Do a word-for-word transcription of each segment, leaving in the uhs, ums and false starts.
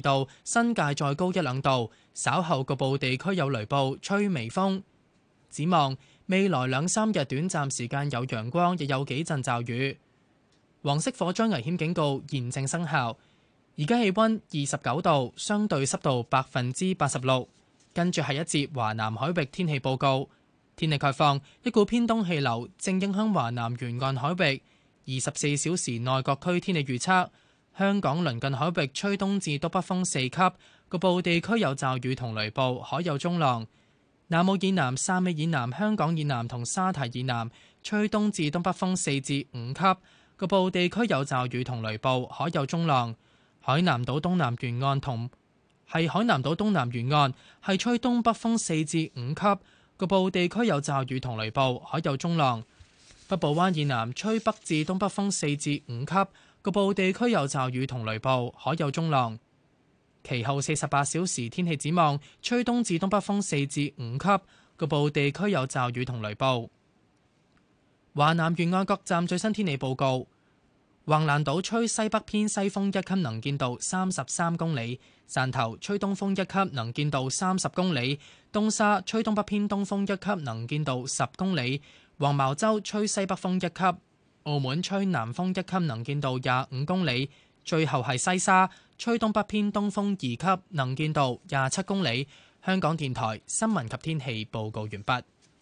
度，新界再高一兩度。稍後局部地區有雷暴，吹微風。展望未來兩三日，短暫時間有陽光，亦有幾陣驟雨。黃色火災危險警告現正生效。而家氣溫二十九度，相對濕度百分之八十六。跟住係一節華南海域天氣報告。天氣概況，一股偏東氣流正影響華南沿岸海域。二十四小時內各區天氣預測：香港鄰近海域吹東至東北風四級，局部地區有驟雨同雷暴，海有中浪。南澳以南、汕尾以南、香港以南同沙堤以南吹東至東北風四至五級，局部地區有驟雨同雷暴，海有中浪。海南島東南沿岸同係海南島東南沿岸係吹東北風四至五級，局部地區有驟雨同雷暴，海有中浪。北部灣以南吹北至東北風四至五級，局部地區有驟雨同雷暴，海有中浪。其後四十八小時天氣展望，吹東至東北風四至五級，局部地區有驟雨同雷暴。華南沿岸各站最新天氣報告：橫瀾島吹西北偏西風一級，能見度三十三公里；汕頭吹東風一級，能見度三十公里；東沙吹東北偏東風一級，能見度十公里；黃茅洲吹西北風一級；澳門吹南風一級，能見度廿五公里；最後係西沙吹東北偏東風二級，能見度廿七公里。香港電台新聞及天氣報告完畢。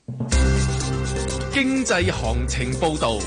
經濟行情報導。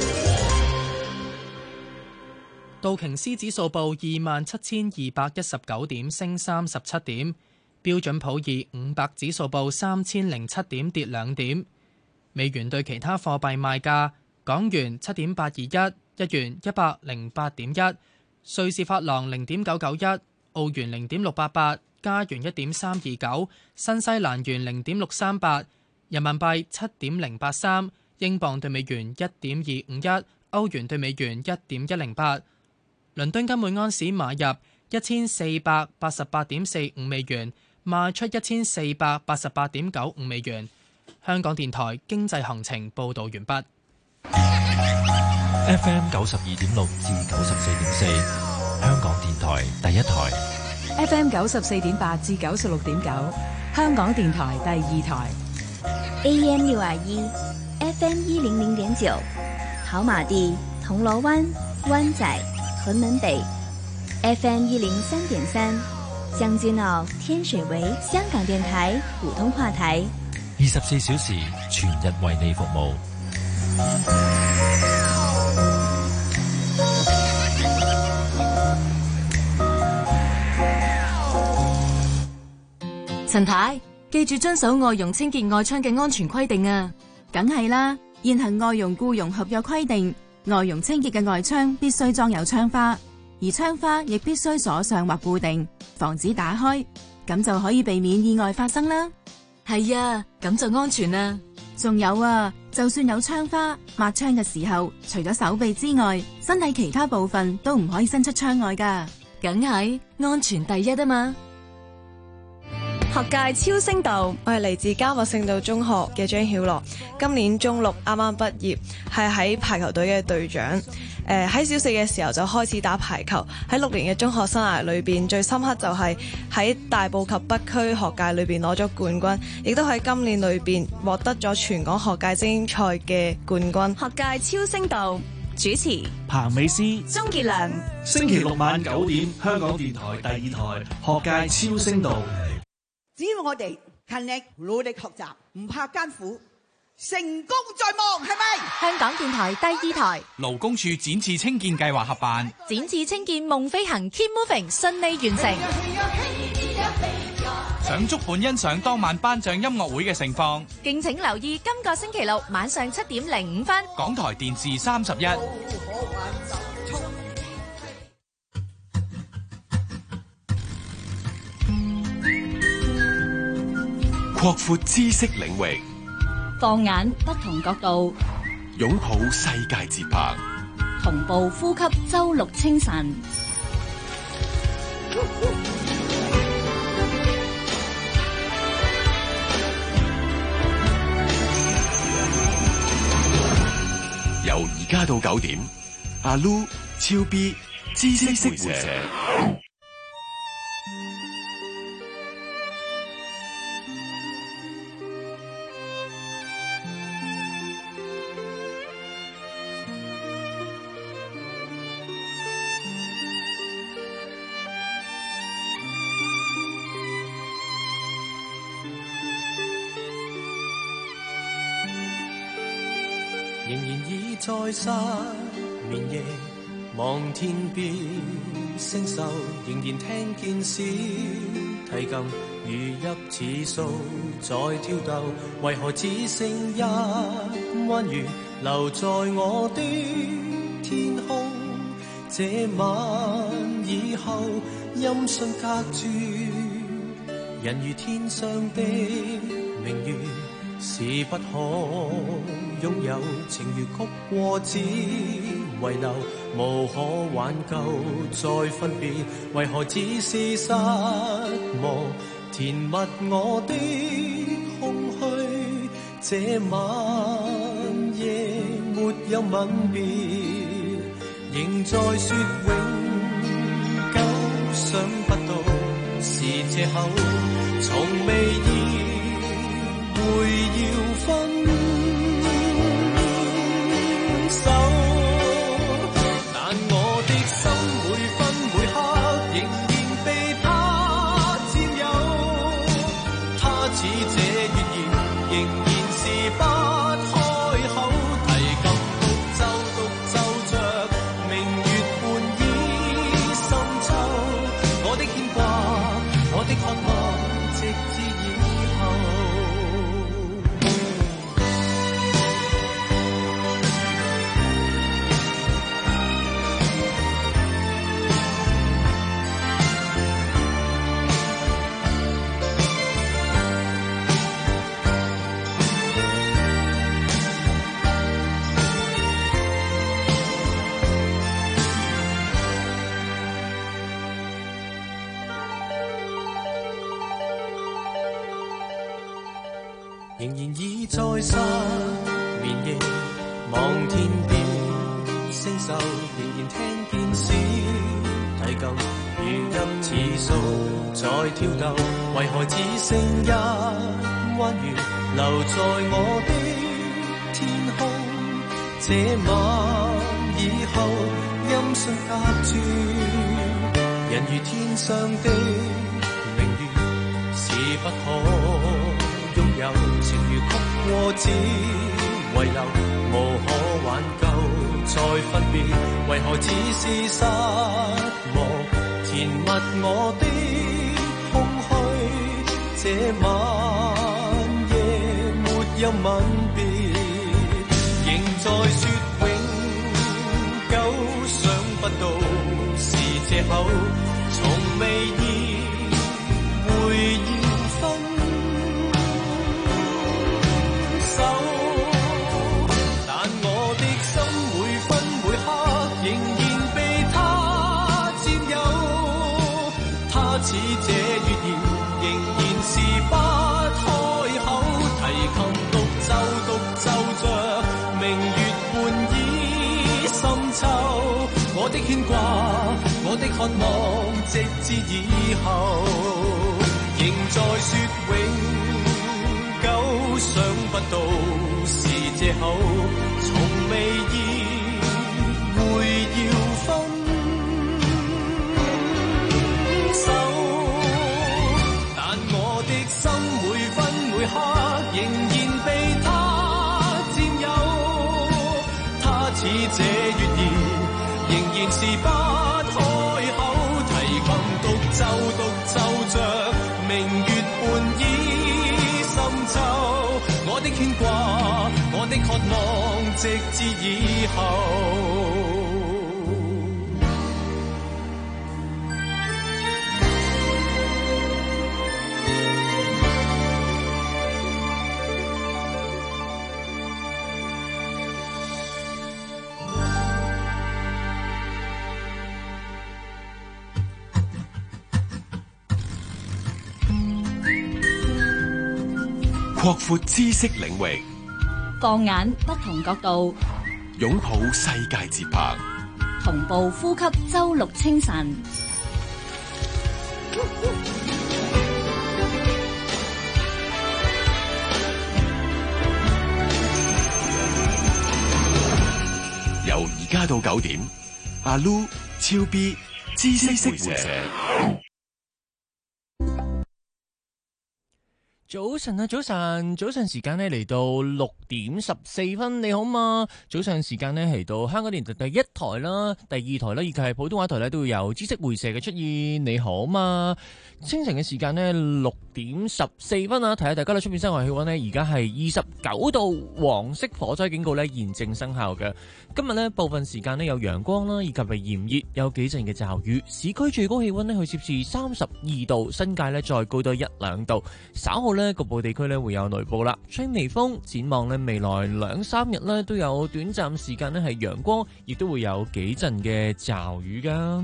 道瓊斯指數報二萬七千二百一十九點，升三十七點。標準普爾五百指數報三千零七點，跌兩點。美元對其他貨幣賣價：港元七點八二一，日元一百零八點一，瑞士法郎零點九九一，澳元零點六八八，加元一點三二九，新西蘭元零點六三八，人民幣七點零八三，英鎊對美元一點二五一，歐元對美元一點一零八。倫敦金每安士買入一千四百八十八點四五美元，賣出一千四百八十八點九五美元。香港電台經濟行情報導完畢。 F M 九十二點六至九十四點四，香港電台第一台。 F M 九十四點八至九十六點九，香港電台第二台。 A M 六二一，F M 一零零點九，跑馬地、銅鑼灣、灣仔、屯門北 ，F M 一零三點三，將軍澳、天水圍，香港電台普通話台， 二十四小時全日為你服務。 陳太，記住遵守外傭清潔外窗嘅安全規定啊！梗係啦，現行外傭僱傭合約規定，外傭清潔嘅外窗必須裝有窗花，而窗花亦必須鎖上或固定，防止打開，咁就可以避免意外發生啦。係啊，咁就安全啦。仲有啊，就算有窗花，抹窗嘅時候，除咗手臂之外，身體其他部分都唔可以伸出窗外噶。梗係安全第一啊嘛！ 學界超聲道，我係嚟自嘉默聖道中學嘅張曉樂，今年中六啱啱畢業，係喺排球隊嘅隊長。誒、呃、喺小四嘅時候就開始打排球，喺六年嘅中學生涯裏邊，最深刻就係喺大埔及北區學界裏邊攞咗冠軍，亦都喺今年裏邊獲得咗全港學界精英賽嘅冠軍。 學界超聲道主持彭美詩、 鍾傑良， 星期六晚九點，香港電台第二台學界超聲道。 只要我哋勤力努力學習，唔怕艱苦，成功在望，係咪？ 香港電台第二台勞工處展翅青見計劃合辦展翅青見夢飛行 Keep Moving 順利完成。 想足本欣賞當晚頒獎音樂會嘅盛況， 敬請留意今個星期六晚上七點零五分， 港台電視三十一。 擴闊知識領域， 放眼不同角度， 擁抱世界節拍， 同步呼吸周六清晨。 由而家到九點，阿 Lu、超 B、知識會社。 仍然倚在失眠夜，望天邊星宿，仍然聽見小提琴如泣似訴在跳逗，為何只剩一彎月留在我的天空？這晚以後音訊隔絕，人如天上的明月是不可擁有，情如曲過只遺留，無可挽救再分別，為何只是失望填密我的空虛？這晚夜沒有吻別，仍在說永久，想不到是借口，從未意會要分手，但我的心每分每刻仍然被他佔有，他似這月兒仍然是不開口，提琴獨奏獨奏着明月半倚深秋，我的牽掛我的渴望直至以後。仍然倚在失眠夜，望天邊星宿，仍然聽見小提琴如泣似訴在跳逗，為何只剩一彎月留在我的天空？這晚以後音訊隔絕，人如天上的明月是不可擁有，情如曲過只遺留，無可挽救再分別，為何只是失望填密我的空虛？這晚夜沒有吻別，仍在說永久，想不到是借口，從未意會要分手，但我的心每分每刻仍然被他佔有，他似這月兒仍然是不開口，提琴獨奏獨奏着明月半倚深秋，我的牽掛我的渴望直至以後，仍在說永久，想不到是借口，從未意會要分手，但我的心每分每刻仍然被他佔有，他似這月兒仍然是不開口，提琴獨奏獨奏着明月半倚深秋，我的牽掛我的渴望直至以後。 擴闊知識領域， 放眼不同角度， 擁抱世界節拍， 同步呼吸周六清晨。 家到九點，阿 Lu、超 B、知識回社。 早晨啊，早晨，早晨時間呢嚟到六點十四分，你好嘛？早上時間呢嚟到香港電台第一台啦、第二台啦，以及係普通話台呢都會有知識回社嘅出現，你好嘛？清晨嘅時間呢六點十四分啊，提下大家啦，出面室外氣溫呢而家係二十九度，黃色火災警告呢現正生效嘅。今日呢部分時間呢有陽光啦，以及係炎熱，有幾陣嘅驟雨。市區最高氣溫呢去攝氏三十二度，新界呢再高多一兩度。稍後呢局部地區呢會有雷暴啦，吹微風。展望呢未來兩三日呢都有短暫時間呢係陽光，亦都會有幾陣嘅驟雨噶。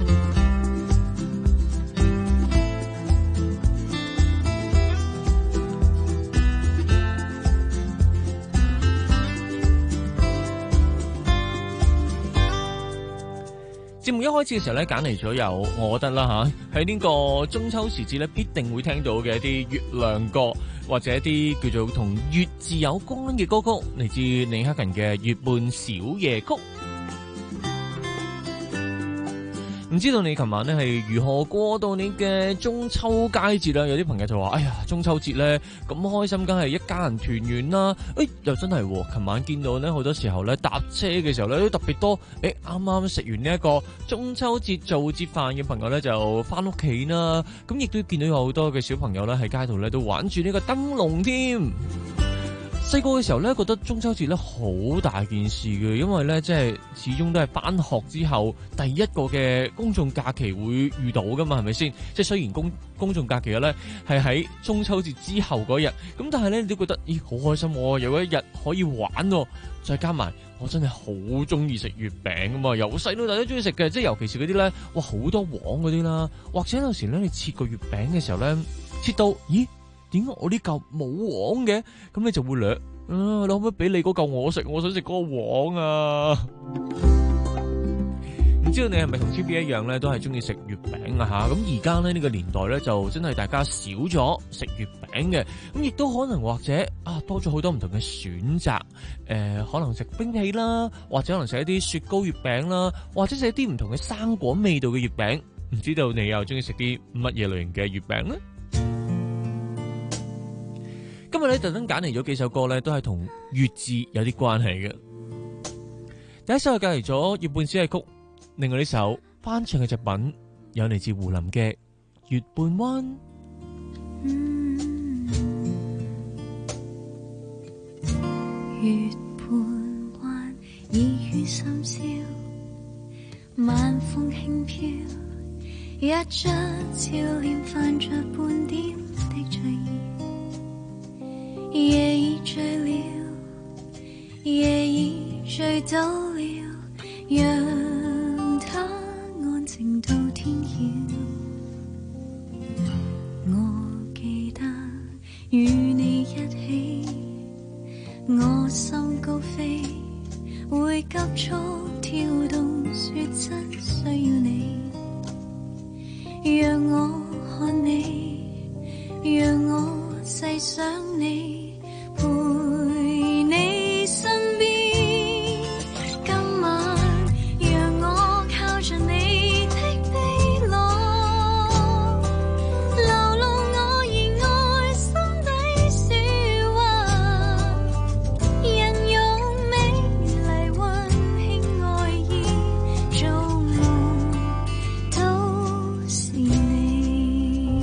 節目一開始嘅時候咧，揀嚟咗有我覺得啦嚇，喺呢個中秋時節咧，必定會聽到嘅一啲月亮歌，或者一啲叫做同月字有關嘅歌曲，嚟自李克勤嘅《月半小夜曲》。唔知道你琴晚咧係如何過到你嘅中秋佳節啦？有啲朋友就話：哎呀，中秋節咧咁開心，梗係一家人團圓啦！誒，又真係，琴晚見到咧好多時候咧搭車嘅時候咧都特別多。誒，啱啱食完呢一個中秋節做節飯嘅朋友咧就翻屋企啦。咁亦都見到有好多嘅小朋友咧喺街度咧都玩住呢個燈籠添。細個嘅時候咧，覺得中秋節咧好大件事嘅，因為咧即係始終都係返學之後第一個嘅公眾假期會遇到噶嘛，係咪先？即係雖然公公眾假期咧係喺中秋節之後嗰日，咁但係咧你都覺得咦好開心喎，有一日可以玩喎，再加埋我真係好中意食月餅噶嘛，由細到大都中意食嘅，即係尤其是嗰啲咧，哇好多黃嗰啲啦，或者有時咧你切個月餅嘅時候咧，切到咦？點解我呢嚿冇黃嘅？咁你就會掠啊！你可唔可以俾你嗰嚿我食？我想食嗰個黃啊！唔知道你係咪同 T B 一樣咧，都係中意食月餅啊吓？咁而家咧呢個年代咧，就真係大家少咗食月餅嘅，咁亦都可能或者啊多咗好多唔同嘅選擇。誒、呃，可能食冰皮啦，或者可能食一啲雪糕月餅啦，或者食一啲唔同嘅生果味道嘅月餅。唔知道你又中意食啲乜嘢類型嘅月餅呢？今日咧特登揀嚟咗幾首歌咧，都係同月字有啲關係嘅。第一首係揀嚟咗《月半小夜曲》，另外呢首翻唱嘅作品有嚟自胡林嘅《月半彎》。 嗯、月半彎，已於深宵，晚風輕飄，一張笑臉泛着半點的醉意。夜已醉了，夜已醉倒了，讓它安靜到天曉。我記得與你一起，我心高飛，會急速跳動，說真需要你，讓我看你，讓我細想你。陪你身邊，今晚讓我靠着你的臂膀，流露我熱愛心底説話，人用美麗溫馨愛意做夢都是你。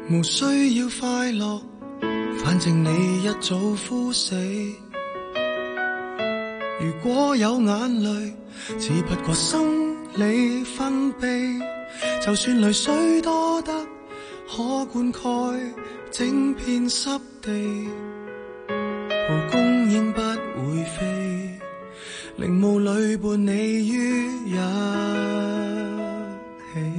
無需要快樂，反正你一早枯死。如果有眼淚，只不過生理分泌，就算淚水多得可灌溉整片濕地，蒲公英不會飛，陵墓裏伴你於一起。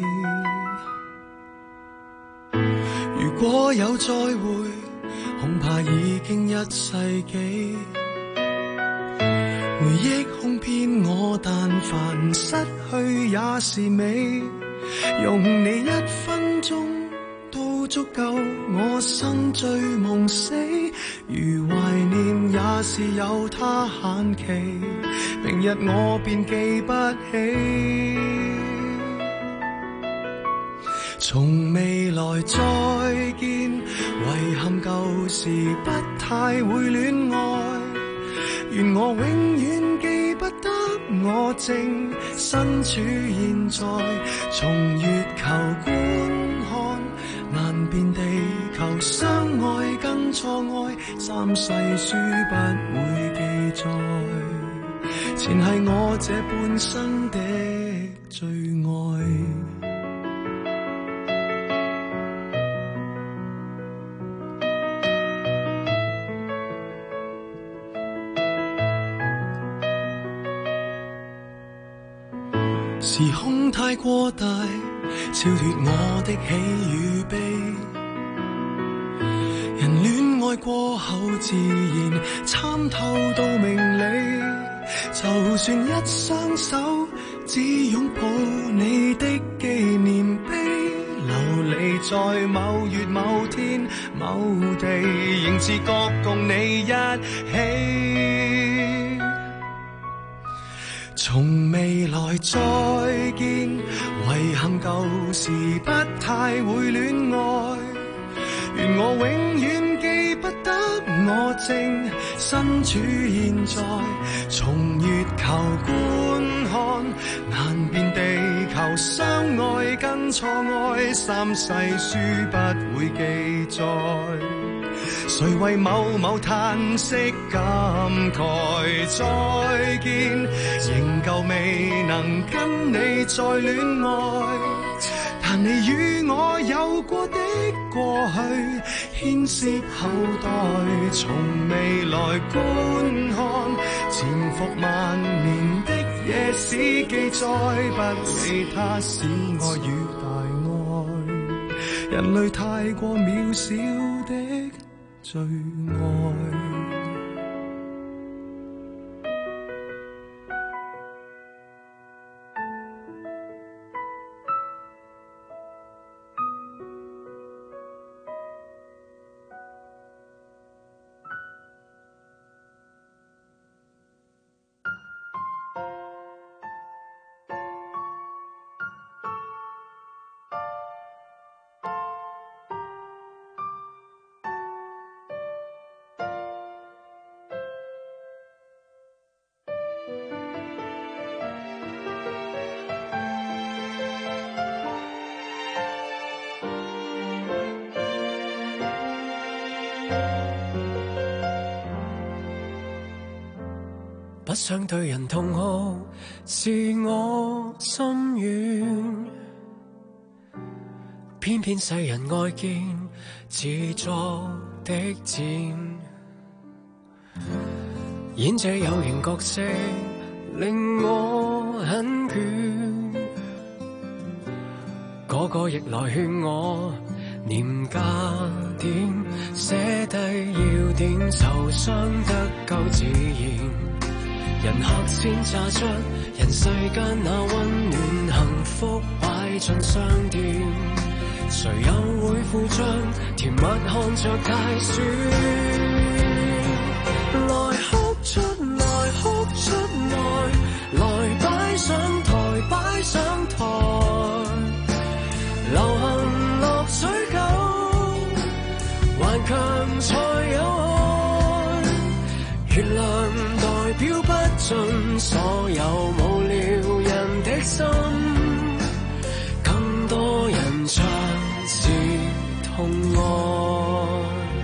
如果有再會，恐怕已經一世紀。回憶哄騙我，但凡失去也是美。用你一分鐘都足夠我生醉夢死。如懷念也是有它限期，明日我便記不起。從未來再見，遺憾舊時不太會戀愛。願我永遠記不得我正身處現在。從月球觀看難辨地球相愛跟錯愛，三世書不會記載。前係我這半生的最愛。時空太過大，超脫我的喜與悲。人戀愛過後自然參透到明理。就算一雙手只擁抱你的紀念碑，流離在某月某天某地，仍自覺共你一起。從未來再見，遺憾舊時不太會戀愛。願我永遠記不得我正身處現在。從月球觀看難辨地球相愛跟錯愛，三世書不會記載。誰為某某嘆息感慨再見，仍舊未能跟你再戀愛。但你與我有過的過去牽涉後代，從未來觀看潛伏萬年的野史記載，不理他是愛與大愛，人類太過渺小的最愛。 不想對人痛哭，是我心願。偏偏世人愛見自作的賤，演這有形角色令我很倦。個個亦來勸我念加點，寫低要點，受傷得夠自然。人客先炸出人世間那溫暖幸福擺進商店，誰又會付賬？甜蜜看着太酸。來哭出來，哭出來，來擺上台，擺上台。流行落水狗，頑強才有愛。月亮代表不盡所有無聊人的心，更多人像是痛愛。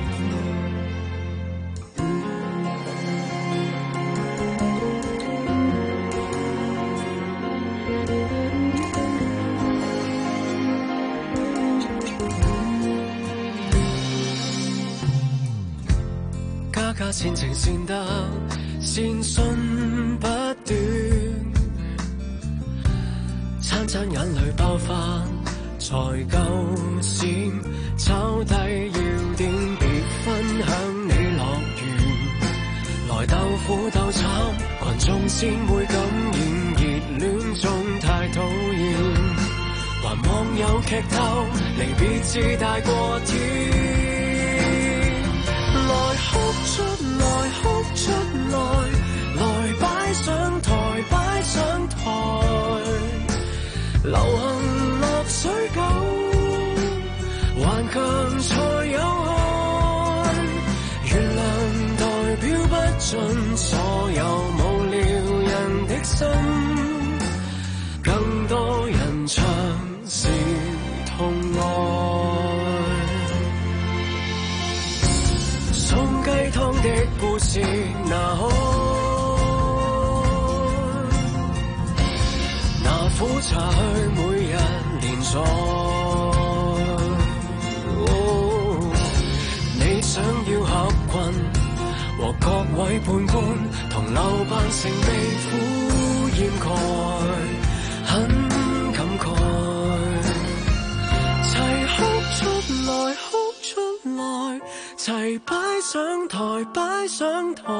家家前程善得，善信不斷，餐餐眼淚爆發才夠閃，抄低要點別分享你樂園，來鬥苦鬥慘，群眾先會感染熱戀中太討厭，還網友劇透離別至大過天。來哭出來，哭出來，來擺上台，擺上台，流行落水狗，頑強才有愛。原諒代表不盡所有無聊人的心，更多人唱是痛愛。送雞湯的故事拿開，拿苦茶去每日連載。哦，你想要合群和各位判官同流扮成被苦掩蓋，很感慨，齊哭出來，哭出來，齊擺上台，擺上台，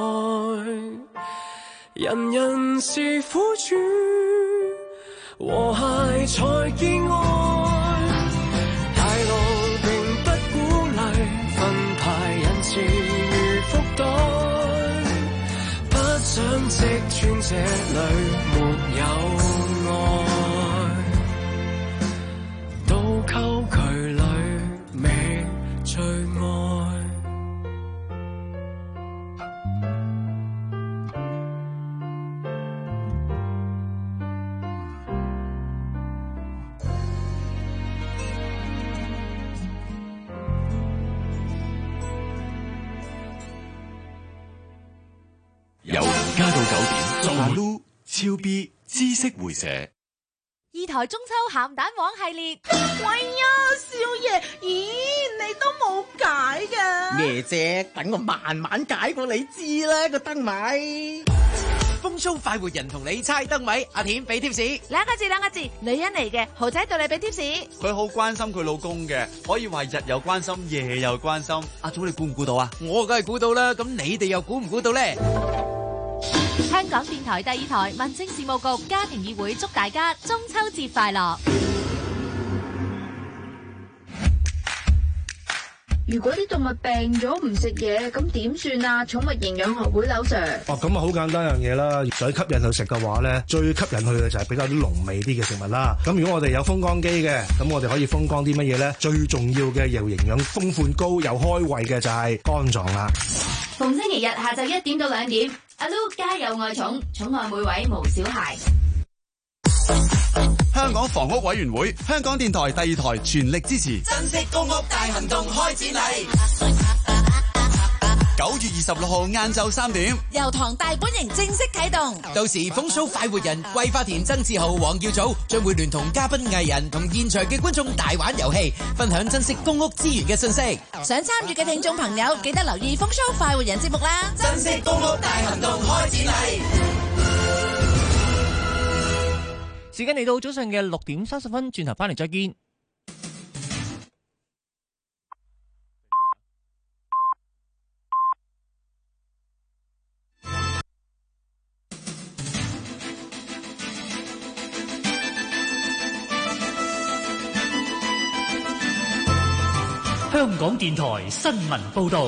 人人是苦主，和諧才見愛。大路並不鼓勵分派人次如福袋，不想即穿這裏沒有愛，倒溝渠裏未最愛。 由而家到九點，阿 Lu 超 B 知識會社。 二台中秋鹹蛋黃系列。 喂呀，少爺，咦，你都冇解㗎？ 咩啫？等我慢慢解過你知啦，個燈謎。 風騷快活人同你猜燈謎，阿田俾貼士。 兩個字，兩個字，女人嚟嘅，豪仔對你俾貼士。 佢好關心佢老公嘅，可以話日又關心，夜又關心。阿祖，你估唔估到啊？ 我梗係估到啦，咁你哋又估唔估到咧？ 香港電台第二台民政事務局家庭議會祝大家中秋節快樂。 如果啲動物病咗唔食嘢，咁點算啊？寵物營養學會劉 Sir。 哦，咁啊好簡單樣嘢啦。想吸引佢食嘅話咧，最吸引佢嘅就係比較啲濃味啲嘅食物啦。咁如果我哋有風乾機嘅，咁我哋可以風乾啲乜嘢咧？最重要嘅又營養豐富高又開胃嘅就係肝臟啦。 逢星期日下晝一點到兩點，阿 Lu 家有愛寵，寵愛每位無小孩。 香港房屋委員會、香港電台第二台全力支持珍惜公屋大行動開展禮。 九月二十六號晏晝三點， 油塘大本營正式啟動。 到時風騷快活人桂花田曾志豪、黃耀祖將會聯同嘉賓藝人同現場嘅觀眾大玩遊戲，分享珍惜公屋資源嘅信息。 想參與嘅聽眾朋友記得留意風騷快活人節目啦！ 珍惜公屋大行動開展禮。 時間嚟到早上嘅六點三十分，轉頭翻嚟再見。 香港電台新聞報導。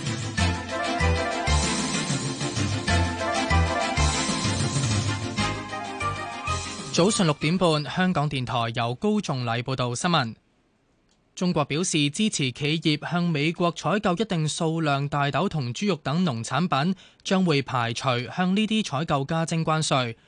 早上六點半，香港電台由高仲禮報道新聞。中國表示支持企業向美國採購一定數量大豆同豬肉等農產品，將會排除向呢啲採購加徵關稅。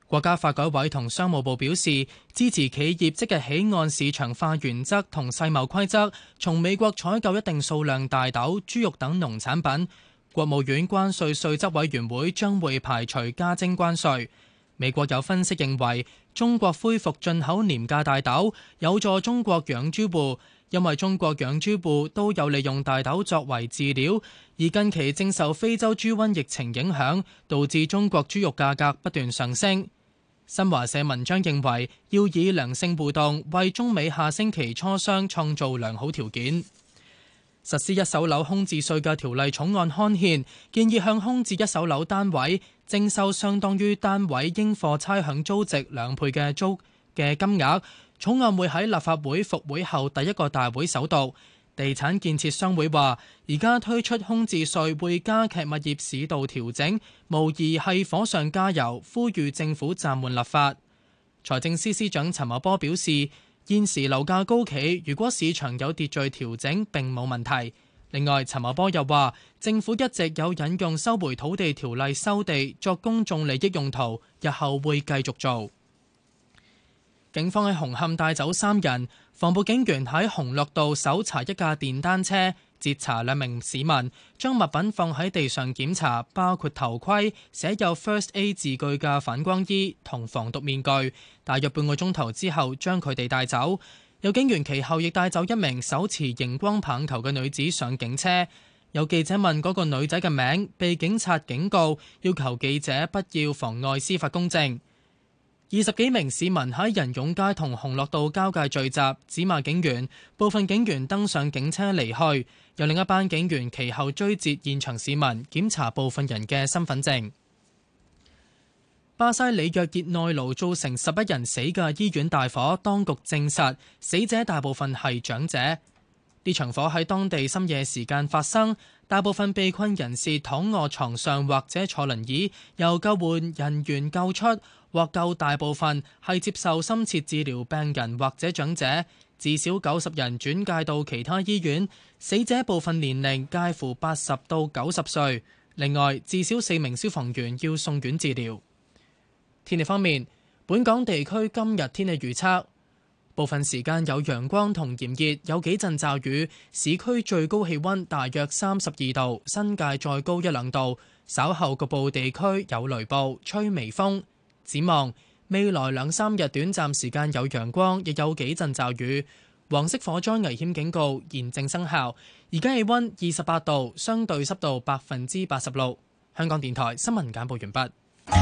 國家發改委同商務部表示，支持企業即日起按市場化原則同世貿規則，從美國採購一定數量大豆、豬肉等農產品。國務院關稅稅則委員會將會排除加徵關稅。美國有分析認為，中國恢復進口廉價大豆，有助中國養豬戶，因為中國養豬戶都有利用大豆作為飼料，而近期正受非洲豬瘟疫情影響，導致中國豬肉價格不斷上升。新華社文章認為，要以良性互動為中美下星期磋商創造良好條件。實施一手樓空置稅嘅條例草案刊憲，建議向空置一手樓單位徵收相當於單位應課差餉租值兩倍嘅租嘅金額。草案會喺立法會復會後第一個大會首讀。地產建設商會話，而家推出空置稅會加劇物業市道調整，無疑係火上加油，呼籲政府暫緩立法。財政司司長陳茂波表示，現時樓價高企，如果市場有秩序調整並冇問題。另外，陳茂波又話，政府一直有引用收回土地條例收地作公眾利益用途，日後會繼續做。警方喺紅磡帶走三人，防暴警員喺洪樂道搜查一架電單車，截查兩名市民，將物品放喺地上檢查，包括頭盔、寫有 First A 字句嘅反光衣同防毒面具。大約半個鐘頭之後，將佢哋帶走。有警員其後亦帶走一名手持熒光棒球嘅女子上警車。有記者問嗰個女仔嘅名，被警察警告，要求記者不要妨礙司法公正。二十幾名市民喺仁勇街同洪樂道交界聚集，指罵警員，部分警員登上警車離去，有另一班警員其後追截現場市民，檢查部分人嘅身份證。巴西里約熱內盧造成十一人死嘅醫院大火，當局證實死者大部分係長者。呢場火喺當地深夜時間發生，大部分被困人士躺臥床上或者坐輪椅，由救援人員救出，獲救大部分係接受深切治療病人或者長者，至少九十人轉介到其他醫院，死者部分年齡介乎八十到九十歲。另外，至少四名消防員要送院治療。天氣方面，本港地區今日天氣預測，部分時間有陽光同炎熱，有幾陣驟雨，市區最高氣溫大約三十二度，新界再高一兩度，稍後局部地區有雷暴，吹微風。展望未來兩三日短暫時間有陽光，亦有幾陣驟雨。黃色火災危險警告現正生效。而家氣溫二十八度，相對濕度百分之八十六。香港電台新聞簡報完畢。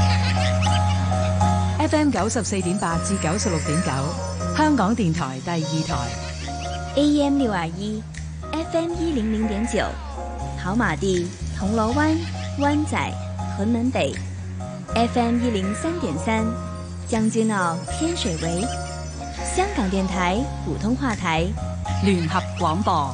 F M 九十四點八至九十六點九，香港電台第二台。 A M 六二一 ，F M 一零零點九，跑馬地、銅鑼灣、灣仔、屯門北。F M 一零三點三，將軍澳天水圍，香港電台普通話台聯合廣播。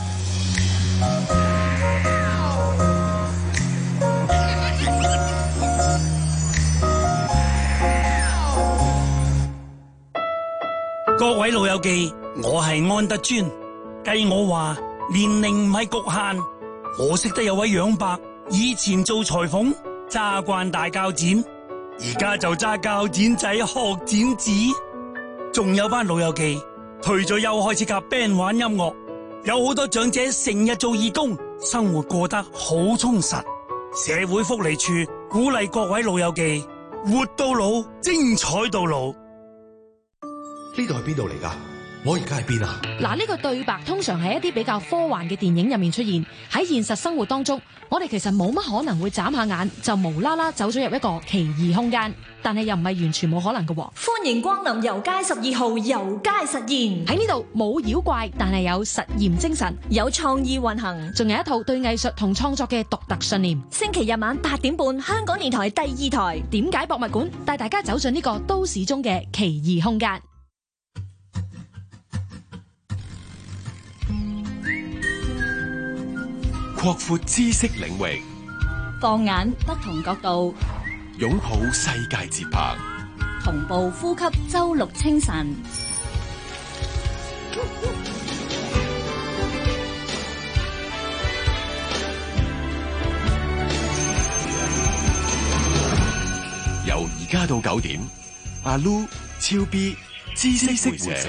各位老友記，我係安德尊。計我話年齡唔係局限，我識得有位楊伯，以前做裁縫。揸慣大鉸剪，而家就揸鉸剪仔學剪紙。仲有班老友記退咗休開始夾 band 玩音樂，有好多長者成日做義工，生活過得好充實。社會福利處鼓勵各位老友記活到老，精彩到老。 呢度係邊度嚟㗎？我而家喺邊啊？ 嗱，呢個對白通常係一啲比較科幻嘅電影入面出現，喺現實生活當中，我哋其實冇乜可能會眨下眼就無啦啦走咗入一個奇異空間，但係又唔係完全冇可能嘅。 歡迎光臨遊街十二號遊街實驗。 喺呢度冇妖怪，但係有實驗精神， 有創意運行， 仲有一套對藝術同創作嘅獨特信念。 星期日晚八點半，香港電台第二台點解博物館帶大家走進呢個都市中嘅奇異空間。 擴闊知識領域， 放眼不同角度， 擁抱世界節拍， 同步呼吸周六清晨。 由而家到九點，阿 Lu、超 B、知識會社。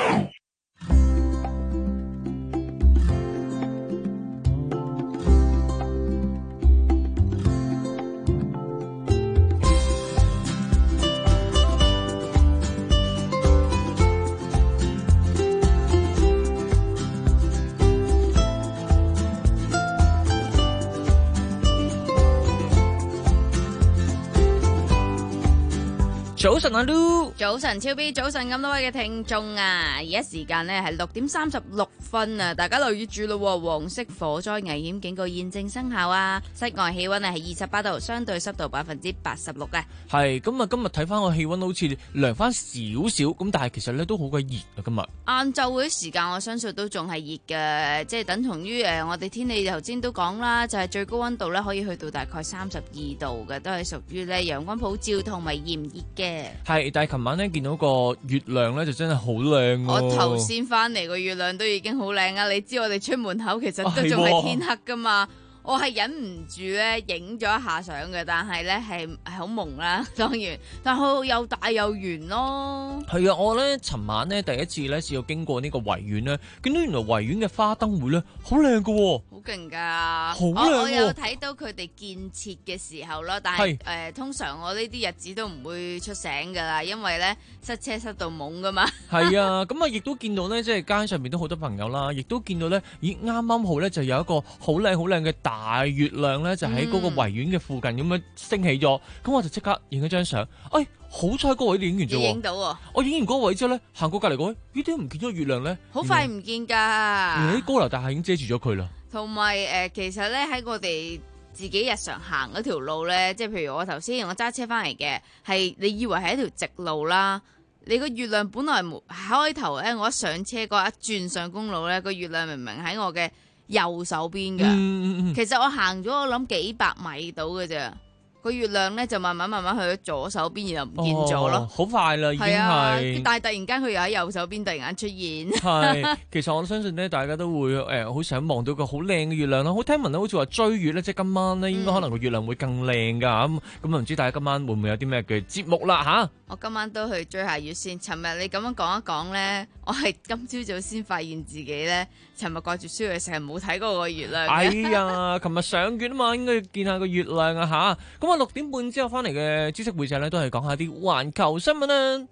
早晨阿 Lu， 早晨超 B， 早晨咁多位嘅聽眾啊！而家時間呢係六點三十六分啊，大家留意住咯，黃色火災危險警告現正生效啊！室外氣溫啊係二十八度，相對濕度百分之八十六嘅。 係咁啊，今日睇翻個氣溫好似涼翻少少，咁但係其實咧都好鬼熱啊！今日晏晝嗰啲時間，我相信都仲係熱嘅，即係等同於誒我哋天氣頭先都講啦，就係、是、最高溫度咧可以去到大概三十二度嘅，都係屬於咧陽光普照同埋炎熱嘅。 係，但係琴晚咧見到個月亮咧就真係好靚。 我頭先翻嚟個月亮都已經好靚啊！你知我哋出門口其實都仲係天黑噶嘛。我係忍唔住咧影咗一下相嘅，但係咧係係好朦啦，當然，但係又大又圓咯。 係啊，我咧尋晚咧第一次咧試過經過呢個維園咧，見到原來維園嘅花燈會咧好靚噶， 好勁噶， 好靚。 我有睇到佢哋建設嘅時候咯，但係誒、呃、通常我呢啲日子都唔會出醒噶啦，因為咧塞車塞到懵噶嘛。 係啊，咁啊亦都見到咧，即係街上面都好多朋友啦，亦都見到咧，咦啱啱好咧就有一個好靚好靚嘅大大月亮咧就喺嗰個維園嘅附近咁樣升起咗，咁、嗯、我就即刻影咗張相。哎，好彩嗰位你影完咗， 影到喎。 我影完嗰位之後咧，行過隔離嗰位，咦點解唔見咗月亮咧？ 好快唔見㗎。 原來啲高樓大廈已經遮住咗佢啦。 同埋誒，其實咧喺我哋自己日常行嗰條路咧，即係譬如我頭先我揸車翻嚟嘅，係你以為係一條直路啦。你個月亮本來開頭咧，我一上車嗰一轉上公路咧，個月亮明明喺我嘅右手邊嘅、嗯嗯，其實我行咗我諗幾百米到嘅啫，個月亮咧就慢慢慢慢去咗左手邊，然後唔見咗咯，好、 哦、快啦，已經係、 啊，但係突然間佢又喺右手邊突然間出現。 係，其實我相信咧，大家都會誒好、呃、想望到個好靚嘅月亮啦。好聽聞咧，好似話追月咧，即係今晚咧，應該可能個月亮會更靚噶。咁咁啊，唔知大家今晚會唔會有啲咩嘅節目啦？吓， 我今晚都去追下月先。尋日你咁樣講一講咧，我係今朝早先發現自己咧，尋日掛住書嘅成日冇睇過個月亮。 哎呀，尋日上月啊嘛，應該要見下個月亮啊吓。咁啊，六點半之後翻嚟嘅知識會社咧，都係講下啲環球新聞啊。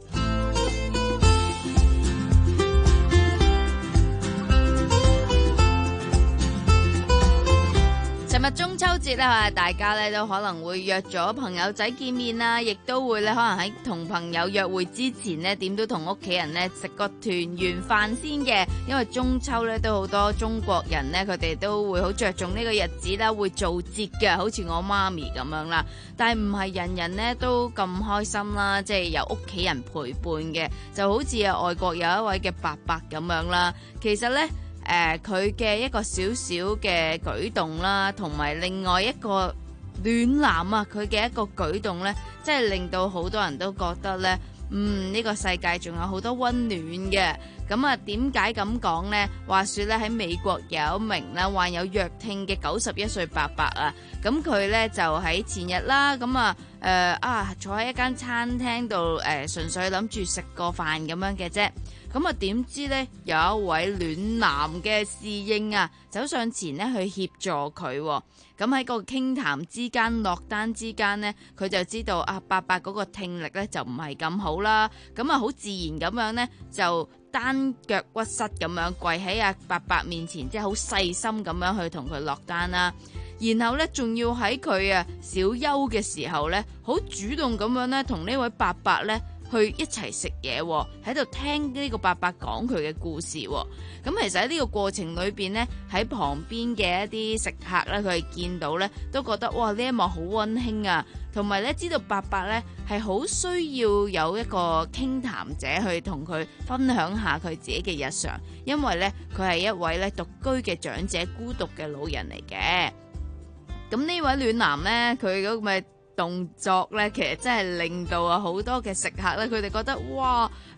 尋日中秋節咧，大家咧都可能會約咗朋友仔見面啦，亦都會咧可能喺同朋友約會之前呢，點都同屋企人咧食個團圓飯先嘅。因為中秋咧都好多中國人咧，佢哋都會好着重呢個日子啦，會做節嘅，好似我媽咪咁樣啦。但係唔係人人咧都咁開心啦，即係有屋企人陪伴嘅，就好似啊外國有一位嘅伯伯咁樣啦。其實咧。誒佢嘅一個小小嘅舉動啦，同埋另外一個暖男啊，佢嘅一個舉動呢，即係令到好多人都覺得呢，嗯呢個世界仲有好多溫暖嘅。咁啊，點解咁講呢？話說咧喺美國有一名咧患有弱聽嘅九十一歲伯伯啊，咁佢呢就喺前日啦，咁啊誒啊坐喺一間餐廳度誒，純粹諗住食個飯咁樣嘅啫。咁啊，點知呢？有一位暖男嘅侍應啊，走上前呢去協助佢。咁喺個傾談之間、落單之間呢，佢就知道啊，伯伯嗰個聽力呢就唔係咁好啦。咁啊，好自然咁樣呢，就單腳屈膝咁樣跪喺阿伯伯面前，即係好細心咁樣去同佢落單啦。然後呢，仲要喺佢啊小休嘅時候呢，好主動咁樣呢，同呢位伯伯呢，去一齊食嘢，喺度聽呢個伯伯講佢嘅故事。咁其實喺呢個過程裏邊呢，喺旁邊嘅一啲食客呢，佢係見到呢，都覺得哇呢一幕好溫馨啊，同埋呢，知道伯伯呢係好需要有一個傾談者去同佢分享下佢自己嘅日常，因為呢，佢係一位呢獨居嘅長者，孤獨嘅老人嚟嘅。咁呢位暖男呢，佢嗰個咪動作咧，其實真係令到啊好多嘅食客咧，佢哋覺得哇，誒、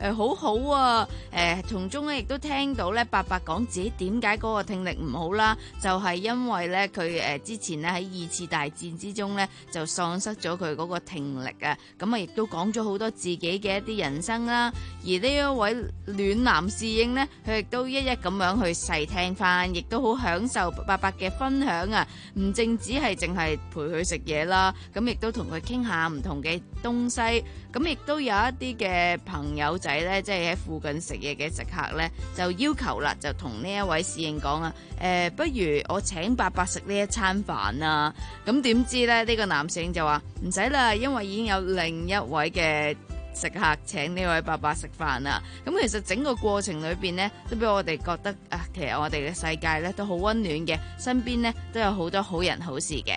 誒好好啊！誒從中咧亦都聽到咧伯伯講自己點解嗰個聽力唔好啦，就係因為咧佢誒之前咧喺二次大戰之中咧就喪失咗佢嗰個聽力啊，咁啊亦都講咗好多自己嘅一啲人生啦。而呢一位暖男侍應呢，佢亦都一一咁樣去細聽翻，亦都好享受伯伯嘅分享啊！唔淨只係淨係陪佢食嘢啦，咁亦都同佢傾下唔同嘅東西，咁亦都有一啲嘅朋友仔呢，即係喺附近食嘢嘅食客呢，就要求啦，就同呢一位侍應講啊，誒、呃，不如我請伯伯食呢一餐飯啊！咁點知呢？呢、呢個男侍應就話唔使啦，因為已經有另一位嘅食客請呢位伯伯食飯啦。咁其實整個過程裏邊呢，都俾我哋覺得啊，其實我哋嘅世界呢都好溫暖嘅，身邊呢都有好多好人好事嘅。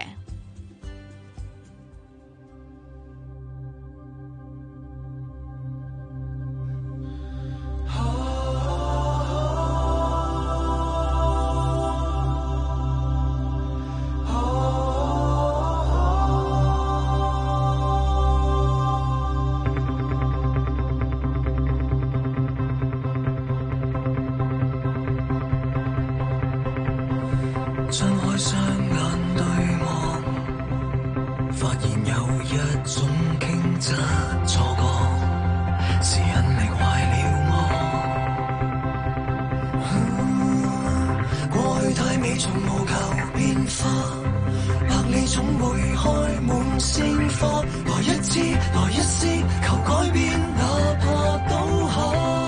張開雙眼對望，發現有一種傾側錯覺，是引力壞了我。啊、過去太美，從無求變化，百里總會開滿鮮花。來一次，來一絲，求改變，哪怕倒下。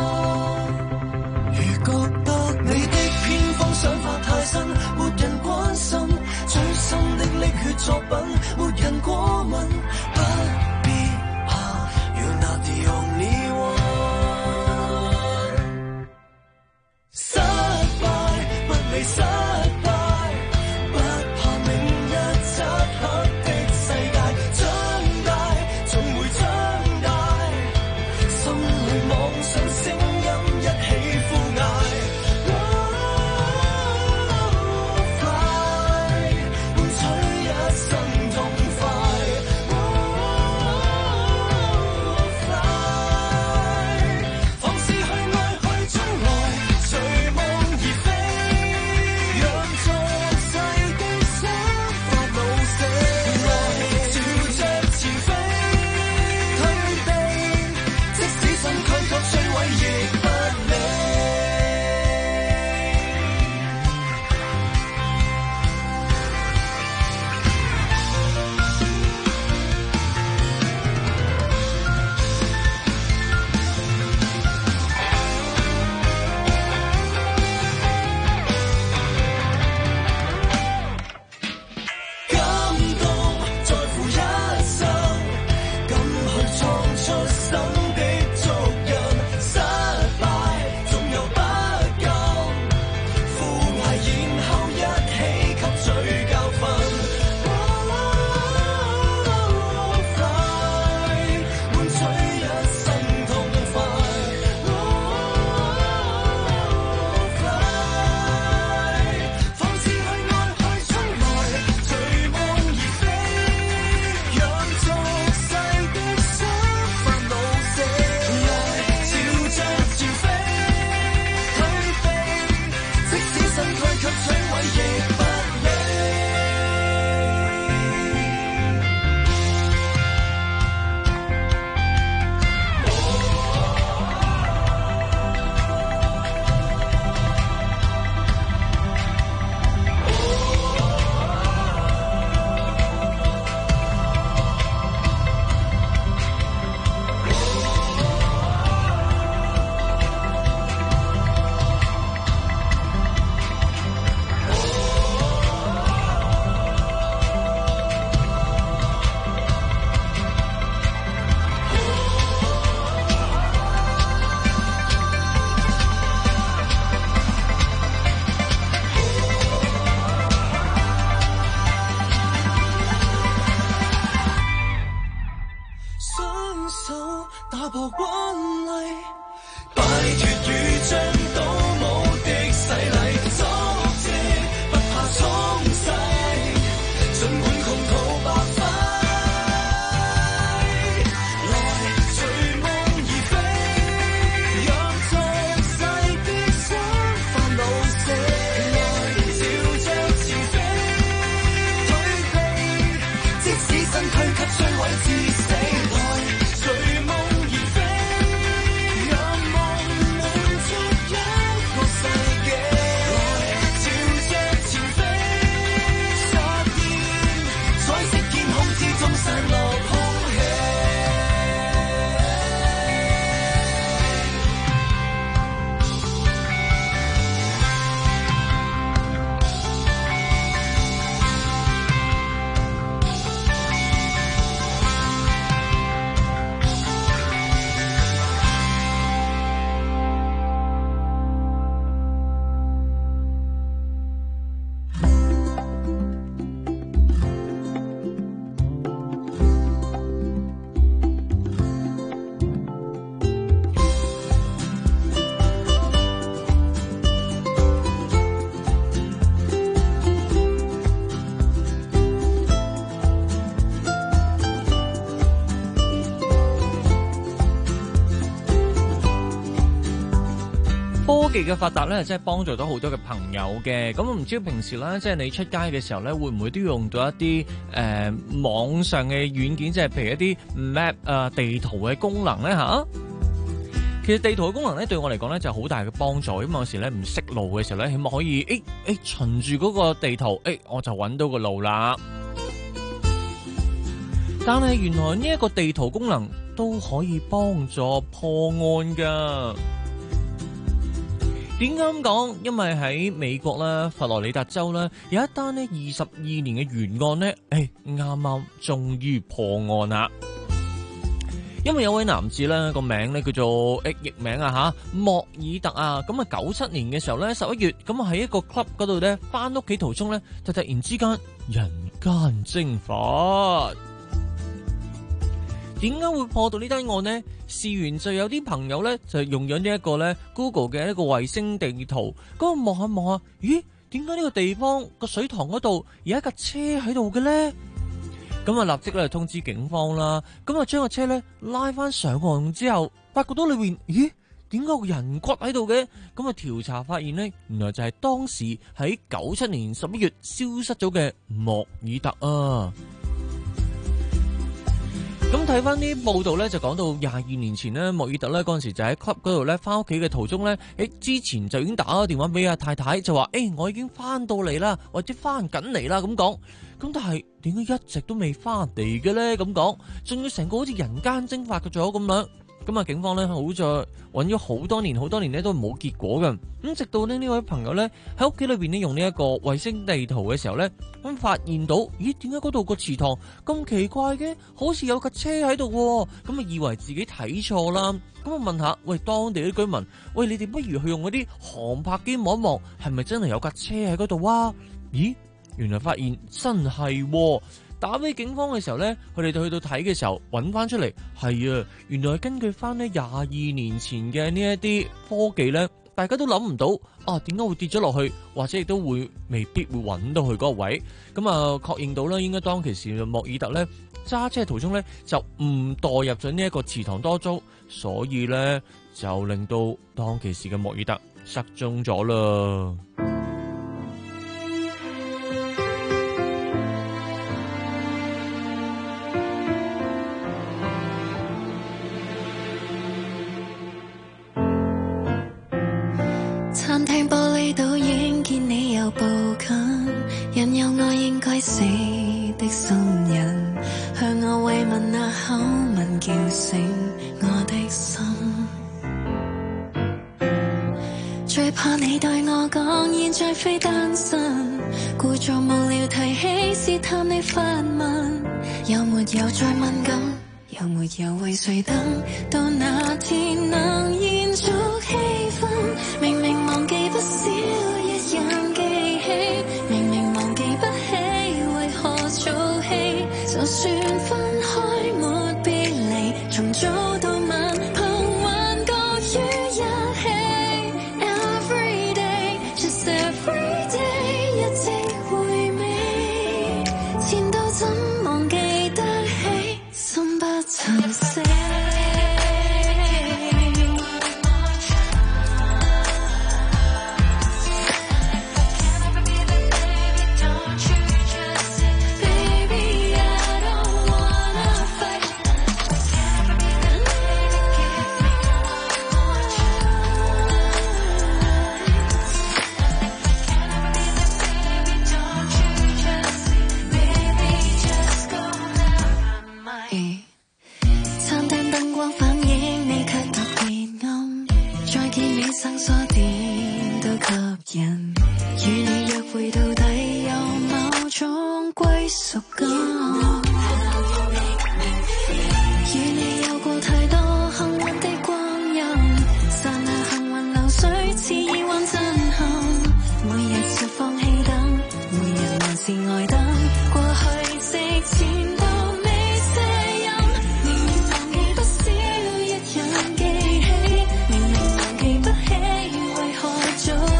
如覺得你的偏方想法太新，沒人關心，最新的溺血作品，沒人過問，不必怕 You're not the only one。 失敗，不理失敗，不怕明日漆黑的世界，長大，總會長大，心裏妄想聲音一起呼嗌。 技嘅發達咧，真係幫助到好多嘅朋友嘅。咁唔知平時咧，即係你出街嘅時候咧，會唔會都用到一啲誒、呃、網上嘅軟件，即係譬如一啲 map 啊、呃、地圖嘅功能咧吓？其實地圖嘅功能咧，對我嚟講咧就好大嘅幫助，因為有時咧唔識路嘅時候咧，起碼可以誒誒、欸欸、循住嗰個地圖，誒、欸、我就揾到個路啦。但係原來呢一個地圖功能都可以幫助破案噶。點解咁講？因為喺美國咧，佛羅里達州咧有一單咧二十二年嘅懸案咧，誒啱啱終於破案啦。因為有位男子咧個名咧叫做誒譯名啊吓莫爾特啊，咁啊九七年嘅時候咧十一月，咁啊喺一個 club 嗰度咧翻屋企途中咧，就突然之間人間蒸發。點解會破到呢單案呢？事緣就有啲朋友咧就用咗呢一個咧 Google 嘅一個衛星地圖，咁啊望下望下，咦？點解呢個地方個水塘嗰度有一架車喺度嘅咧？咁啊，立即咧通知警方啦。咁啊，將個車咧拉翻上岸之後，發覺到裏邊，咦？點解個人骨喺度嘅？咁啊，調查發現呢，原來就係當時喺九七年十一月消失咗嘅莫爾特啊。咁睇翻啲報道咧，就講到廿二年前呢，莫爾特咧嗰陣時就喺 club 嗰度咧翻屋企嘅途中咧，誒之前就已經打咗電話俾阿太太，就話誒、欸、我已經翻到嚟啦，或者翻緊嚟啦咁講。咁但係點解一直都未翻嚟嘅咧？咁講，仲要成個好似人間蒸發咗咁樣。咁啊，警方咧好在揾咗好多年，好多年咧都冇結果嘅。咁直到呢呢位朋友咧喺屋企裏邊咧用呢一個衛星地圖嘅時候咧，咁發現到，咦？點解嗰度個池塘咁奇怪嘅？好似有架車喺度喎。咁啊，以為自己睇錯啦。咁啊，問下喂當地啲居民，喂你哋不如去用嗰啲航拍機望一望，係咪真係有架車喺嗰度啊？咦？原來發現真係喎。打俾警方嘅時候呢，佢哋就去到睇嘅時候，揾翻出嚟係啊，原來係根據翻呢廿二年前嘅呢一啲科技呢，大家都諗唔到啊，點解會跌咗落去，或者亦都會未必會揾到佢嗰個位。咁啊，確認到啦，應該當其時莫爾特呢揸車途中呢，就誤墮入咗呢一個池塘當中，所以呢，就令到當其時嘅莫爾特失蹤咗啦。 餐廳玻璃倒影見你又步近，引誘我應該死的心人，向我慰問那口吻叫醒我的心。最怕你對我講現在非單身，故作無聊提起試探你發問，有沒有再敏感，有沒有為誰等到那天能延續氣氛。明明忘記不少一人記起，明明忘記不起為何做戲，就算分開沒別離，從早到晚憑幻覺於一起。 Every day just every day 一直回味，前度怎忘記得起，心不曾死。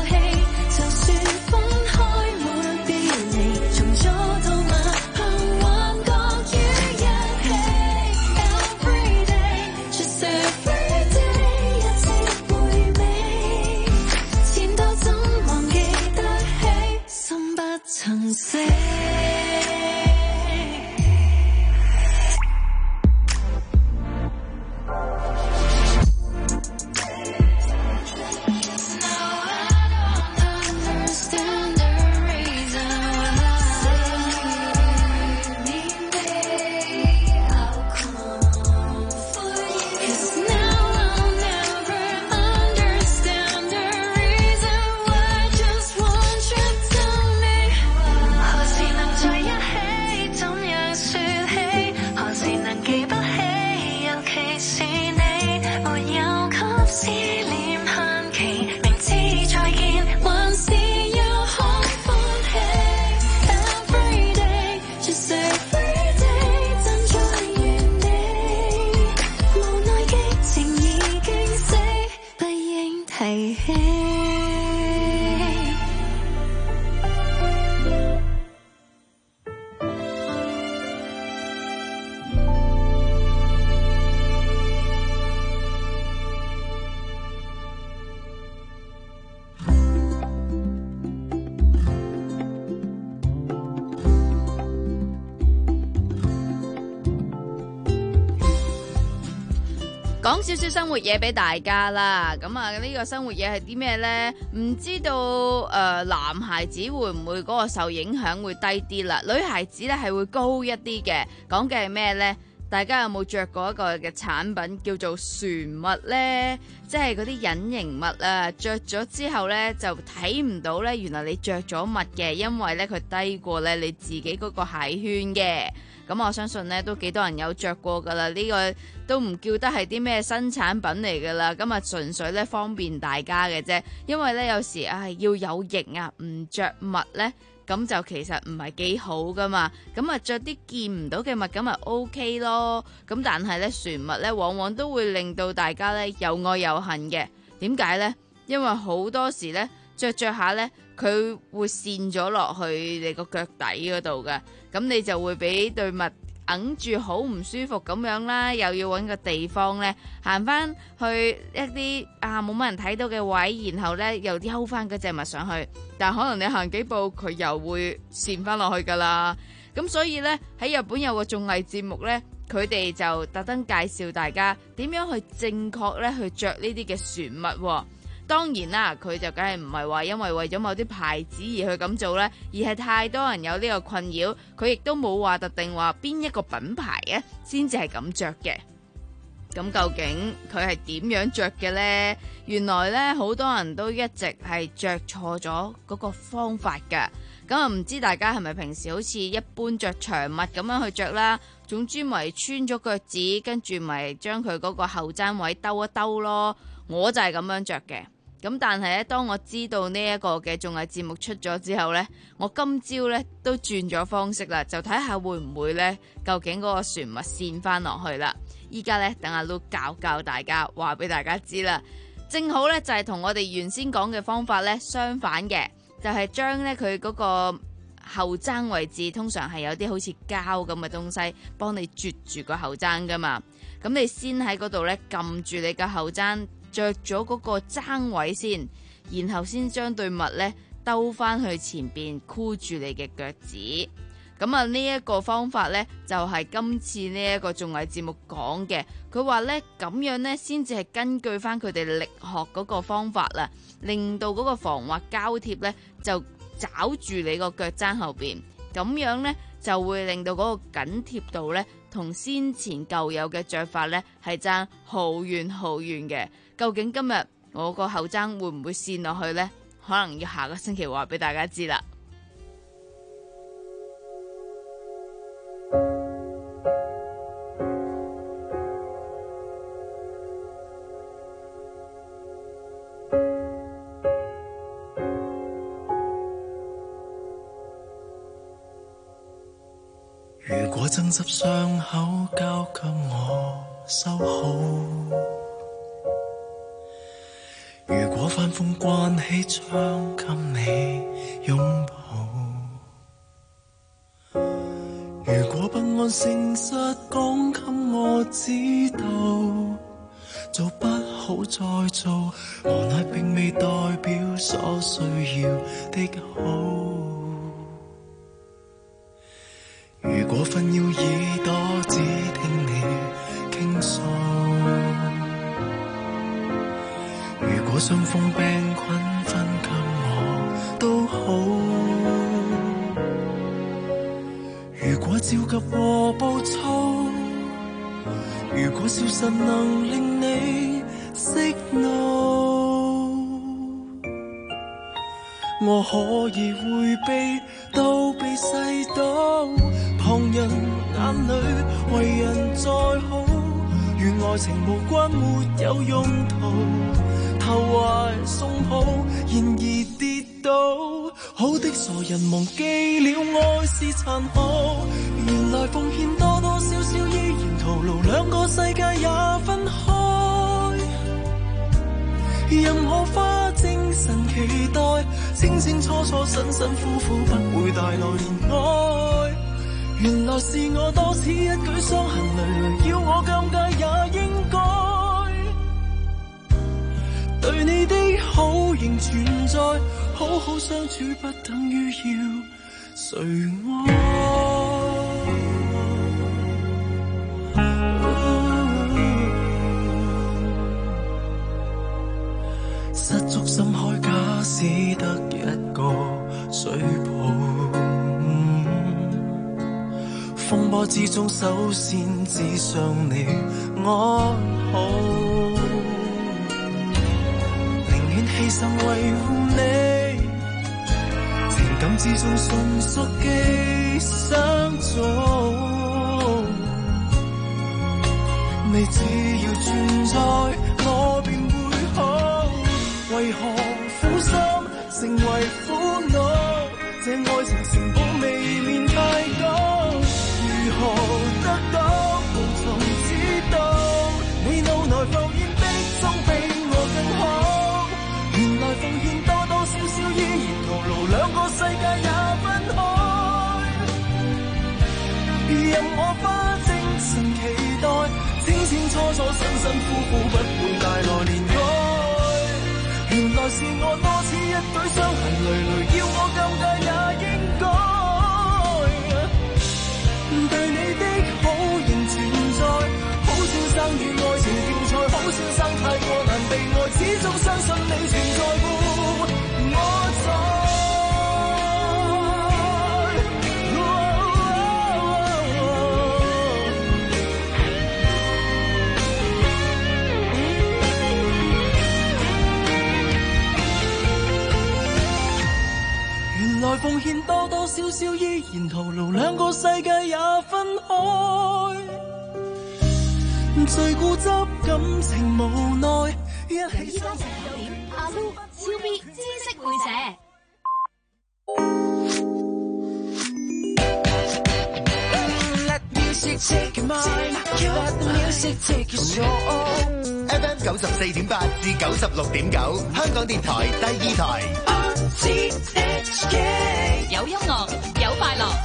從早到晚，盼望講少少生活嘢俾大家啦，咁啊呢個生活嘢係啲咩呢？唔知道誒、呃，男孩子會唔會嗰個受影響會低啲啦？女孩子咧係會高一啲嘅。講嘅係咩呢？大家有冇着過一個嘅產品叫做船襪呢？即係嗰啲隱形襪啊，着咗之後呢，就睇唔到呢，原來你着咗襪嘅，因為呢，佢低過呢你自己嗰個鞋圈嘅。咁我相信呢都幾多人有着過噶啦，呢、這個都唔叫得係啲咩新產品嚟噶啦，咁啊純粹咧方便大家嘅啫。因為咧有時啊要有型啊，唔着襪咧，咁就其實唔係幾好噶嘛。咁啊着啲見唔到嘅襪咁咪 O K 咯。咁但係咧船襪咧往往都會令到大家咧又愛又恨嘅。點解咧？因為好多時咧着着下咧，佢會跣咗落去你個腳底嗰度嘅。咁你就會俾對襪揞住好唔舒服咁樣啦，又要揾個地方呢，行翻去一啲啊冇乜人睇到嘅位，然後呢又摟翻嗰隻襪上去，但可能你行幾步佢又會跣翻落去噶啦。咁所以呢，喺日本有個綜藝節目呢，佢哋就特登介紹大家點樣去正確呢去着呢啲嘅船襪喎。當然啦，佢就梗係唔係話因為為咗某啲牌子而去咁做呢，而係太多人有呢個困擾，佢亦都冇話特定話邊一個品牌啊先至係咁着嘅。咁究竟佢係點樣着嘅呢？原來呢，好多人都一直係着錯咗嗰個方法㗎。咁啊，唔知大家係咪平時好似一般着長襪咁樣去着啦？總之咪穿咗腳趾，跟住咪將佢嗰個後踭位兜一兜咯。我就係咁樣着嘅。咁但係咧，當我知道呢一個嘅綜藝節目出咗之後呢，我今朝呢都轉咗方式啦，就睇下會唔會呢，究竟嗰個船襪跣翻落去啦。依家呢，等阿 Lu 教教大家，話俾大家知啦。正好呢，就係同我哋原先講嘅方法呢相反嘅，就係將呢佢嗰個後踭位置，通常係有啲好似膠咁嘅東西幫你啜住個後踭噶嘛。咁你先喺嗰度呢，撳住你嘅後踭，着咗嗰個踭位先，然後先將對襪咧兜翻去前邊箍住你嘅腳趾。咁啊呢一個方法呢，就係、是、今次呢一個綜藝節目講嘅。佢話呢，咁樣呢，先至係根據翻佢哋力學嗰個方法啦，令到嗰個防滑膠貼呢，就抓住你個腳踭後邊，咁樣呢，就會令到嗰個緊貼度呢，同先前舊有嘅着法呢，係爭好遠好遠嘅。究竟今日我個後踭會唔會跣落去呢？可能要下個星期話俾大家知啦。 如果爭執傷口交給我收好，如果翻風關起窗給你擁抱，如果不安誠實講給我知道，做不好再做，無奈並未代表所需要的好。如果分要耳朵只聽你傾訴，如果傷風病菌分給我都好，如果焦急和暴躁，如果消失能令你息怒，我可以迴避都被世到，旁人眼裏為人再好，願愛情無關沒有用途，投懷送抱，然而跌倒，好的傻人忘記了愛是殘酷，原來奉獻多多少少依然徒勞，兩個世界也分開，任我花精神期待，清清楚楚辛辛苦苦不會帶來憐愛，原來是我多此一舉傷痕累累，要我尷尬也應該，對你的好仍存在，好好相處不等於要誰愛。 水泡。嗯、風波之中，首先只想你安好，寧願犧牲維護你，情感之中迅速寄生咗。你只要存在，我便會好。為何苦心成為苦惱？這愛情成本未免太高。如何得到？無從知道。你腦內浮現的總比我更好。原來奉獻多多少少依然徒勞，兩個世界也分開。任我花精神期待。清清楚楚，辛辛苦苦，不會帶來憐愛。原來是我多此一舉，傷痕累累，要我尷尬也應該。對你的好仍存在，好先生與愛情競賽，好先生太過難被愛，始終相信你存在乎我在。來奉獻多多少少依然徒勞，兩個世界也分開。最固執感情無奈，一起三十九點，阿 Lu 超 B 知識會社。 F M 九十四點八至九十六點九，香港電台第二台。 有音樂，有快樂。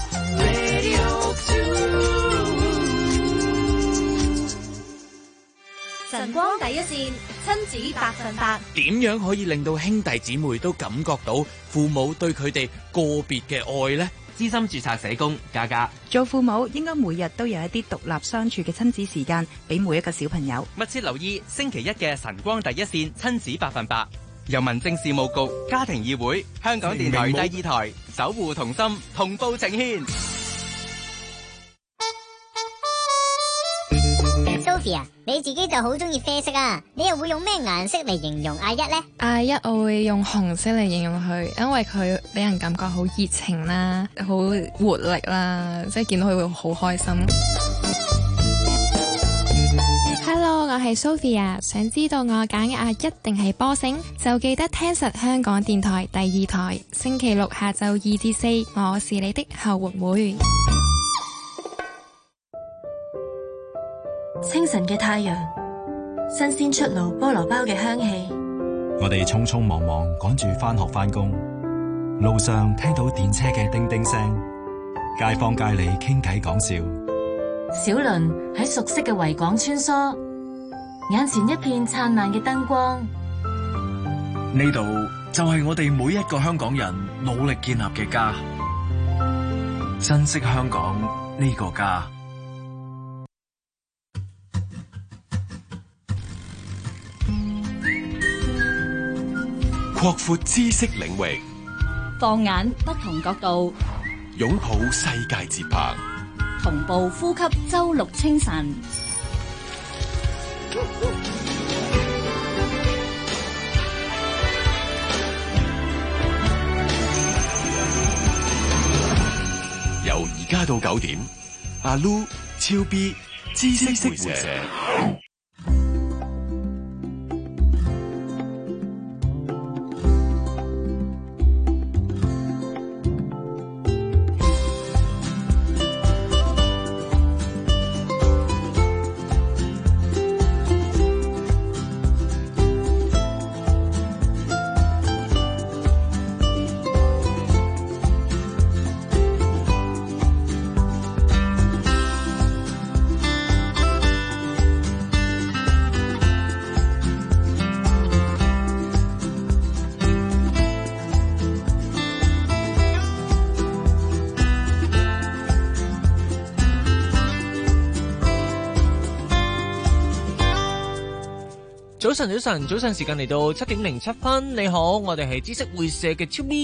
晨光第一線，親子百分百。 點樣可以令到兄弟姊妹都感覺到父母對佢哋個別嘅愛呢？資深註冊社工嘉嘉， 做父母應該每日都有一啲獨立相處嘅親子時間，俾每一個小朋友。 密切留意星期一嘅晨光第一線親子百分百，由民政事務局、家庭議會、香港電台第二台守護同心同步呈獻。 Sophia，你自己就好中意啡色啊，你又會用咩顏色嚟形容阿一呢？ 阿一我會用紅色嚟形容佢，因為佢俾人感覺好熱情啦，好活力啦，即係見到佢會好開心。 Hello， 我係 Sophia， 想知道我揀嘅阿一定係波星，就記得聽實香港電台第二台，星期六下晝二至四，我是你的後援會。 清晨嘅太陽，新鮮出爐菠蘿包嘅香氣。 我哋匆匆忙忙趕住返學返工，路上聽到電車嘅叮叮聲，街坊街里傾偈講笑。 小輪喺熟悉嘅維港穿梭，眼前一片燦爛嘅燈光。 呢度就係我哋每一個香港人努力建立嘅家，珍惜香港呢個家。 擴闊知識領域， 放眼不同角度， 擁抱世界節拍， 同步呼吸周六清晨。 由而家到九點，阿 Lu 超 B 知識會社。 早晨，早晨，早晨時間嚟到七點零七分。你好，我哋係知識會社嘅超咪。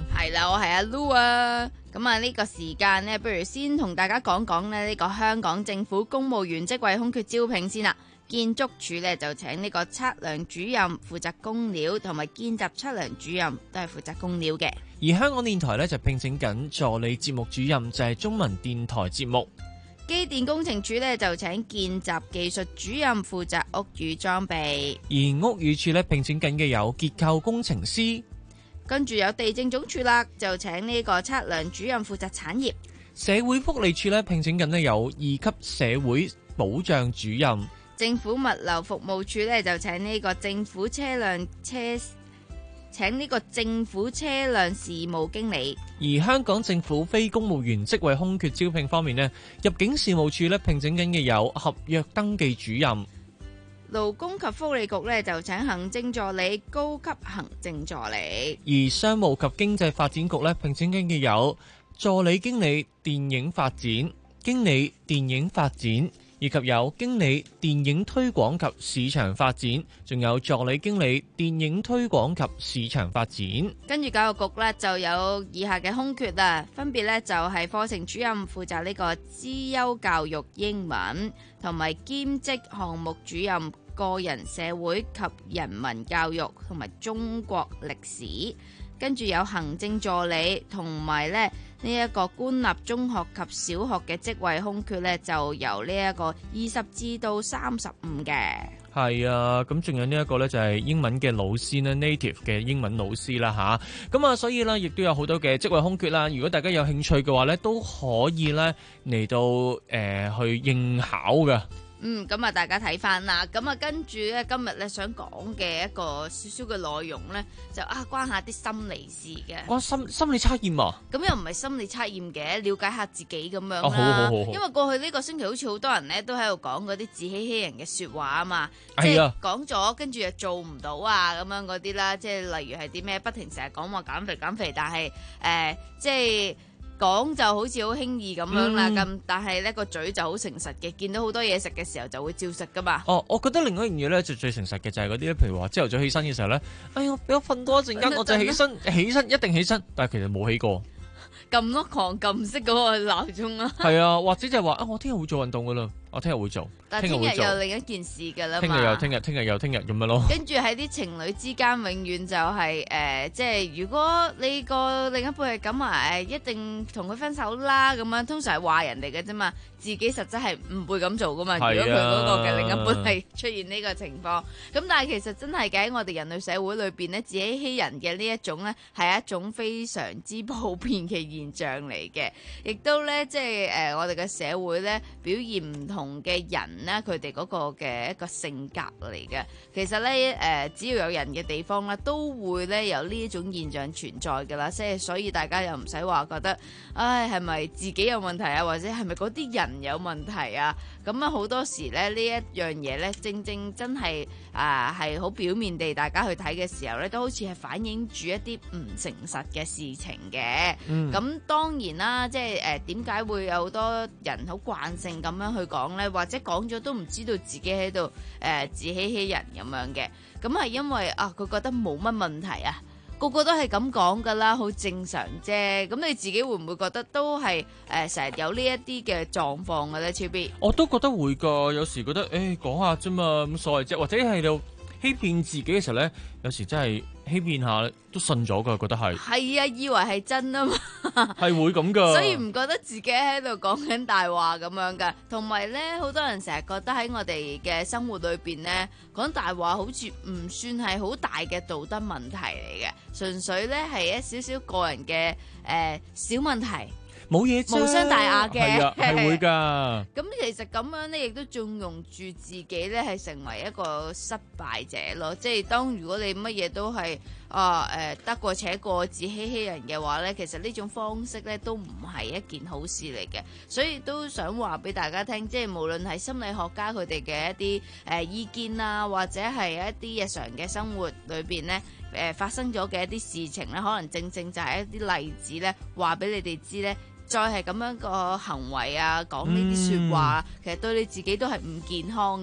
係啦，我係阿 Lu 啊。咁啊，呢個時間呢，不如先同大家講講呢呢個香港政府公務員職位空缺招聘先啦。建築署呢就請呢個測量主任負責工料，同埋見習測量主任都係負責工料嘅。 而香港電台呢就聘請緊助理節目主任，就係中文電台節目。 機電工程署呢就請見習技術主任負責屋宇裝備。 而屋宇署呢聘請緊嘅有結構工程師。 跟住有地政總署啦，就請呢個測量主任負責產業。 社會福利署呢聘請緊呢有二級社會保障主任。 政府物流服務處咧就請呢個政府車輛車請呢個政府車輛事務經理。 而香港政府非公務員職位空缺招聘方面呢，入境事務處咧聘請緊嘅有合約登記主任。 勞工及福利局咧就請行政助理、高級行政助理。 而商務及經濟發展局咧聘請緊嘅有助理經理電影發展、經理電影發展，以及有經理電影推廣及市場發展，仲有助理經理電影推廣及市場發展。 跟住教育局呢就有以下嘅空缺啊，分別呢就係課程主任負責呢個資優教育英文，同埋兼職項目主任個人社會及人民教育，同埋中國歷史。跟住有行政助理同埋咧呢一個官立中學及小學嘅職位空缺呢，就由呢一個二十至到三十五嘅。 係啊，咁仲有呢一個呢，就係英文嘅老師呢 native 嘅英文老師啦吓，咁啊所以呢，亦都有好多嘅職位空缺啦。如果大家有興趣嘅話呢，都可以呢嚟到誒、呃、去應考㗎。 嗯，咁啊，大家睇翻啦。咁啊，跟住咧，今日咧想講嘅一個少少嘅內容咧，就啊關下啲心理事嘅。 關心心理測驗啊？ 咁又唔係心理測驗嘅，了解下自己咁樣啦。 哦，好好好好。 因為過去呢個星期好似好多人咧都喺度講嗰啲自欺欺人嘅説話啊嘛， 係啊， 即係講咗跟住又做唔到啊咁樣嗰啲啦。即係例如係啲咩，不停成日講話減肥減肥，但係誒、呃、即係。講就好似好輕易咁樣啦，咁、嗯、但係呢個嘴就好誠實嘅，見到好多嘢食嘅時候就會照食噶嘛。 哦，我覺得另外一樣嘢咧就最誠實嘅就係嗰啲咧，譬如話朝頭早起身嘅時候咧，哎呀，俾我瞓多一陣間，我就起身，起身一定起身，但係其實冇起過。 撳咯，狂撳熄嗰個鬧鐘啊。 係啊，或者就係話啊，我聽日會做運動噶啦，我聽日會做。 但係聽日又另一件事噶啦嘛。 聽日又聽日，聽日又聽日咁樣咯。 跟住喺啲情侶之間，永遠就係、是、誒、呃，即係如果你個另一半係咁啊，誒，一定同佢分手啦咁樣。通常係話人哋嘅啫嘛，自己實質係唔會咁做噶嘛。 啊、 如果佢嗰個嘅另一半係出現呢個情況，咁但係其實真係嘅，喺我哋人類社會裏邊咧，自欺欺人嘅呢一種咧，係一種非常之普遍嘅現象嚟嘅，亦都咧即係誒、呃，我哋嘅社會咧表現唔同嘅人咧，佢哋嗰個嘅一個性格嚟嘅。其實咧誒、呃，只要有人嘅地方咧，都會咧有呢一種現象存在噶啦。即係所以大家又唔使話覺得，唉，係咪自己有問題啊，或者係咪嗰啲人有問題啊？咁啊好多時咧呢一樣嘢咧，正正真係啊係好表面地，大家去睇嘅時候咧，都好似係反映住一啲唔誠實嘅事情嘅。咁、嗯、當然啦，即係誒點解會有好多人好慣性咁樣去講咧，或者講咗都唔知道自己喺度誒自欺欺人咁樣嘅。咁係因為啊，佢覺得冇乜問題啊。個個都係咁講噶啦，好正常啫。咁你自己會唔會覺得都係誒成日有呢一啲嘅狀況嘅咧？超 B， 我都覺得會噶，有時覺得誒講下啫嘛，咁所謂啫，或者係度欺騙自己嘅時候咧，有時真係欺騙下都信咗噶，覺得係係啊，以為係真啊嘛， 係會咁噶， 所以唔覺得自己喺度講緊大話咁樣噶。同埋咧，好多人成日覺得喺我哋嘅生活裏邊咧，講大話好似唔算係好大嘅道德問題嚟嘅，純粹咧係一少少個人嘅誒、呃、小問題。 冇嘢啫， 無傷大雅嘅， 係啊，係會㗎。 咁其實咁樣咧，亦都縱容住自己咧，係成為一個失敗者咯。即係當如果你乜嘢都係啊誒得過且過、自欺欺人嘅話咧，其實呢種方式咧都唔係一件好事嚟嘅。所以都想話俾大家聽，即係無論係心理學家佢哋嘅一啲誒、呃、意見啊，或者係一啲日常嘅生活裏邊咧。誒、呃、發生咗嘅一啲事情咧，可能正正就係一啲例子咧，話俾你哋知咧，再係咁樣個行為啊，講呢啲説話、嗯，其實對你自己都係唔健康嘅。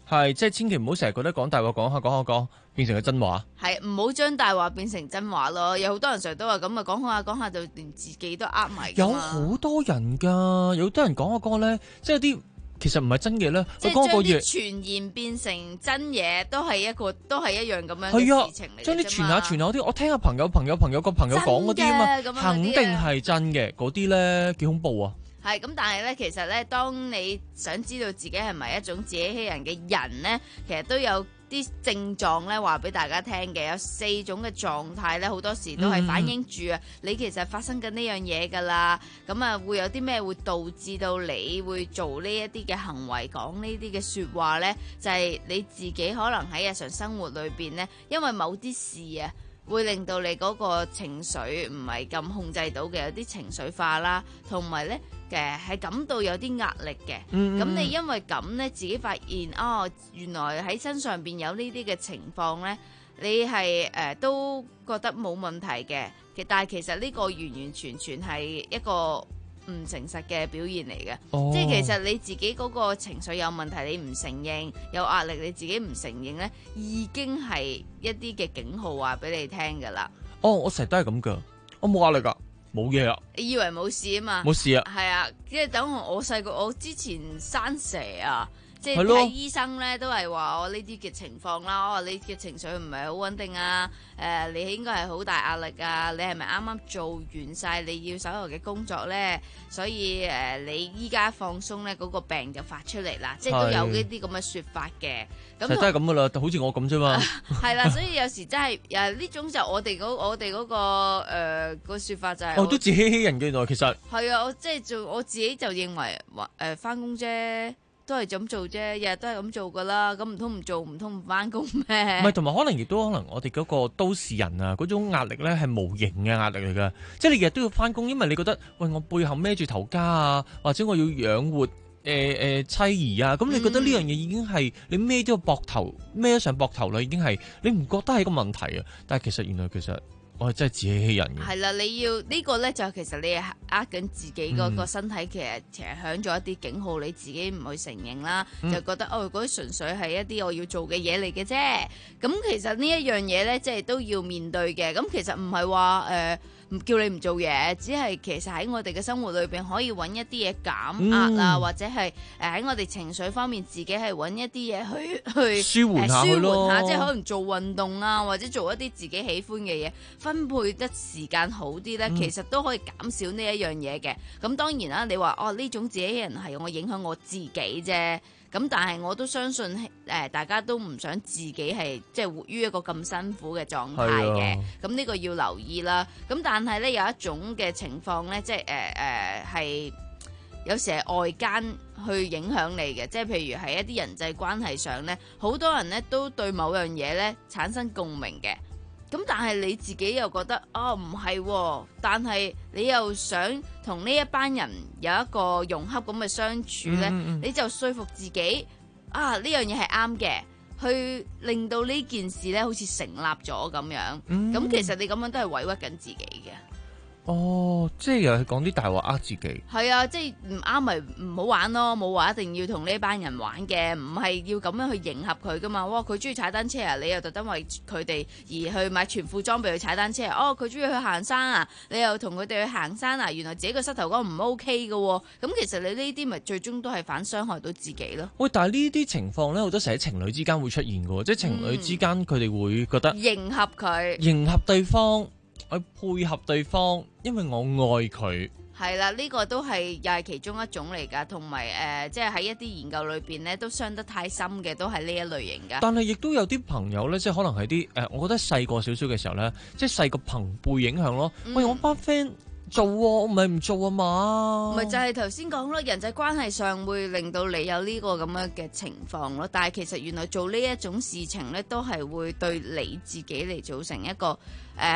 係即係千祈唔好成日覺得講大話講下講下講變成個真話。 係唔好將大話變成真話咯。有好多人成日都話咁啊，講下講下就連自己都呃埋。 有好多人㗎，有好多人講下講下咧，即係啲其實唔係真嘅咧， 即係將啲傳言變成真嘢，都係一個都係一樣咁樣嘅事情嚟嘅啫嘛。 將啲傳下傳下啲，我聽下朋友朋友朋友個朋友講嗰啲啊嘛，肯定係真嘅，嗰啲咧幾恐怖啊！ 係咁，但係咧，其實咧，當你想知道自己係咪一種自欺欺人嘅人咧，其實都有啲症狀咧，話俾大家聽嘅，有四種嘅狀態咧，好多時都係反映住啊，你其實發生緊呢樣嘢噶啦，咁啊會有啲咩會導致到你會做呢一啲嘅行為，講呢啲嘅說話咧，就係、是、你自己可能喺日常生活裏邊咧，因為某啲事啊，會令到你嗰個情緒唔係咁控制到嘅，有啲情緒化啦，同埋咧嘅係感到有啲壓力嘅。咁、嗯、你因為咁咧，自己發現哦，原來喺身上邊有呢啲嘅情況咧，你係誒、呃、都覺得冇問題嘅。其但係其實呢個完完全全係一個唔誠實嘅表現嚟嘅，哦、即係其實你自己嗰個情緒有問題，你唔承認，有壓力你自己唔承認咧，已經係一啲嘅警號話俾你聽噶啦。 哦，我成日都係咁噶，我冇壓力噶，冇嘢啊。 你以為冇事啊嘛？ 冇事啊。 係啊，即係等我我細個，我之前生蛇啊。即係睇醫生咧，都係話我呢啲嘅情況啦。我話你嘅情緒唔係好穩定啊。誒、呃，你應該係好大壓力啊。你係咪啱啱做完晒你要手頭嘅工作咧？所以誒、呃，你依家放鬆咧，嗰、那個病就發出嚟啦。即係都有呢啲咁嘅説法嘅。咁就真係咁噶啦，好似我咁啫嘛。 係啦，所以有時真係誒呢種就我哋嗰我哋嗰、那個誒、呃那個説法就係、是、 哦，都自欺欺人嘅原來其實係啊，我即係做我自己就認為話誒翻工啫。都係咁做啫，日日都係咁做噶啦，咁唔通唔做，唔通唔翻工咩？ 唔係，同埋可能亦都可能我哋嗰個都市人啊，嗰種壓力咧係無形嘅壓力嚟噶，即係你日日都要翻工，因為你覺得喂我背後孭住頭家啊，或者我要養活誒誒、呃呃、妻兒啊，咁你覺得呢樣嘢已經係你孭咗個膊頭孭咗上膊頭啦，已經係你唔覺得係個問題啊？但係其實原來其實。我係真係自欺欺人嘅。係啦， 你要、這個、呢個咧就其實你係呃緊自己嗰個身體，嗯、其實其實響咗一啲警號，你自己唔去承認啦，嗯、就覺得哦嗰啲純粹係一啲我要做嘅嘢嚟嘅啫。咁其實呢一樣嘢咧，即係都要面對嘅。咁其實唔係話誒唔叫你唔做嘢，只係其實喺我哋嘅生活裏邊可以揾一啲嘢減壓啊，嗯、或者係誒喺我哋情緒方面自己係揾一啲嘢去去舒緩下佢咯， 呃、即係可能做運動啊，或者做一啲自己喜歡嘅嘢。分配得時間好啲咧，其實都可以減少呢一樣嘢嘅。咁、嗯、當然啦，你話哦呢種自己人係我影響我自己啫。咁但係我都相信誒、呃，大家都唔想自己係即係活於一個咁辛苦嘅狀態嘅。咁呢、啊、個要留意啦。咁但係咧有一種嘅情況咧，即係誒誒係有時係外間去影響你嘅，即係譬如係一啲人際關係上咧，好多人咧都對某樣嘢咧產生共鳴嘅。咁但係你自己又覺得哦唔係、哦，但係你又想同呢一班人有一個融洽咁嘅相處呢，嗯嗯、你就說服自己啊呢樣嘢係啱嘅，去令到呢件事呢好似成立咗咁樣。咁、嗯、其實你咁樣都係委屈緊自己嘅。 哦，即係又係講啲大話呃自己。係啊，即係唔啱咪唔好玩咯，冇話一定要同呢班人玩嘅，唔係要咁樣去迎合佢噶嘛。哇，佢中意踩單車啊，你又特登為佢哋而去買全副裝備去踩單車。哦，佢中意去行山啊，你又同佢哋去行山啊。原來自己個膝頭哥唔 OK 噶，咁其實你呢啲咪最終都係反傷害到自己咯。 喂，但係呢啲情況咧，好多時喺情侶之間會出現噶，即係情侶之間佢哋會覺得迎合佢， 迎合對方。去配合對方，因為我愛佢。 係啦，呢、這個都係又係其中一種嚟㗎，同埋誒，即係喺一啲研究裏邊咧，都傷得太深嘅，都係呢一類型㗎。 但係亦都有啲朋友咧，即係可能係啲誒，我覺得細個少少嘅時候咧，即係細個朋輩影響咯。嗯、喂，我班 friend 做喎，我唔係唔做啊嘛。 咪就係頭先講咯，人際關係上會令到你有呢個咁樣嘅情況咯。但係其實原來做呢一種事情咧，都係會對你自己嚟造成一個誒。呃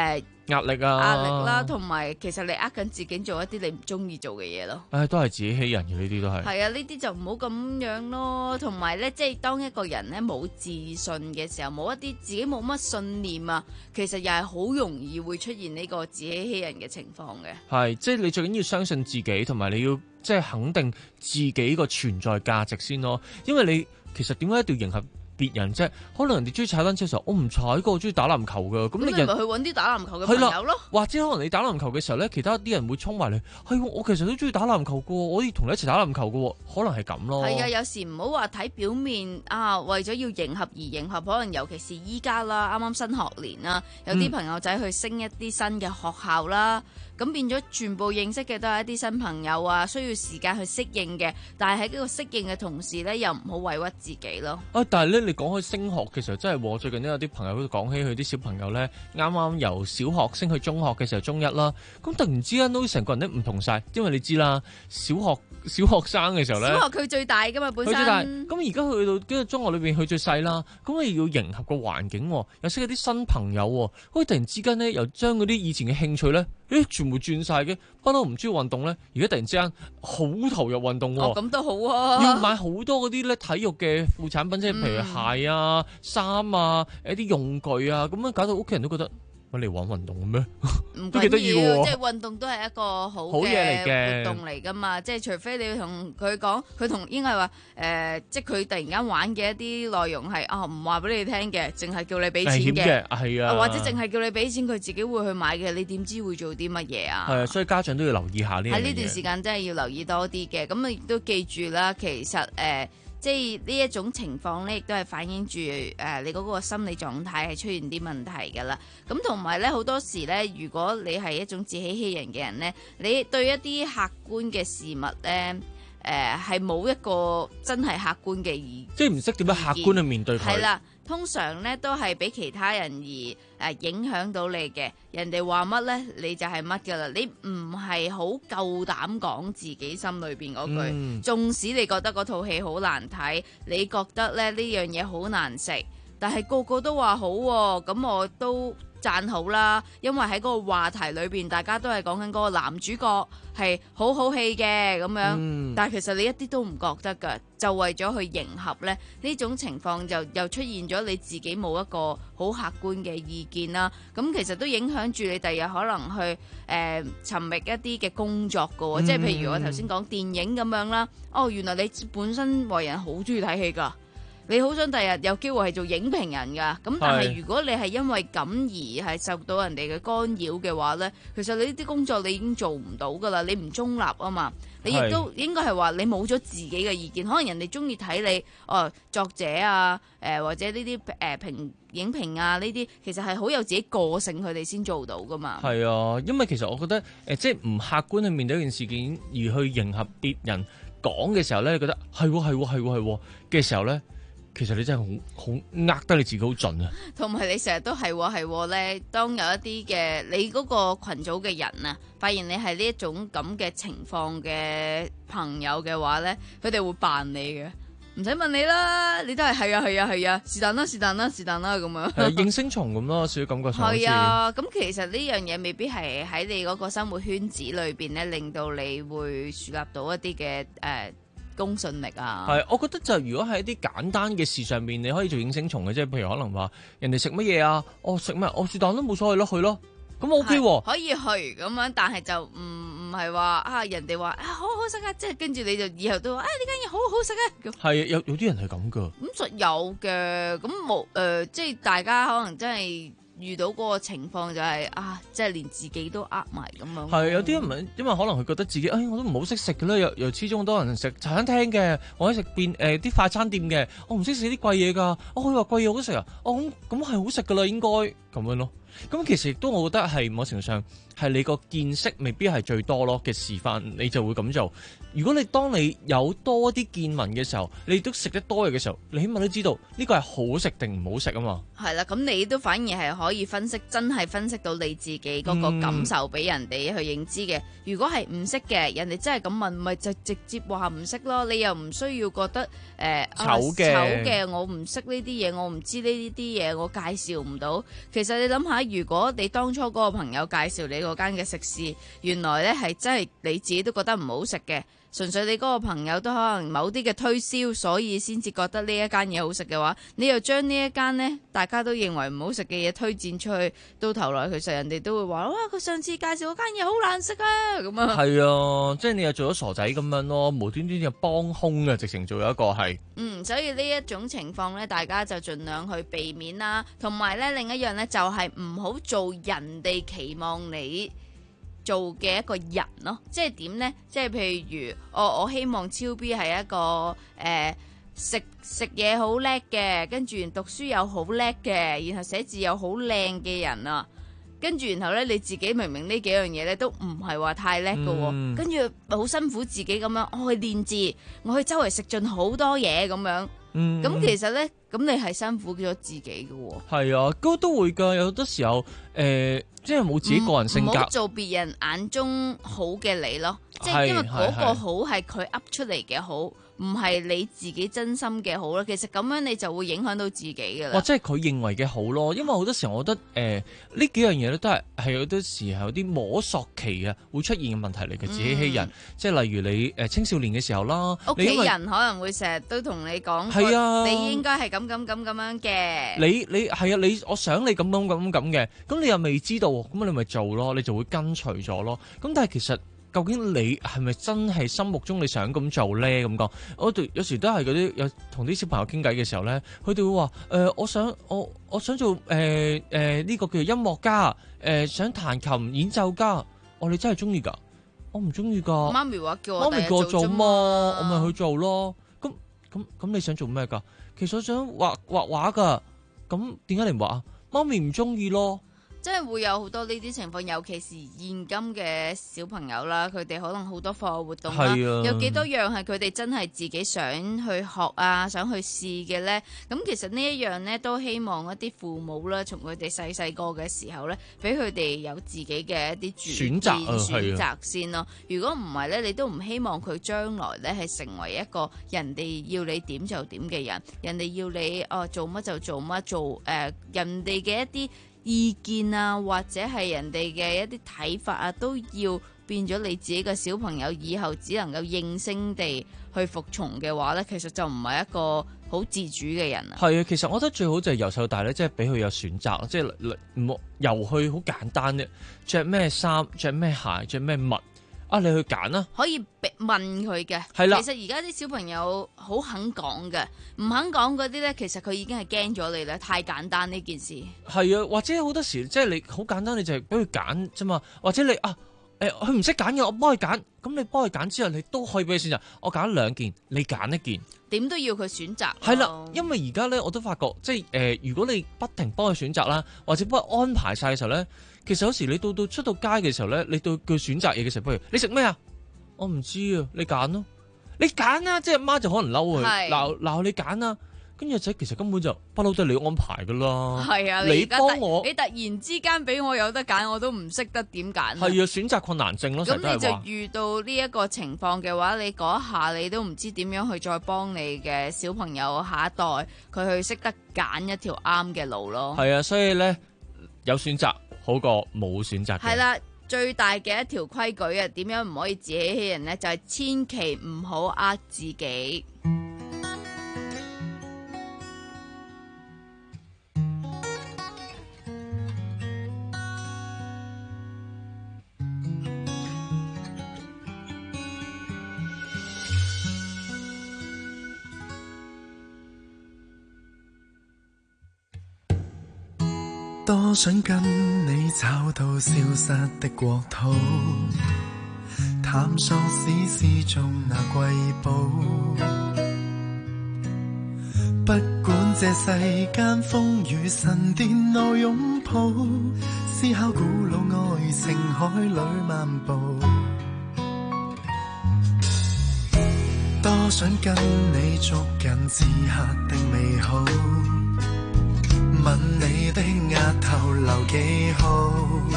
壓力啊， 壓力啦，同埋其實你呃緊自己做一啲你唔中意做嘅嘢咯。 唉，都係自己欺人嘅呢啲都係。 係啊，呢啲就唔好咁樣咯。同埋咧，即係當一個人咧冇自信嘅時候，冇一啲自己冇乜信念啊，其實又係好容易會出現呢個自欺欺人嘅情況嘅。 係，即係你最緊要相信自己，同埋你要即係肯定自己個存在價值先咯。因為你其實點解一定要迎合別人啫？可能人哋中意踩單車嘅時候，我唔踩過，我中意打籃球㗎。咁你咪去揾啲打籃球嘅朋友咯。 或者可能你打籃球嘅時候咧，其他啲人會衝埋嚟，係我其實都中意打籃球㗎，我可以同你一齊打籃球㗎，可能係咁咯。 係啊，有時唔好話睇表面啊，為咗要迎合而迎合，可能尤其是依家啦，啱啱新學年啦，有啲朋友仔去升一啲新嘅學校啦。嗯咁變咗全部認識嘅都係一啲新朋友啊，需要時間去適應嘅。但係喺呢個適應嘅同時咧，又唔好委屈自己咯。 啊！但係咧，你講開升學嘅時候，真係我最近都有啲朋友都講起佢啲小朋友咧，啱啱由小學升去中學嘅時候，中一啦。咁突然之間都成個人都唔同晒，因為你知啦，小學小學生嘅時候咧， 小學佢最大噶嘛，本身。佢最大。 咁而家去到跟住中學裏邊，佢最細啦。咁你要迎合個環境，又識一啲新朋友，可以突然之間咧，又將嗰啲以前嘅興趣咧，誒，全部轉晒嘅。不嬲唔中意運動咧，而家突然之間好投入運動。 哦，咁都好啊！ 要買好多嗰啲咧體育嘅副產品，即係譬如鞋啊、衫、嗯、啊、一啲用具啊，咁樣搞到屋企人都覺得。揾嚟玩運動嘅咩？都幾得意喎！ 即係運動都係一個好嘅活動嚟㗎嘛。即係除非你同佢講，佢同應該係話誒，即係佢突然間玩嘅一啲內容係啊，唔話俾你聽嘅，淨係叫你俾錢嘅， 係啊， 或者淨係叫你俾錢，佢自己會去買嘅。你點知會做啲乜嘢啊？ 係啊，所以家長都要留意下呢樣嘢。 喺呢段時間真係要留意多啲嘅。咁亦都記住啦，其實誒。呃即係呢一種情況咧，亦都係反映住誒、呃、你嗰個心理狀態係出現啲問題㗎啦。咁同埋咧，好多時咧，如果你係一種自欺欺人嘅人咧，你對一啲客觀嘅事物咧，誒係冇一個真係客觀嘅意見， 即係唔識點樣客觀去面對佢。係啦， 通常咧都係俾其他人而誒影響到你嘅。人哋話乜咧，你就係乜㗎啦。你唔係好夠膽講自己心裏邊嗰句，嗯、縱使你覺得嗰套戲好難睇，你覺得咧呢樣嘢好難食，但係個個都話好喎，咁我都讚好啦。因為喺嗰個話題裏邊，大家都係講緊嗰個男主角係好好戲嘅咁樣，嗯、但係其實你一啲都唔覺得㗎，就為咗去迎合咧呢種情況，就又出現咗你自己冇一個好客觀嘅意見啦。咁其實都影響住你第日可能去誒、呃、尋覓一啲嘅工作㗎喎，嗯、即係譬如我頭先講電影咁樣啦。哦，原來你本身為人好中意睇戲㗎。你好想第日有機會係做影評人㗎，咁但係如果你係因為咁而係受到人哋嘅干擾嘅話呢，其實你呢啲工作你已經做唔到㗎啦，你唔中立啊嘛，你亦都應該係話你冇咗自己嘅意見，可能人哋中意睇你哦作者啊，誒、呃、或者呢啲誒評影評啊呢啲，其實係好有自己個性，佢哋先做到㗎嘛。係啊，因為其實我覺得誒、呃、即係唔客觀去面對一件事件而去迎合別人講嘅時候呢，你覺得係喎係喎係喎係喎嘅時候呢。其實你真係好好呃得你自己好盡啊！ 同埋你成日都係喎係喎咧，當有一啲嘅你嗰個群組嘅人啊，發現你係呢一種咁嘅情況嘅朋友嘅話咧，佢哋會扮你嘅，唔使問你啦，你都係係啊係啊係啊，是但啦是但啦是但啦咁樣。 係應聲蟲咁咯，少少感覺上。 係啊，咁其實呢樣嘢未必係喺你嗰個生活圈子裏邊咧，令到你會樹立到一啲嘅誒。呃公信力啊， 係，我覺得就如果喺一啲簡單嘅事上面，你可以做應聲蟲嘅，即係譬如可能話人哋食乜嘢啊，我食咩，我是但都冇所謂咯，去咯，咁 OK 喎， 可以去咁樣，但係就唔唔係話啊人哋話啊好好食啊，即係跟住你就以後都話啊呢間嘢好好食啊， 係有有啲人係咁噶， 咁實有嘅，咁冇誒，即係大家可能真係。遇到嗰個情況就係、是、啊，即係連自己都呃埋咁樣。 係有啲人因為可能佢覺得自己，哎，我都唔好識食嘅啦，又又始終好多人食茶餐廳嘅，我喺食便誒啲快餐店嘅，我唔識食啲貴嘢㗎。哦，佢話貴嘢好食啊，哦咁咁係好食㗎啦，應該咁樣咯。咁其實亦都我覺得係某程度上係你個見識未必係最多咯嘅示範，你就會咁做。如果你當你有多啲見聞嘅時候，你都食得多嘢嘅時候，你起碼都知道呢個係好食定唔好食啊嘛。係啦，咁你都反而係可以分析，真係分析到你自己嗰個感受俾人哋去認知嘅。嗯、如果係唔識嘅，人哋真係咁問，咪就直接話唔識咯。你又唔需要覺得誒醜嘅，醜嘅，我唔識呢啲嘢，我唔知呢啲嘢，我介紹唔到。其其實你諗下，如果你當初嗰個朋友介紹你嗰間嘅食肆，原來咧係真係你自己都覺得唔好食嘅。純粹你嗰個朋友都可能某啲嘅推銷，所以先至覺得呢一間嘢好食嘅話，你又將呢一間呢大家都認為唔好食嘅嘢推薦出去，到頭來其實人哋都會話：哇！佢上次介紹嗰間嘢好難食啊！咁啊， 係啊，即係你又做咗傻仔咁樣咯，無端端就幫兇啊，直情做咗一個係。嗯， 所以呢一種情況呢，大家就盡量去避免啦。同埋呢，另一樣呢，就係唔好做人哋期望你做嘅一個人咯，即係點呢？即係譬如我我希望超 B 係一個誒、呃、食食嘢好叻嘅，跟住讀書又好叻嘅，然後寫字又好靚嘅人啊。跟住然後咧，你自己明明呢幾樣嘢咧都唔係話太叻嘅喎，嗯、跟住好辛苦自己咁樣，我去練字，我去周圍食盡好多嘢咁樣。咁、嗯、其實咧，咁你係辛苦咗自己嘅喎。係啊，都都會㗎，有好多時候誒。呃即係冇自己個人性格，唔好做別人眼中好嘅你咯。即係因為嗰個好係佢噏出嚟嘅好，唔係你自己真心嘅好咯。其實咁樣你就會影響到自己㗎啦。 或者係佢認為嘅好咯。因為好多時候我覺得誒呢、呃、幾樣嘢咧都係係有啲時候有啲摸索期啊會出現嘅問題嚟嘅，自欺欺人。嗯、即係例如你誒、呃、青少年嘅時候啦， 屋企人可能會成日都同你講，係啊，你應該係咁咁咁咁樣嘅。 你你係啊，你我想你咁咁咁咁嘅，咁你又未知道。咁你咪做咯，你就會跟隨咗咯。咁但係其實究竟你係咪真係心目中你想咁做咧？咁講，我哋有時都係嗰啲有同啲小朋友傾偈嘅時候咧，佢哋會話：誒、呃，我想我我想做誒誒呢個叫做音樂家，誒、呃、想彈琴演奏家。哦，你真係中意㗎？我唔中意㗎。 媽咪話叫我媽咪叫我做嘛，我咪去做咯。咁咁咁，你想做咩㗎？其實我想畫畫畫㗎。咁點解你唔畫啊？媽咪唔中意咯。 真係會有好多呢啲情況，尤其是現今嘅小朋友啦，佢哋可能好多課外活動啦，啊、有幾多樣係佢哋真係自己想去學啊，想去試嘅呢？咁其實呢一樣呢，都希望一啲父母啦，從佢哋細細個嘅時候呢，俾佢哋有自己嘅一啲選擇選擇先咯。如果唔係呢，你都唔希望佢將來呢係成為一個人哋要你點就點嘅人，人哋要你哦做乜就做乜，做誒、呃、人哋嘅一啲意見啊，或者係人哋嘅一啲睇法啊，都要變咗你自己嘅小朋友以後只能夠應聲地去服從嘅話呢，其實就唔係一個好自主嘅人啊。係啊，其實我覺得最好就係由細到大呢，即係俾佢有選擇，即係唔好由去好簡單啫，着咩衫，着咩鞋，着咩襪。啊！你去揀啦， 可以問佢嘅。係啦，其實而家啲小朋友好肯講嘅，唔肯講嗰啲咧，其實佢已經係驚咗你啦。太簡單呢件事。 係啊，或者好多時即係你好簡單，你就係俾佢揀啫嘛。或者你啊，誒，佢唔識揀嘅，我幫佢揀。咁你幫佢揀之後，你都可以俾佢選擇。我揀兩件，你揀一件。 點都要佢選擇。 係啦，因為而家咧，我都發覺即係誒、呃，如果你不停幫佢選擇啦，或者幫佢安排晒嘅時候咧。其實有時你到到出到街嘅時候咧，你對佢選擇嘢嘅時候，不如你食咩啊？我唔知啊，你揀咯，你揀啊！即係媽就可能嬲佢，鬧鬧你揀啊！跟住仔其實根本就不嬲都係你安排噶啦。係啊，你幫我， 你突然之間俾我有得揀，我都唔識得點揀。係啊，選擇困難症咯。咁你就遇到呢一個情況嘅話，你嗰一下你都唔知點樣去再幫你嘅小朋友下一代，佢去識得揀一條啱嘅路咯。 係啊，所以咧有選擇好過冇選擇嘅。 係啦，最大嘅一條規矩啊，點樣唔可以自欺欺人呢？就係、是、千祈唔好呃自己。 多想跟你找到消失的國土，探索史詩中那瑰寶。不管這世間風雨神殿內擁抱，思考古老愛情海裏漫步。多想跟你捉緊此刻的美好，吻你的額頭留記號，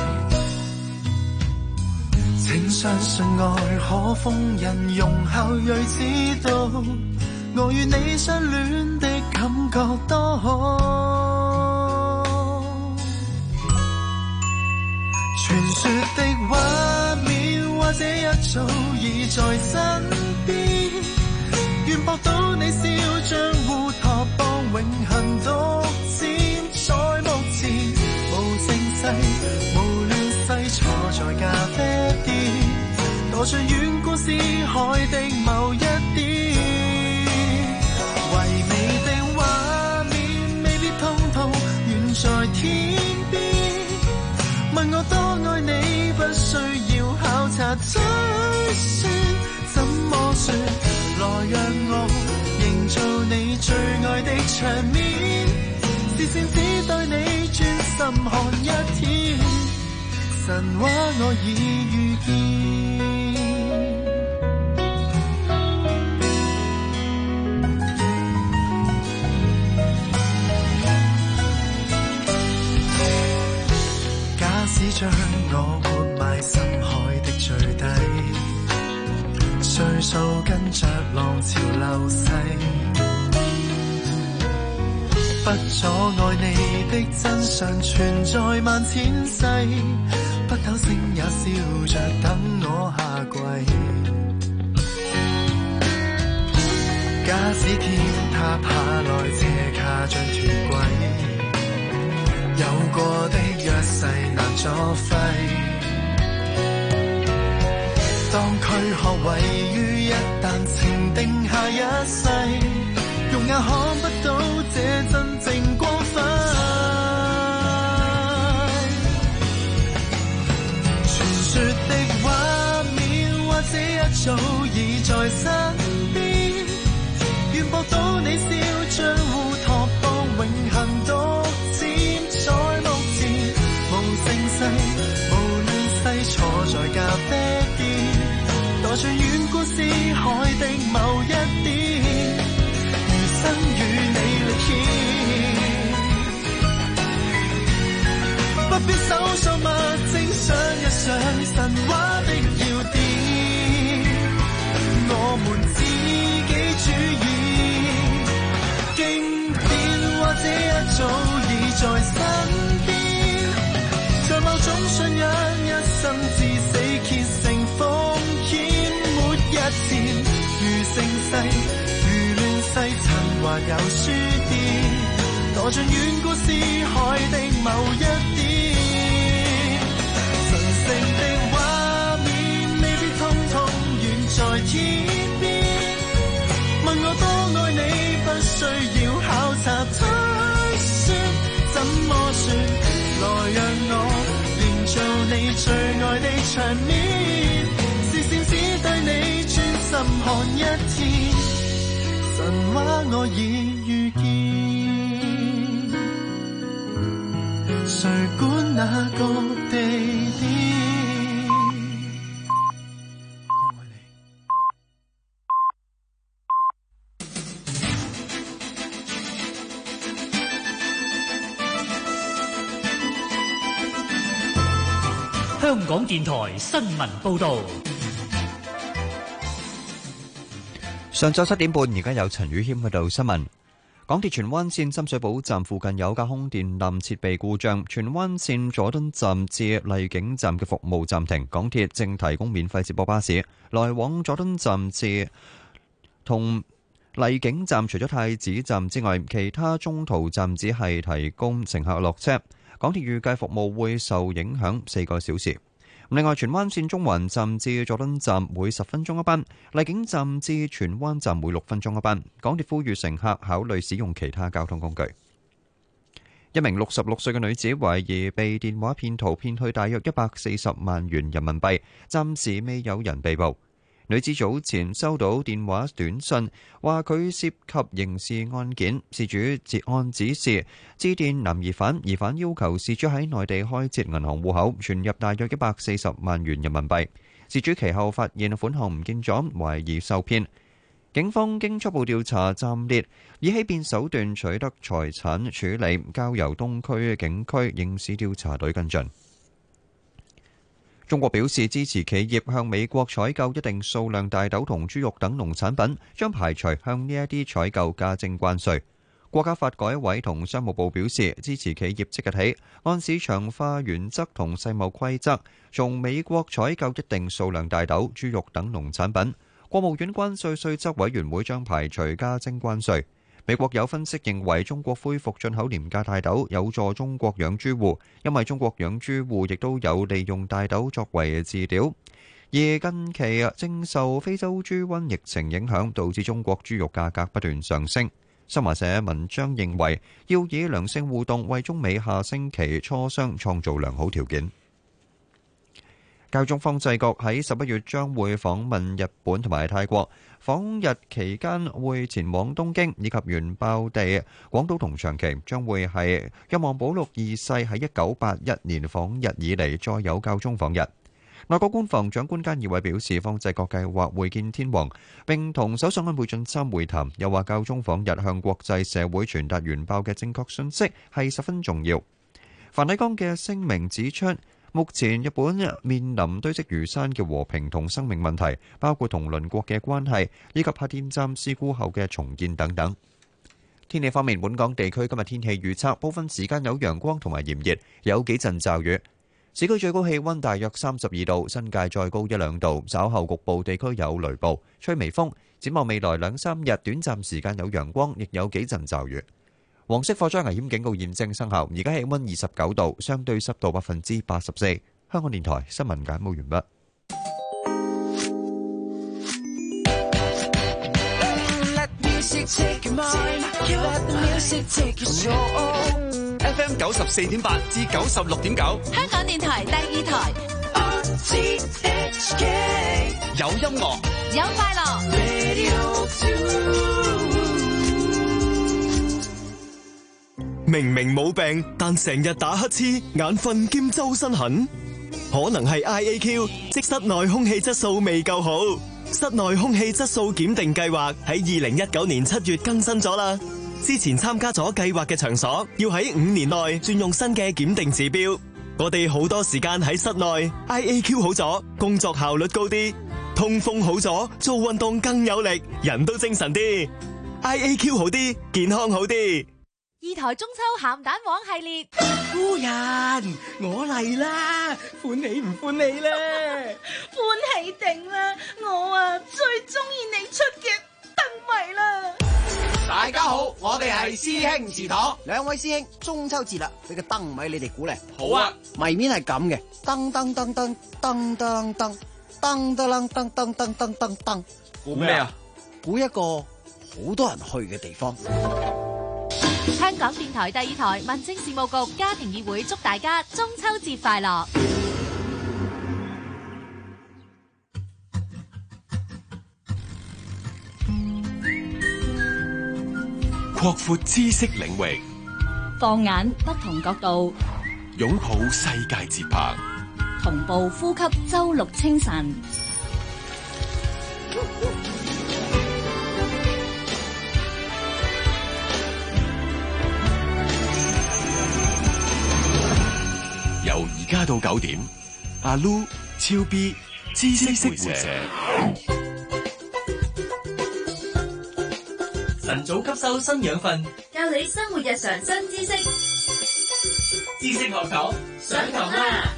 請相信愛可封印，容後睿知道，我與你相戀的感覺多好。 說的畫面或者一早已在身邊，願博到你笑像烏托邦永恆獨佔，在目前無盛世無亂世，坐在咖啡店，墮進遠古詩海的某一點，唯美的畫面未必通通遠在天邊，問我多愛你不需要考察推算，怎麼說來讓我營造你最愛的場面，視線只對你專心看一天，神話我已遇見。假使將我活埋深海的最底，歲數跟着浪潮流逝，不阻礙你的真相存在萬千世，北斗星也笑着等我下跪。假使天塌下來斜卡將脫軌，有過的約誓難作廢，當軀殼位於一旦情定下一世，肉眼看不到這真正光輝，傳說的畫面或者一早已在身邊，願博到你笑將烏托邦永恆獨佔，在目前無盛世無亂世，坐在咖啡店，墮進遠古詩海的某一點，餘生與你力牽，不必搜索物證，想一想神話的要點，我們自己主演，經典或者一早已在身邊，在某種信仰一生至死竭誠奉獻，沒一天如盛世如亂世，曾還有書店，墮進遠古詩海的某一點，神聖的畫面未必通通遠在天邊，問我多愛你不需要考察推算，怎麼說來讓我營造你最愛的場面，視線只對你專心看一天，神話我已遇見，誰管那個地點。 香港電台新聞報道。 上晝七點半，而家有陳宇謙喺度新聞。港鐵荃灣線深水埗站附近有架空電纜設備故障，荃灣線佐敦站至荔景站嘅服務暫停。港鐵正提供免費接駁巴士，來往佐敦站至同荔景站，除咗太子站之外，其他中途站只係提供乘客落車。港鐵預計服務會受影響四個小時。另外，荃灣線中環站至佐敦站每十分鐘一班，荔景站至荃灣站每六分鐘一班。港鐵呼籲乘客考慮使用其他交通工具。一名六十六歲嘅女子懷疑被電話騙徒騙去大約一百四十萬元人民幣，暫時未有人被捕。女子早前收到電話短信，話佢涉及刑事案件，事主接按指示致電男疑犯，疑犯要求事主喺內地開設銀行戶口，存入大約一百四十萬元人民幣。事主其後發現款項唔見咗，懷疑受騙。警方經初步調查，暫列以欺騙手段取得財產處理，交由東區警區刑事調查隊跟進。中國表示支持企業向美國採購一定數量大豆同豬肉等農產品，將排除向呢一啲採購加徵關稅。 國家發改委同商務部表示支持企業即日起按市場化原則同世貿規則，從美國採購一定數量大豆、豬肉等農產品。國務院關稅稅則委員會將排除加徵關稅。美國有分析認為，中國恢復進口廉價大豆有助中國養豬戶，因為中國養豬戶亦都有利用大豆作為飼料。而近期啊，正受非洲豬瘟疫情影響，導致中國豬肉價格不斷上升。新華社文章認為，要以良性互動為中美下星期磋商創造良好條件。教宗方濟各喺十一月將會訪問日本同埋泰國，訪日期間會前往東京以及原爆地廣島同長崎，將會係若望保祿二世喺一九八一年訪日以嚟再有教宗訪日。內閣官房長官菅義偉表示，方濟各計劃會見天皇，並同首相安倍晉三會談，又話教宗訪日向國際社會傳達原爆嘅正確信息係十分重要。梵蒂岡嘅聲明指出，目前日本面臨堆積如山嘅和平同生命問題，包括同鄰國嘅關係，以及核電站事故後嘅重建等等。天氣方面，本港地區今日天氣預測，部分時間有陽光同埋炎熱，有幾陣驟雨。市區最高氣溫大約三十二度，新界再高一兩度，稍後局部地區有雷暴，吹微風。展望未來兩三日，短暫時間有陽光，亦有幾陣驟雨。黃色火災危險警告現正生效，而家氣溫二十九度，相對濕度百分之八十四。香港電台新聞簡報完畢。 F M 九十四點八至九十六點九， 香港電台第二台。 有音樂， 有快樂。 明明冇病，但成日打乞嗤、眼瞓兼周身痕，可能係 I A Q， 即室內空氣質素未夠好。室內空氣質素檢定計劃喺二零一九年七月更新咗啦。之前參加咗計劃嘅場所，要喺五年內轉用新嘅檢定指標。我哋好多時間喺室內 ，I A Q 好咗，工作效率高啲；通風好咗，做運動更有力，人都精神啲。I A Q 好啲，健康好啲。 二台中秋鹹蛋黃系列， 夫人，我嚟啦，歡喜唔歡喜咧？ 歡喜定啦，我啊最中意你出嘅燈謎啦。 大家好，我哋係師兄祠堂，兩位師兄，中秋節啦，俾個燈謎你哋估嚟。 好啊， 謎面係咁嘅，燈燈燈燈燈燈燈燈燈燈燈燈燈燈燈， 估咩啊？ 估一個好多人去嘅地方。 香港電台第二台民政事務局家庭議會祝大家中秋節快樂。 擴闊知識領域， 放眼不同角度， 擁抱世界節拍， 同步呼吸周六清晨。 由而家到九點，阿 Lu、超 B、知識陪社， 晨早吸收新養分， 教你生活日常新知識。 知識學堂上堂啦！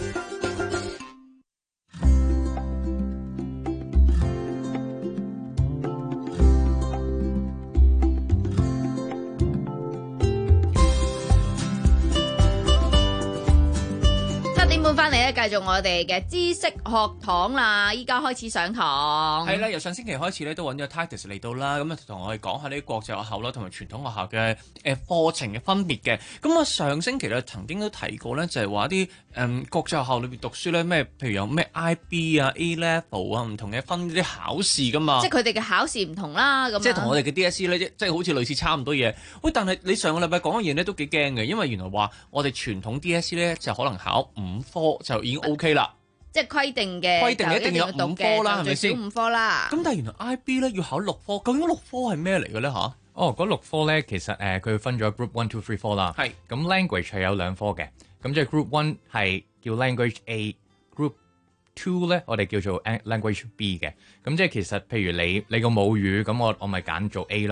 翻嚟咧，繼續我哋嘅知識學堂啦！依家開始上堂， 係啦，由上星期開始咧，都揾咗 Titus 嚟到啦，咁啊同我哋講下呢啲國際學校啦，同埋傳統學校嘅誒課程嘅分別嘅。咁啊上星期咧曾經都提過咧，就係話啲誒國際學校裏邊讀書咧，咩譬如有咩 I B 啊、A Level 啊，唔同嘅分啲考試噶嘛。 即係佢哋嘅考試唔同啦，咁即係同我哋嘅 D S E 咧，即係好似類似差唔多嘢。喂，但係你上個禮拜講嘅嘢咧都幾驚嘅，因為原來話我哋傳統 D S E 咧就可能考五科就已經 O K 啦， 即係規定嘅， 規定一定要有五科啦，係咪先？ 五科啦。咁但係原來 I B 咧要考六科，究竟六科係咩嚟嘅咧？吓？ 哦，嗰六科咧其實誒佢、呃、分咗 Group One、Two、Three、Four 啦。係。咁 language 係有兩科嘅，咁即係 Group One 係叫 Language A，Group Two 咧我哋叫做 Language B 嘅。咁即係其實譬如你你個母語咁，我我咪揀做 A 咯。咁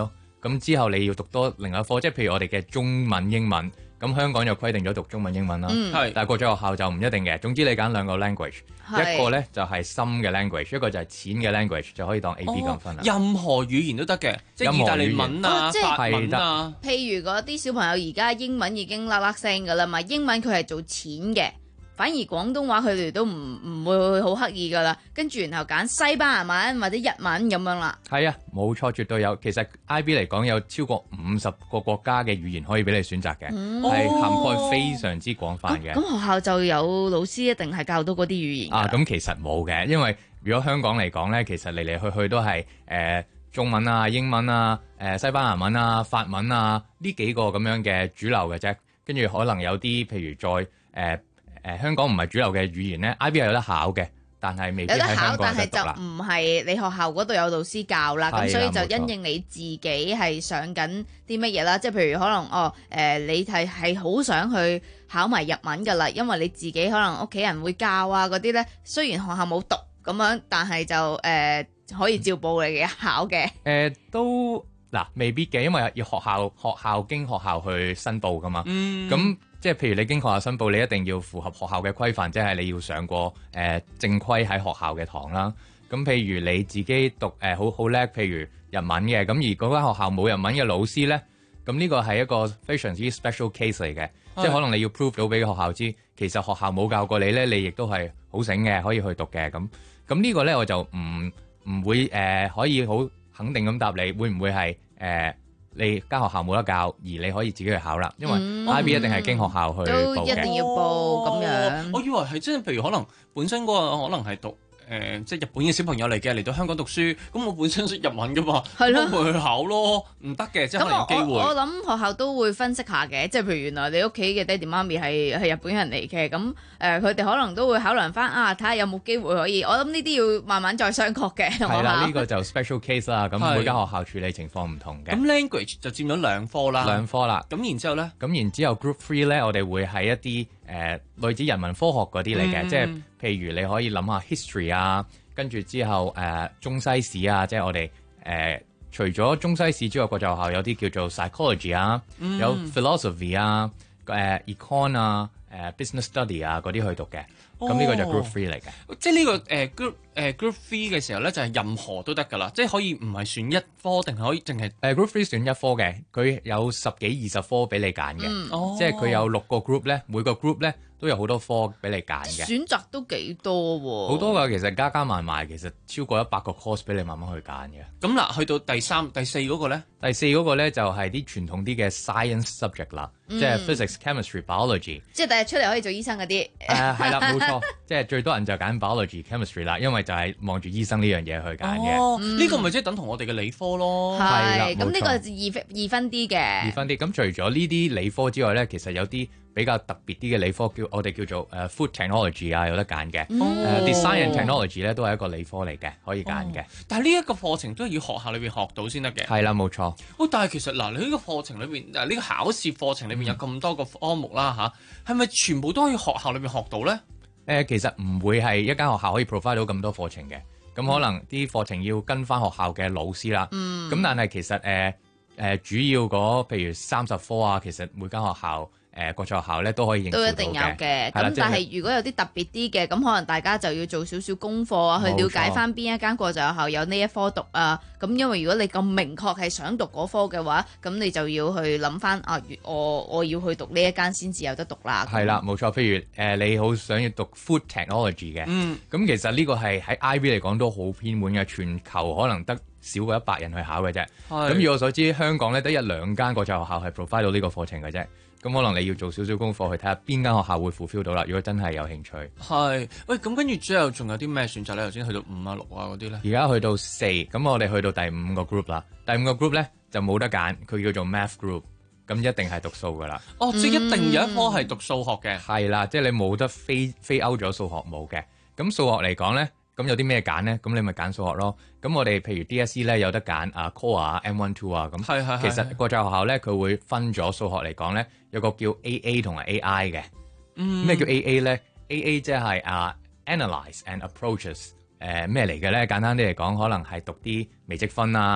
咁之後你要讀多另外一科，即係譬如我哋嘅中文、英文。咁香港就規定咗讀中文、英文啦， 嗯、 但係國際學校就唔一定嘅。總之你揀兩個 language， 一個咧就係深嘅 language， 一個就係淺嘅 language， 就可以當 A B 咁分啦、哦。 任何語言都得嘅，即係意大利文啊、法文啊。 譬如嗰啲小朋友而家英文已經啦啦聲㗎啦嘛，英文佢係做淺嘅。反而廣東話佢哋都唔唔會好刻意噶啦，跟住然後揀西班牙文或者日文咁樣啦。 係啊，冇錯，絕對有。其實 I B 嚟講有超過五十個國家嘅語言可以俾你選擇嘅，係、嗯、涵蓋非常之廣泛嘅。 咁、哦、學校就有老師一定係教到嗰啲語言啊？咁其實冇嘅，因為如果香港嚟講咧，其實嚟嚟去去都係誒、呃、中文啊、英文啊、誒、呃、西班牙文啊、法文啊呢幾個咁樣嘅主流嘅啫。跟住可能有啲譬如再誒。呃誒、呃、香港唔係主流嘅語言咧 ，I B 係有得考嘅，但係未必喺香港有得讀啦。 有得考，但係就唔係你學校嗰度有導師教啦，咁所以就因應你自己係上緊啲乜嘢啦。即係譬如可能哦，誒、呃、你係係好想去考埋日文㗎啦，因為你自己可能屋企人會教啊嗰啲咧。雖然學校冇讀咁樣，但係就誒、呃、可以照報你嘅考嘅。誒、 呃、都嗱未必嘅，因為要學校學校經學校去申報㗎嘛。嗯，咁。即係譬如你經學校申報，你一定要符合學校嘅規範，即係你要上過誒、呃、正規喺學校嘅堂啦。咁譬如你自己讀誒、呃、好好叻，譬如日文嘅，咁而嗰間學校冇日文嘅老師咧，咁呢個係一個非常之 special case 嚟嘅，即係可能你要 prove 到俾個學校知，其實學校冇教過你咧，你亦都係好醒嘅，可以去讀嘅。咁咁呢個咧我就唔唔會誒、呃、可以好肯定咁答你，會唔會係誒？呃你間學校冇得教，而你可以自己去考啦，因為 I B 一定係經學校去報嘅， 都一定要報咁樣。 哦、我以為係真係，譬如可能本身嗰個可能係讀。誒、呃，即係日本嘅小朋友嚟嘅，嚟到香港讀書，咁我本身識日文噶嘛，咁咪去考咯，唔得嘅，即係可能有機會。 我我諗學校都會分析下嘅，即係譬如原來你屋企嘅爹哋媽咪係係日本人嚟嘅，咁誒佢哋可能都會考量翻啊，睇下有冇機會可以。我諗呢啲要慢慢再商榷嘅。 係啦，呢、呢個就 special case 啦，咁每間學校處理情況唔同嘅。 咁 language 就佔咗兩科啦， 兩科啦。 咁然之後咧， 咁然之後 group three 咧，我哋會係一啲誒、呃、類似人文科學嗰啲嚟嘅，嗯、即係譬如你可以諗下 history 啊。跟住之後，誒、呃、中西史啊，即係我哋誒、呃、除咗中西史之外，國際學校有啲叫做 psychology 啊，嗯、有 philosophy 啊，誒、呃、econ 啊，誒、呃、business study 啊嗰啲去讀嘅。咁呢、哦、個就 group three 嚟嘅。 即係呢、呢個誒、呃、group 誒、呃、group three 嘅時候咧，就係、是、任何都得㗎啦，即係可以唔係選一科，定係可以淨係誒 group three 選一科嘅。佢有十幾二十科俾你揀嘅，嗯哦、即係佢有六個 group 咧，每個 group 咧。都有好多科俾你揀嘅， 選擇都幾多喎， 好多㗎。其實加加埋埋，其實超過一百個 course 俾你慢慢去揀嘅。 咁嗱，去到第三、第四嗰個咧， 第四嗰個咧就係啲傳統啲嘅 science subject 啦，嗯、即係 physics、chemistry、biology。 即係第日出嚟可以做醫生嗰啲。 誒係啦，冇錯，即係最多人就揀 biology、chemistry 啦，因為就係望住醫生呢樣嘢去揀嘅。 哦，呢、嗯、個咪即係等同我哋嘅理科咯。 係，咁呢個二分二分啲嘅。 二分啲，咁除咗呢啲理科之外咧，其實有啲比較特別啲嘅理科，叫我哋叫做誒、uh, food technology 啊，有得揀嘅。誒、嗯 uh, design and technology 咧都係一個理科嚟嘅，可以揀嘅、哦。 但係呢一個課程都係要學校裏邊學到先得嘅。 係啦，冇錯。 哦，但係其實嗱，你呢個課程裏邊，嗱呢個考試課程裏邊有咁多個科目啦吓，係咪、嗯、全部都可以學校裏邊學到咧？誒、 呃，其實唔會係一間學校可以 provide 到咁多課程嘅。咁可能啲課程要跟翻學校嘅老師啦。嗯。咁但係其實誒誒、呃呃、主要嗰譬如三十科啊，其實每間學校。誒、呃、國際學校咧都可以應付到嘅， 都一定有嘅。咁但係如果有啲特別啲嘅，咁可能大家就要做少少功課啊，去了解翻邊一間國際學校有呢一科讀啊。咁因為如果你咁明確係想讀嗰科嘅話，咁你就要去諗翻啊，我我要去讀呢一間先至有得讀啦。 係啦，冇錯。譬如誒、呃，你好想要讀 food technology 嘅，嗯，咁其實呢個係喺 I B 嚟講都好偏門嘅，全球可能得少過一百人去考嘅啫。咁以我所知，香港咧得一兩間國際學校係 provide 到呢個課程嘅啫。咁可能你要做少少功課去睇下邊間學校會 fulfill 到啦。如果真係有興趣， 係喂，咁跟住之後仲有啲咩選擇咧？頭先去到五啊六啊嗰啲咧， 而家去到四，咁我哋去到第五個 group 啦。第五個 group 咧就冇得揀，佢叫做 math group， 咁一定係讀數噶啦。 哦，即係一定有一科係讀數學嘅， 係啦、嗯，即係你冇得飛飛歐咗數學冇嘅。咁數學嚟講咧。咁有啲咩揀咧？咁你咪揀數學咯。咁我哋譬如 D S E 咧有得揀啊 Core 啊 M 一 two 啊咁。係係係。其實國際學校咧佢會分咗數學嚟講咧，有個叫 A A 同埋 A I 嘅。嗯。咩叫 A A 咧 ？A A 即係啊 Analyze and Approaches。誒咩嚟嘅咧？簡單啲嚟講，可能係讀啲微積分啊、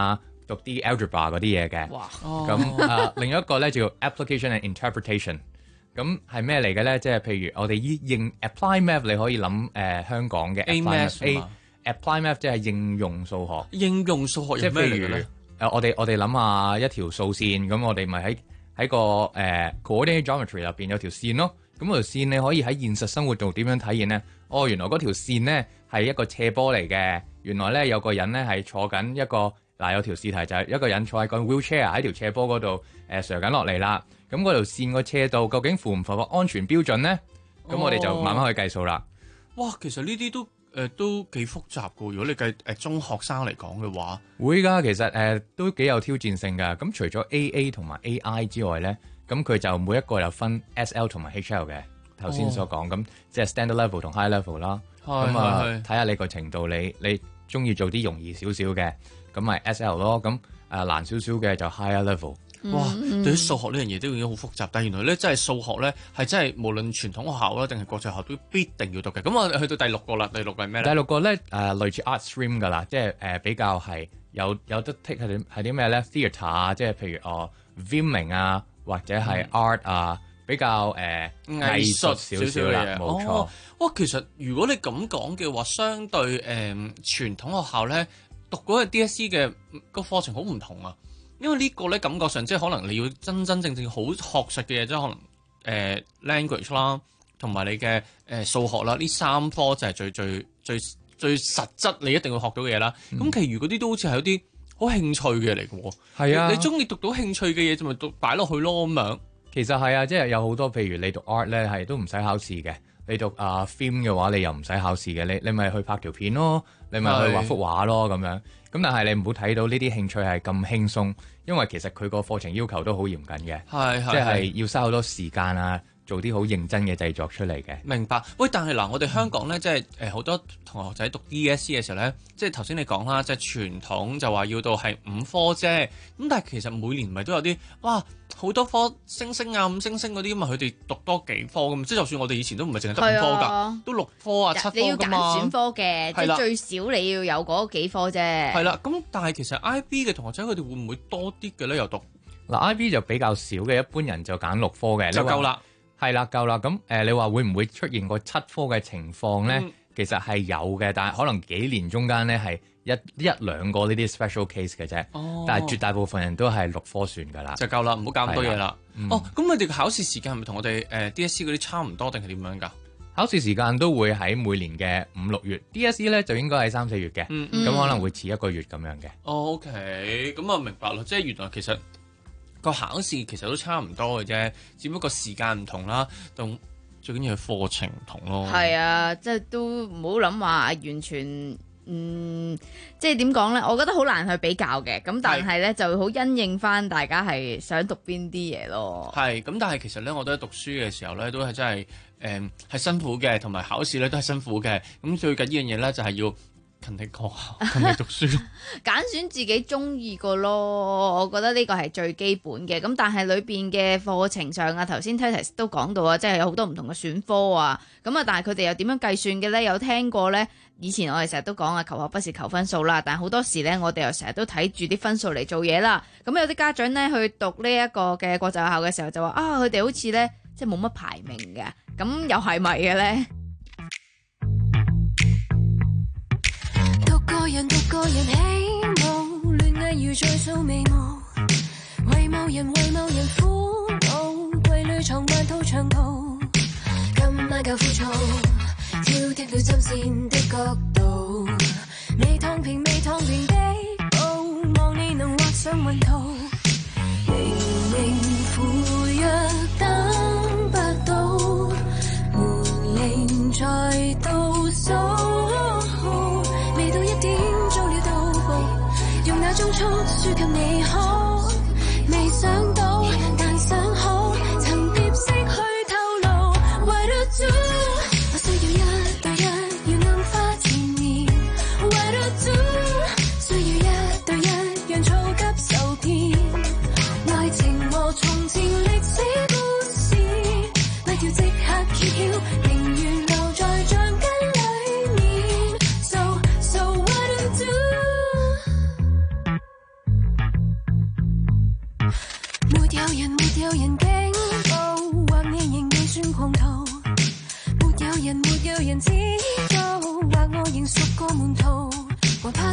讀啲 algebra 嗰啲嘢嘅。 哇！ 咁啊，另一個咧叫 application and interpretation。咁係咩嚟嘅咧？即係譬如我哋依應 apply math， 你可以諗誒、呃、香港嘅 A math A apply math 即係應用數學。 應用數學有咩嚟嘅咧？ 誒，我哋我哋諗下一條數線，咁我哋咪喺喺個誒、呃、coordinate geometry 入邊有條線咯。咁條線你可以喺現實生活度點樣體現咧？哦，原來嗰條線咧係一個斜坡嚟嘅。原來咧有個人咧係坐緊一個嗱、呃、有條試題就係一個人坐喺個 wheelchair 喺條斜坡嗰度誒瀡緊落嚟啦。咁嗰條線個斜度究竟符唔符合安全標準咧？咁、哦、我哋就慢慢去計數啦。 哇，其實呢啲都誒、呃、都幾複雜噶。如果你計誒、呃、中學生嚟講嘅話， 會㗎。其實誒、呃、都幾有挑戰性㗎。咁除咗 A A 同埋 A I 之外咧，咁佢就每一個有分 S L 同埋 H L 嘅。頭先所講咁，即係 standard level 同 high level 啦。咁啊，睇下你個程度，你你中意做啲容易少少嘅，咁咪 S L 咯。咁誒難少少嘅就 higher level。 哇！嗯、對於數學呢樣嘢都已經好複雜，但係原來咧真係數學咧係真係無論傳統學校啦定係國際學校都必定要讀嘅。咁我去到第六個啦，第六個係咩咧？第六個咧誒、呃、類似 art stream 噶啦，即係誒、呃、比較係有有得 take 係啲係啲咩咧 theatre 啊，即係譬如哦 filming 啊或者係 art 啊。嗯比較誒、呃、藝術少少啦，冇錯。哇、哦，其實如果你咁講嘅話，相對誒、呃、傳統學校咧讀嗰個 D S E 嘅個課程好唔同啊。因為個呢個咧感覺上即係可能你要真真正正好學術嘅嘢，即係可能誒、呃、language 啦，同埋你嘅誒、呃、數學啦，呢三科就係最最最最實質你一定會學到嘅嘢啦。咁、嗯、其餘嗰啲都好似係有啲好興趣嘅嚟嘅喎。係啊，你中意讀到興趣嘅嘢就咪讀擺落去咯咁樣。其實係啊，即係有好多，譬如你讀 art 咧，係都唔使考試嘅。你讀啊、uh, film 嘅話，你又唔使考試嘅。你你咪去拍條片咯，你咪去畫幅畫咯咁樣。咁但係你唔好睇到呢啲興趣係咁輕鬆，因為其實佢個課程要求都好嚴謹嘅。係係，即係要嘥好多時間啊，做啲好認真嘅製作出嚟嘅。明白。喂，但係嗱，我哋香港咧，即係誒好多同學仔讀 D S E 嘅時候咧，即係頭先你講啦，即係傳統就話要到係五科啫。咁但係其實每年咪都有啲哇好多科星星啊、五星星嗰啲，咁啊佢哋讀多幾科咁。即係就算我哋以前都唔係淨係得五科㗎，啊、都六科啊、七科㗎嘛。你要揀選科嘅，即係最少你要有嗰幾科啫。係啦，咁但係其實 I B 嘅同學仔佢哋會唔會多啲嘅咧？又讀嗱 I B 就比較少嘅，一般人就揀六科嘅就夠啦。係啦，夠啦。咁誒、呃，你話會唔會出現過七科嘅情況咧？嗯、其實係有嘅，但係可能幾年中間咧係一一兩個呢啲 special case 嘅啫。哦，但係絕大部分人都係六科算㗎啦，就夠啦，唔好搞咁多嘢啦。嗯、哦，咁佢哋嘅考試時間係咪同我哋誒、呃、D S E 嗰啲差唔多定係點樣㗎？考試時間都會喺每年嘅五六月 ，D S E 咧就應該係三四月嘅。咁、嗯嗯、可能會遲一個月咁樣嘅。哦 OK，咁啊明白啦，即係原來其實。個考試其實都差唔多嘅啫，只不過時間唔同啦，同最緊要係課程唔同咯。係啊，即係都唔好諗話完全，嗯，即係點講咧？我覺得好難去比較嘅。咁但係咧就好因應翻大家係想讀邊啲嘢咯。係，咁但係其實咧，我覺得讀書嘅時候咧都係真係誒係辛苦嘅，同埋考試咧都係辛苦嘅。咁最緊要樣嘢咧就係要勤力學校，勤力讀書咯，揀選自己中意個咯。我覺得呢個係最基本嘅。咁但係裏邊嘅課程上啊，頭先 Titus 都講到啊，即係有好多唔同嘅選科啊。咁啊，但係佢哋又點樣計算嘅咧？有聽過咧？以前我哋成日都講啊，求學不是求分數啦。但係好多時咧，我哋又成日都睇住啲分數嚟做嘢啦。咁有啲家長咧去讀呢一個嘅國際學校嘅時候就話啊，佢哋好似咧即係冇乜排名嘅。咁又係咪嘅咧？個人獨個人起舞，戀愛要再掃眉毛，為某人為某人苦惱，櫃裏藏萬套長袍，今晚夠枯燥，挑剔了針線的角度，未燙平未燙平的布，望你能畫上雲圖，明明赴約等不到，門鈴在倒數。用那種速輸給你好，未想到，但想好，曾疊色去透露。Why do do？ 我需要一對一，要暗花纏綿。Why do do？ 需要一對一，讓躁急受騙。愛情和從前歷史故事，咪要即刻揭曉，寧願留在橡筋裡面。So so why do do？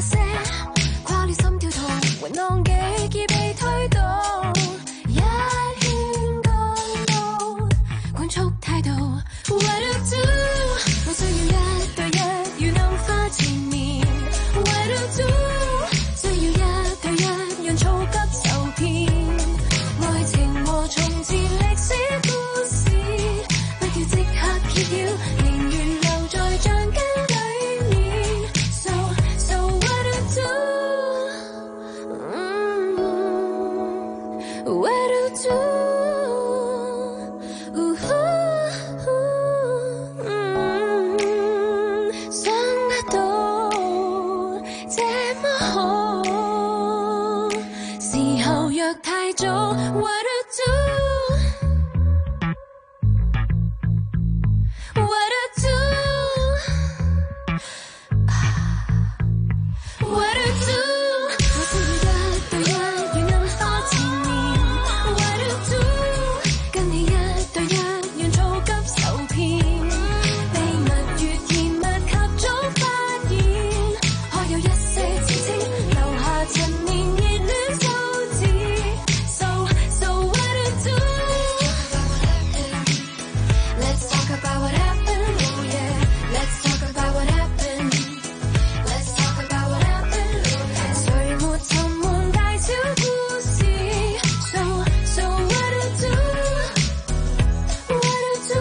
瀉，跨了心跳圖，雲浪幾已被推動，一圈公路，灌速態度 ，What to do？ 我需要一對一，如能花前面 ，What to do？ 需要一對一，讓躁急受騙，愛情和從前歷史故事，不要即刻揭曉，寧願留在橡筋裏面。So so what to do？ What to do？ 想得到這麼好，時候若太早 ，What to do？ What to do？ What to do？ 我需要一對一，如能花前面。What to do？ 跟你一對一，讓躁急受騙。秘密越甜蜜，及早發現，可有一些前情，留下陳年熱戀數字。So so what to do？ Let's talk about what happened. Oh yeah. Let's talk about what happened. Let's talk about what happened.誰沒沉悶大小故事 ？So so what to do？ What to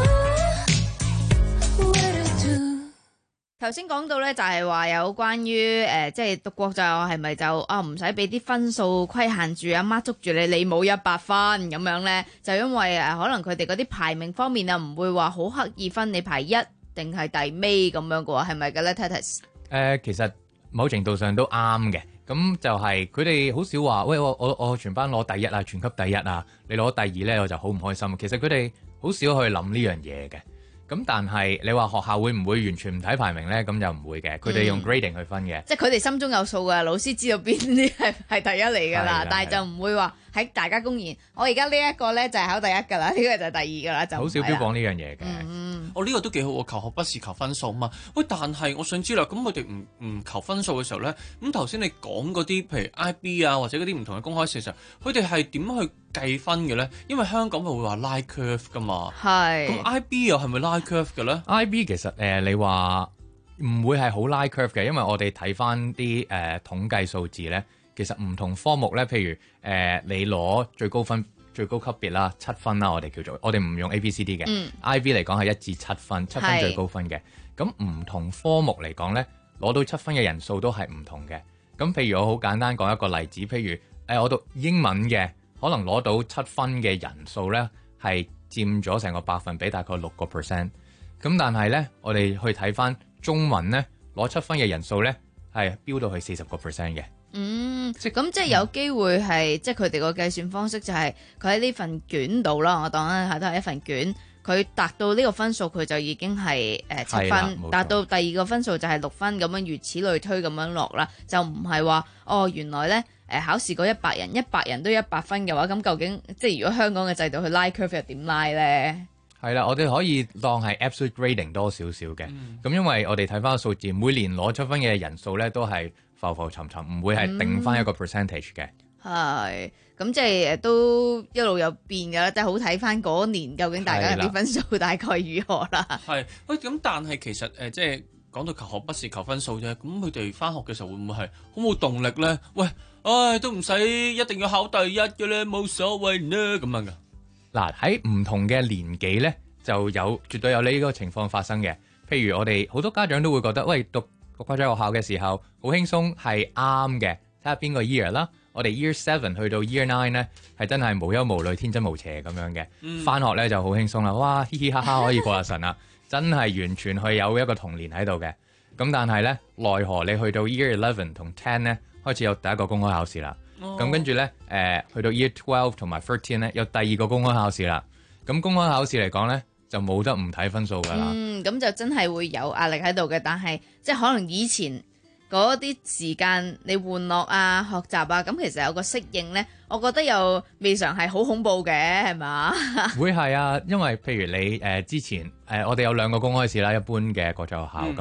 do？ What to do？ 頭先講到咧，就係話有關於誒、呃，即係讀國際學係咪就啊唔使俾啲分數規限住，阿媽捉住你，你冇一百分咁樣咧？就因為誒、呃，可能佢哋嗰啲排名方面啊，唔會話好刻意分你排一定係第尾咁樣嘅話，係咪嘅咧 ？Titus 誒，其實某程度上都啱嘅。咁就係佢哋好少話，喂，我我我全班攞第一啊，全級第一啊，你攞第二咧，我就好唔開心。其實佢哋好少去諗呢樣嘢嘅。咁但係你話學校會唔會完全唔睇排名咧？咁就唔會嘅，佢哋用 grading 去分嘅。 即係佢哋心中有數㗎，老師知道邊啲係係第一嚟㗎啦，但係就唔會話喺大家公然，我而家呢一個咧就係考第一㗎啦，呢、呢個就係第二㗎啦，就好少標榜呢樣嘢嘅。 嗯，我呢、哦呢個都幾好喎，求學不是求分數嘛。喂，但係我想知啦，咁佢哋唔唔求分數嘅時候咧，咁頭先你講嗰啲譬如 I B 啊，或者嗰啲唔同嘅公開試嘅時候，佢哋係點去計分嘅咧？因為香港咪會話拉 curve 㗎嘛。係。咁 I B 又係咪拉 curve 嘅咧？I B 其實誒、呃、你話唔會係好拉 curve 嘅，因為我哋睇翻啲誒統計數字咧，其實唔同科目咧，譬如誒、呃、你攞最高分最高級別啦，七分啦，我哋叫做我哋唔用 A B C D 嘅、嗯、I B 嚟講係一至七分，七分最高分嘅。咁唔同科目嚟講咧，攞到七分嘅人數都係唔同嘅。咁譬如我好簡單講一個例子，譬如誒、呃、我讀英文嘅，可能攞到七分嘅人數咧係佔咗成個百分比大概六個 percent。咁但係咧，我哋去睇翻中文咧，攞七分嘅人數咧係飆到去四十個 percent 嘅。 嗯，咁即係有機會係、嗯，即係佢哋個計算方式就係佢喺呢份卷度啦。我當咧係都係一份卷，佢達到呢個分數，佢就已經係誒七分；達到第二個分數就係六分，咁樣如此類推咁樣落啦。就唔係話哦，原來咧誒、呃、考試嗰一百人，一百人都一百分嘅話，咁究竟即係如果香港嘅制度去拉 curve 又點拉咧？ 係啦，我哋可以當係 absolute grading 多少少嘅。咁、嗯、因為我哋睇翻個數字，每年攞七分嘅人數咧都係浮浮沉沉，唔會係定翻一個 percentage 嘅。係、嗯，咁即係都一路有變㗎啦，即係好睇翻嗰年究竟大家啲分數大概如何啦。 係，喂，咁但係其實誒、呃，即係講到求學不是求分數啫。咁佢哋翻學嘅時候會唔會係好冇動力咧？喂，唉，都唔使一定要考第一嘅咧，冇所謂啦，咁樣㗎。嗱，喺唔同嘅年紀咧，就有絕對有呢個情況發生嘅。譬如我哋好多家長都會覺得，喂，讀讀國際學校嘅時候好輕鬆係啱嘅，睇下邊個 year 啦。我哋 year seven 去到 year nine 咧，係真係無憂無慮、天真無邪咁樣嘅。翻、嗯、學咧就好輕鬆啦，哇，嘻嘻哈哈可以過下神啦，真係完全去有一個童年喺度嘅。咁但係咧，奈何你去到 year eleven 同 ten 咧，開始有第一個公開考試啦。咁、哦、跟住咧，誒、呃、去到 year twelve 同埋 thirteen 咧，有第二個公開考試啦。咁公開考試嚟講咧，就冇得唔睇分數噶啦。 嗯，咁就真係會有壓力喺度嘅。但係即係可能以前嗰啲時間你玩樂啊、學習啊，咁其實有個適應咧，我覺得又未嘗係好恐怖嘅，係嘛？ 會係啊，因為譬如你誒、呃、之前誒、呃、我哋有兩個公開試啦，一般嘅國際學校咁、嗯、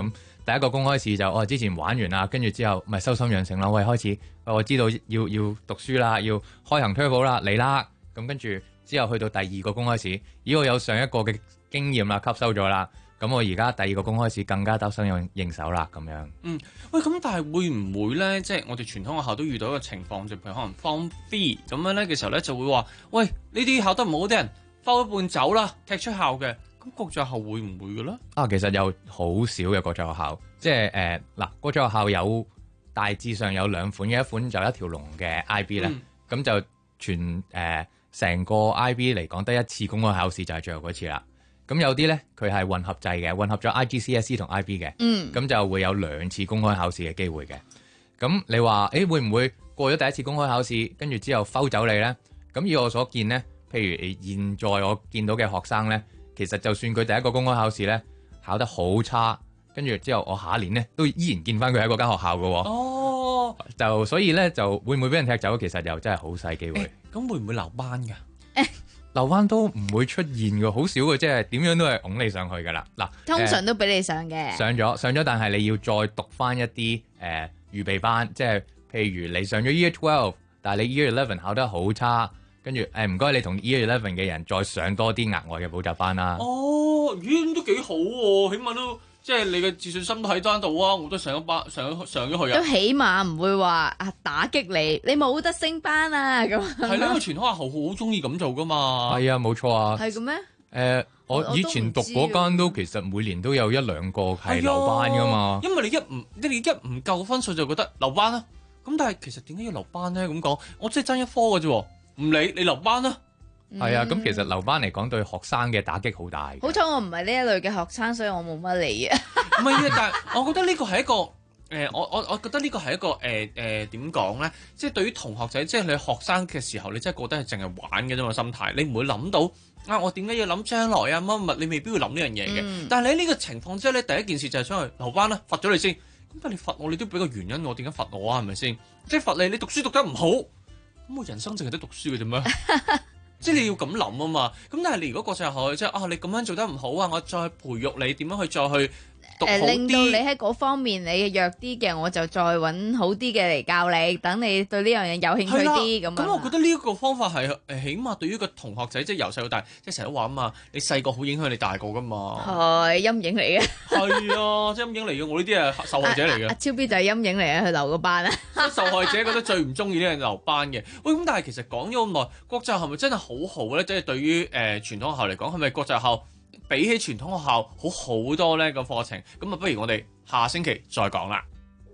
第一個公開試就我、哦、之前玩完啦，跟住之後咪修心養性啦。喂，開始我知道要要讀書啦，要開行 turbo 啦，嚟啦。咁跟住之後去到第二個公開試，咦我有上一個嘅經驗啦，吸收咗啦。咁我而家第二個公開試更加得心應應手啦，咁樣。嗯，喂，咁但係會唔會咧？即係我哋傳統學校都遇到一個情況，就譬如可能 Form Three 咁樣咧嘅時候咧，就會話：喂，呢啲考得唔好啲人，翻一半走啦，踢出校嘅。咁國際學校會唔會嘅咧？啊，其實有好少嘅國際學校，即係誒嗱，國際學校有大致上有兩款嘅，一款就一條龍嘅 I B 咧，咁、嗯、就全誒成、呃、個 I B 嚟講得一次公開考試就係最後嗰次啦。咁有啲咧，佢係混合制嘅，混合咗 I G C S E 同 I B 嘅，咁、嗯、就會有兩次公開考試嘅機會嘅。咁你話，誒會唔會過咗第一次公開考試，跟住之後摟走你咧？咁以我所見咧，譬如現在我見到嘅學生咧，其實就算佢第一個公開考試咧考得好差，跟住之後我下一年咧都依然見翻佢喺嗰間學校嘅。哦，就所以咧就會唔會俾人踢走？其實又真係好細機會。咁、欸、會唔會留班㗎？留班都唔會出現嘅，好少嘅，即係點樣都係拱你上去㗎啦。嗱，通常都俾你上嘅、呃。上咗上咗，但係你要再讀翻一啲誒、呃、預備班，即係譬如你上咗 Year Twelve， 但係你 Year Eleven 考得好差，跟住誒唔該你同 Year Eleven 嘅人再上多啲額外嘅補習班啦。哦，咦都幾好喎、啊，起碼都即係你嘅自信心都喺單度啊！我都上咗班，上咗上咗去啊。都起碼唔會話啊打擊你，你冇得升班啊咁。係呢個傳統學校好中意咁做噶嘛。係啊，冇錯啊。係嘅咩？誒、呃，我以前讀嗰間都其實每年都有一兩個係留班噶嘛。因為你一唔你一唔夠分數就覺得留班啦。咁但係其實點解要留班咧？咁講，我即係爭一科嘅啫，唔理你留班啦。係、嗯、啊，咁其實留班嚟講對學生嘅打擊好大。好彩我唔係呢一類嘅學生，所以我冇乜理啊。唔係啊，但係我覺得呢個係一個誒、呃，我我我覺得呢個係一個誒誒點講咧？即係對於同學仔，即係你學生嘅時候，你真係覺得係淨係玩嘅啫嘛心態，你唔會諗到啊！我點解要諗將來啊？乜乜你未必會諗呢樣嘢嘅。嗯、但係你喺呢個情況之下咧，第一件事就係想去留班啦，罰咗你先。咁但係你罰我，你都俾個原因我點解罰我啊？係咪先？即係罰你，你讀書讀得唔好，咁我人生淨係得讀書嘅啫咩？即係你要咁諗啊嘛，咁但係你如果國際學校即係啊，你咁樣做得唔好啊，我再培育你點樣去再去讀好啲、呃，令到你喺嗰方面你弱啲嘅，我就再揾好啲嘅嚟教你，等你對呢樣嘢有興趣啲咁。咁我覺得呢一個方法係誒，起碼對於個同學仔即係由細到大，即係成日都話啊嘛，你細個好影響你大個噶嘛。係陰影嚟嘅。係啊，即係陰影嚟嘅，我呢啲係受害者嚟嘅。阿、啊啊、超 B 就係陰影嚟嘅，佢留個班啊。受害者覺得最唔中意呢樣留班嘅。喂，咁但係其實講咗咁耐，國際係咪真係好好咧？即係對於誒傳統學校嚟講，係咪國際學校比起傳統學校好好多呢個課程？咁啊，不如我哋下星期再講啦。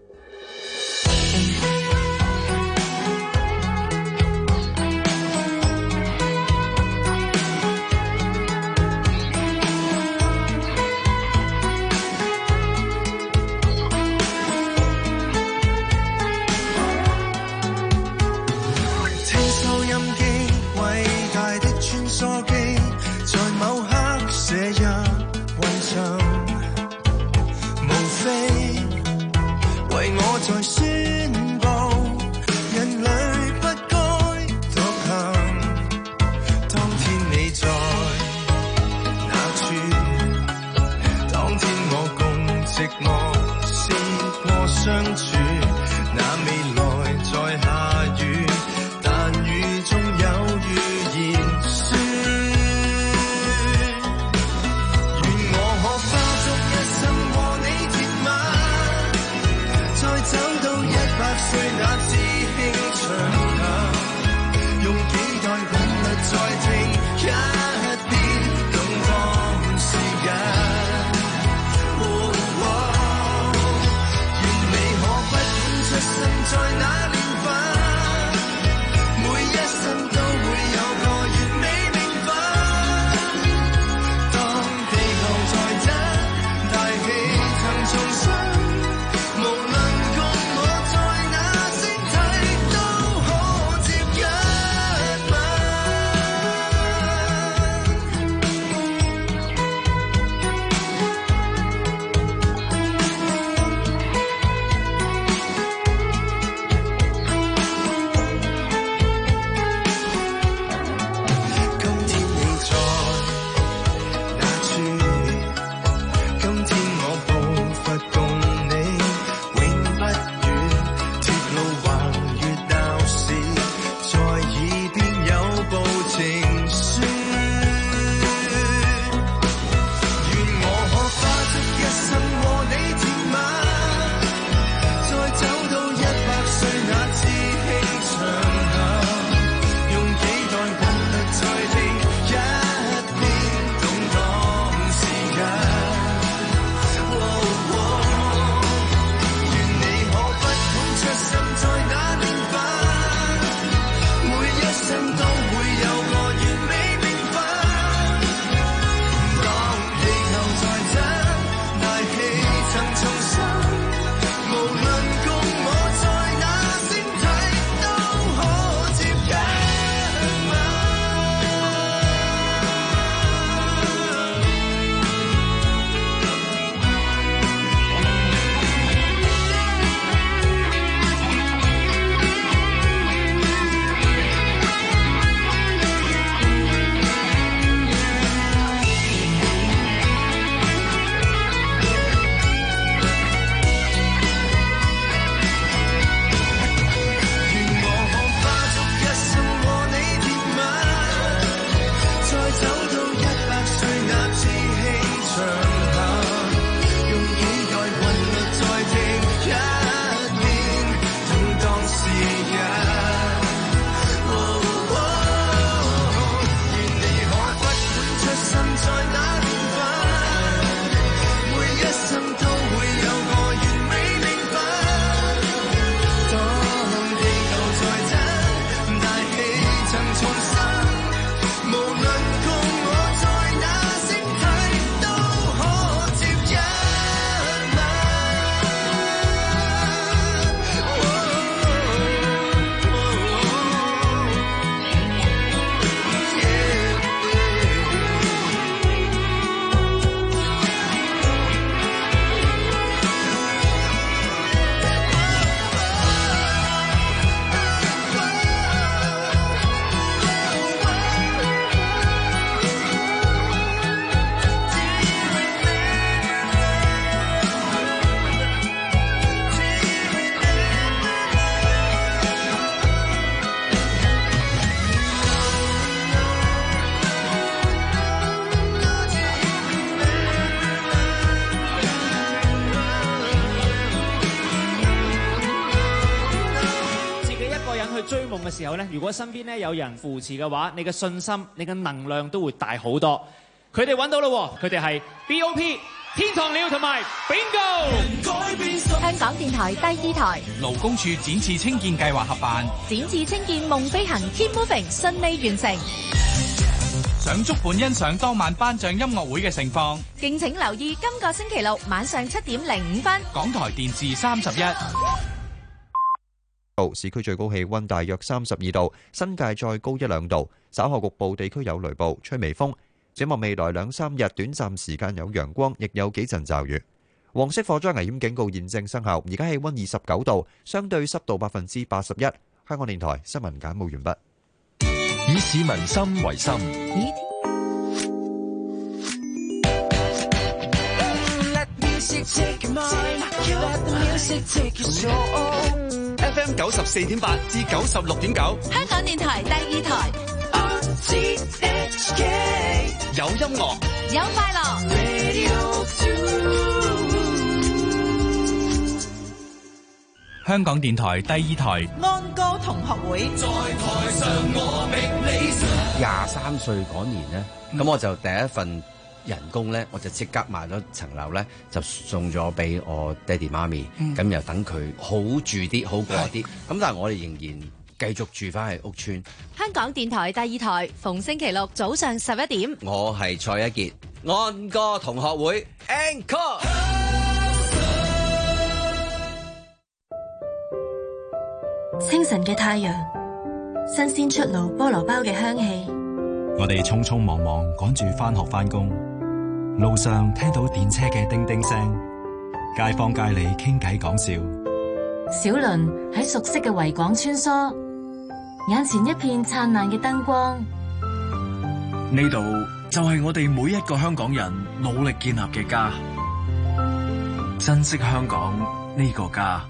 再宣布，人類不該獨行。當天你在哪處？當天我共寂寞試過相處。那未來在下雨，但雨中有預言書。願我可花足一生和你鐵馬，再走到一百歲那知輕長行，用幾代韻律再聽一遍東方時間。願你可不管出生在哪年份，每一生都會有個完美名分。當地球在震，大氣層重生，無論共我在那星球。 去追夢嘅時候呢，如果身邊呢有人扶持嘅話，你嘅信心、你嘅能量都會大好多。佢哋揾到啦，佢哋係 B O P、天堂鳥同埋 Bingo。 香港電台第二台勞工處展翅青見計劃合辦， 展翅青見夢飛行 Keep Moving 順利完成。 想足本欣賞當晚頒獎音樂會嘅盛況， 敬請留意今個星期六晚上七點零五分， 港台電視三十一。 市區最高氣溫大約三十二度，新界再高一兩度。稍後局部地區有雷暴，吹微風。展望未來兩三日，短暫時間有陽光，亦有幾陣驟雨。黃色火災危險警告現正生效。而家氣溫二十九度，相對濕度百分之八十一。香港電台新聞簡報完畢。 以市民心為心。 以 F M 九十四點八至九十六點九， 香港電台第二台。 有音樂， 有快樂。 香港電台第二台安歌同學會，在台上我覓理想。 廿三歲嗰年呢，咁、嗯、我就第一份人工咧，我就即刻買咗層樓咧，就送咗俾我爹哋媽咪，咁、嗯、又等佢好住啲，好過啲。咁但係我哋仍然繼續住翻喺屋邨。 香港電台第二台，逢星期六早上十一點。 我係蔡一傑，安歌同學會 Encore。 清晨嘅太陽，新鮮出爐菠蘿包嘅香氣。 我哋匆匆忙忙趕住返學返工，路上聽到電車嘅叮叮聲，街坊街里傾偈講笑。 小輪喺熟悉嘅維港穿梭，眼前一片燦爛嘅燈光。 呢度就係我哋每一個香港人努力建立嘅家，珍惜香港呢個家。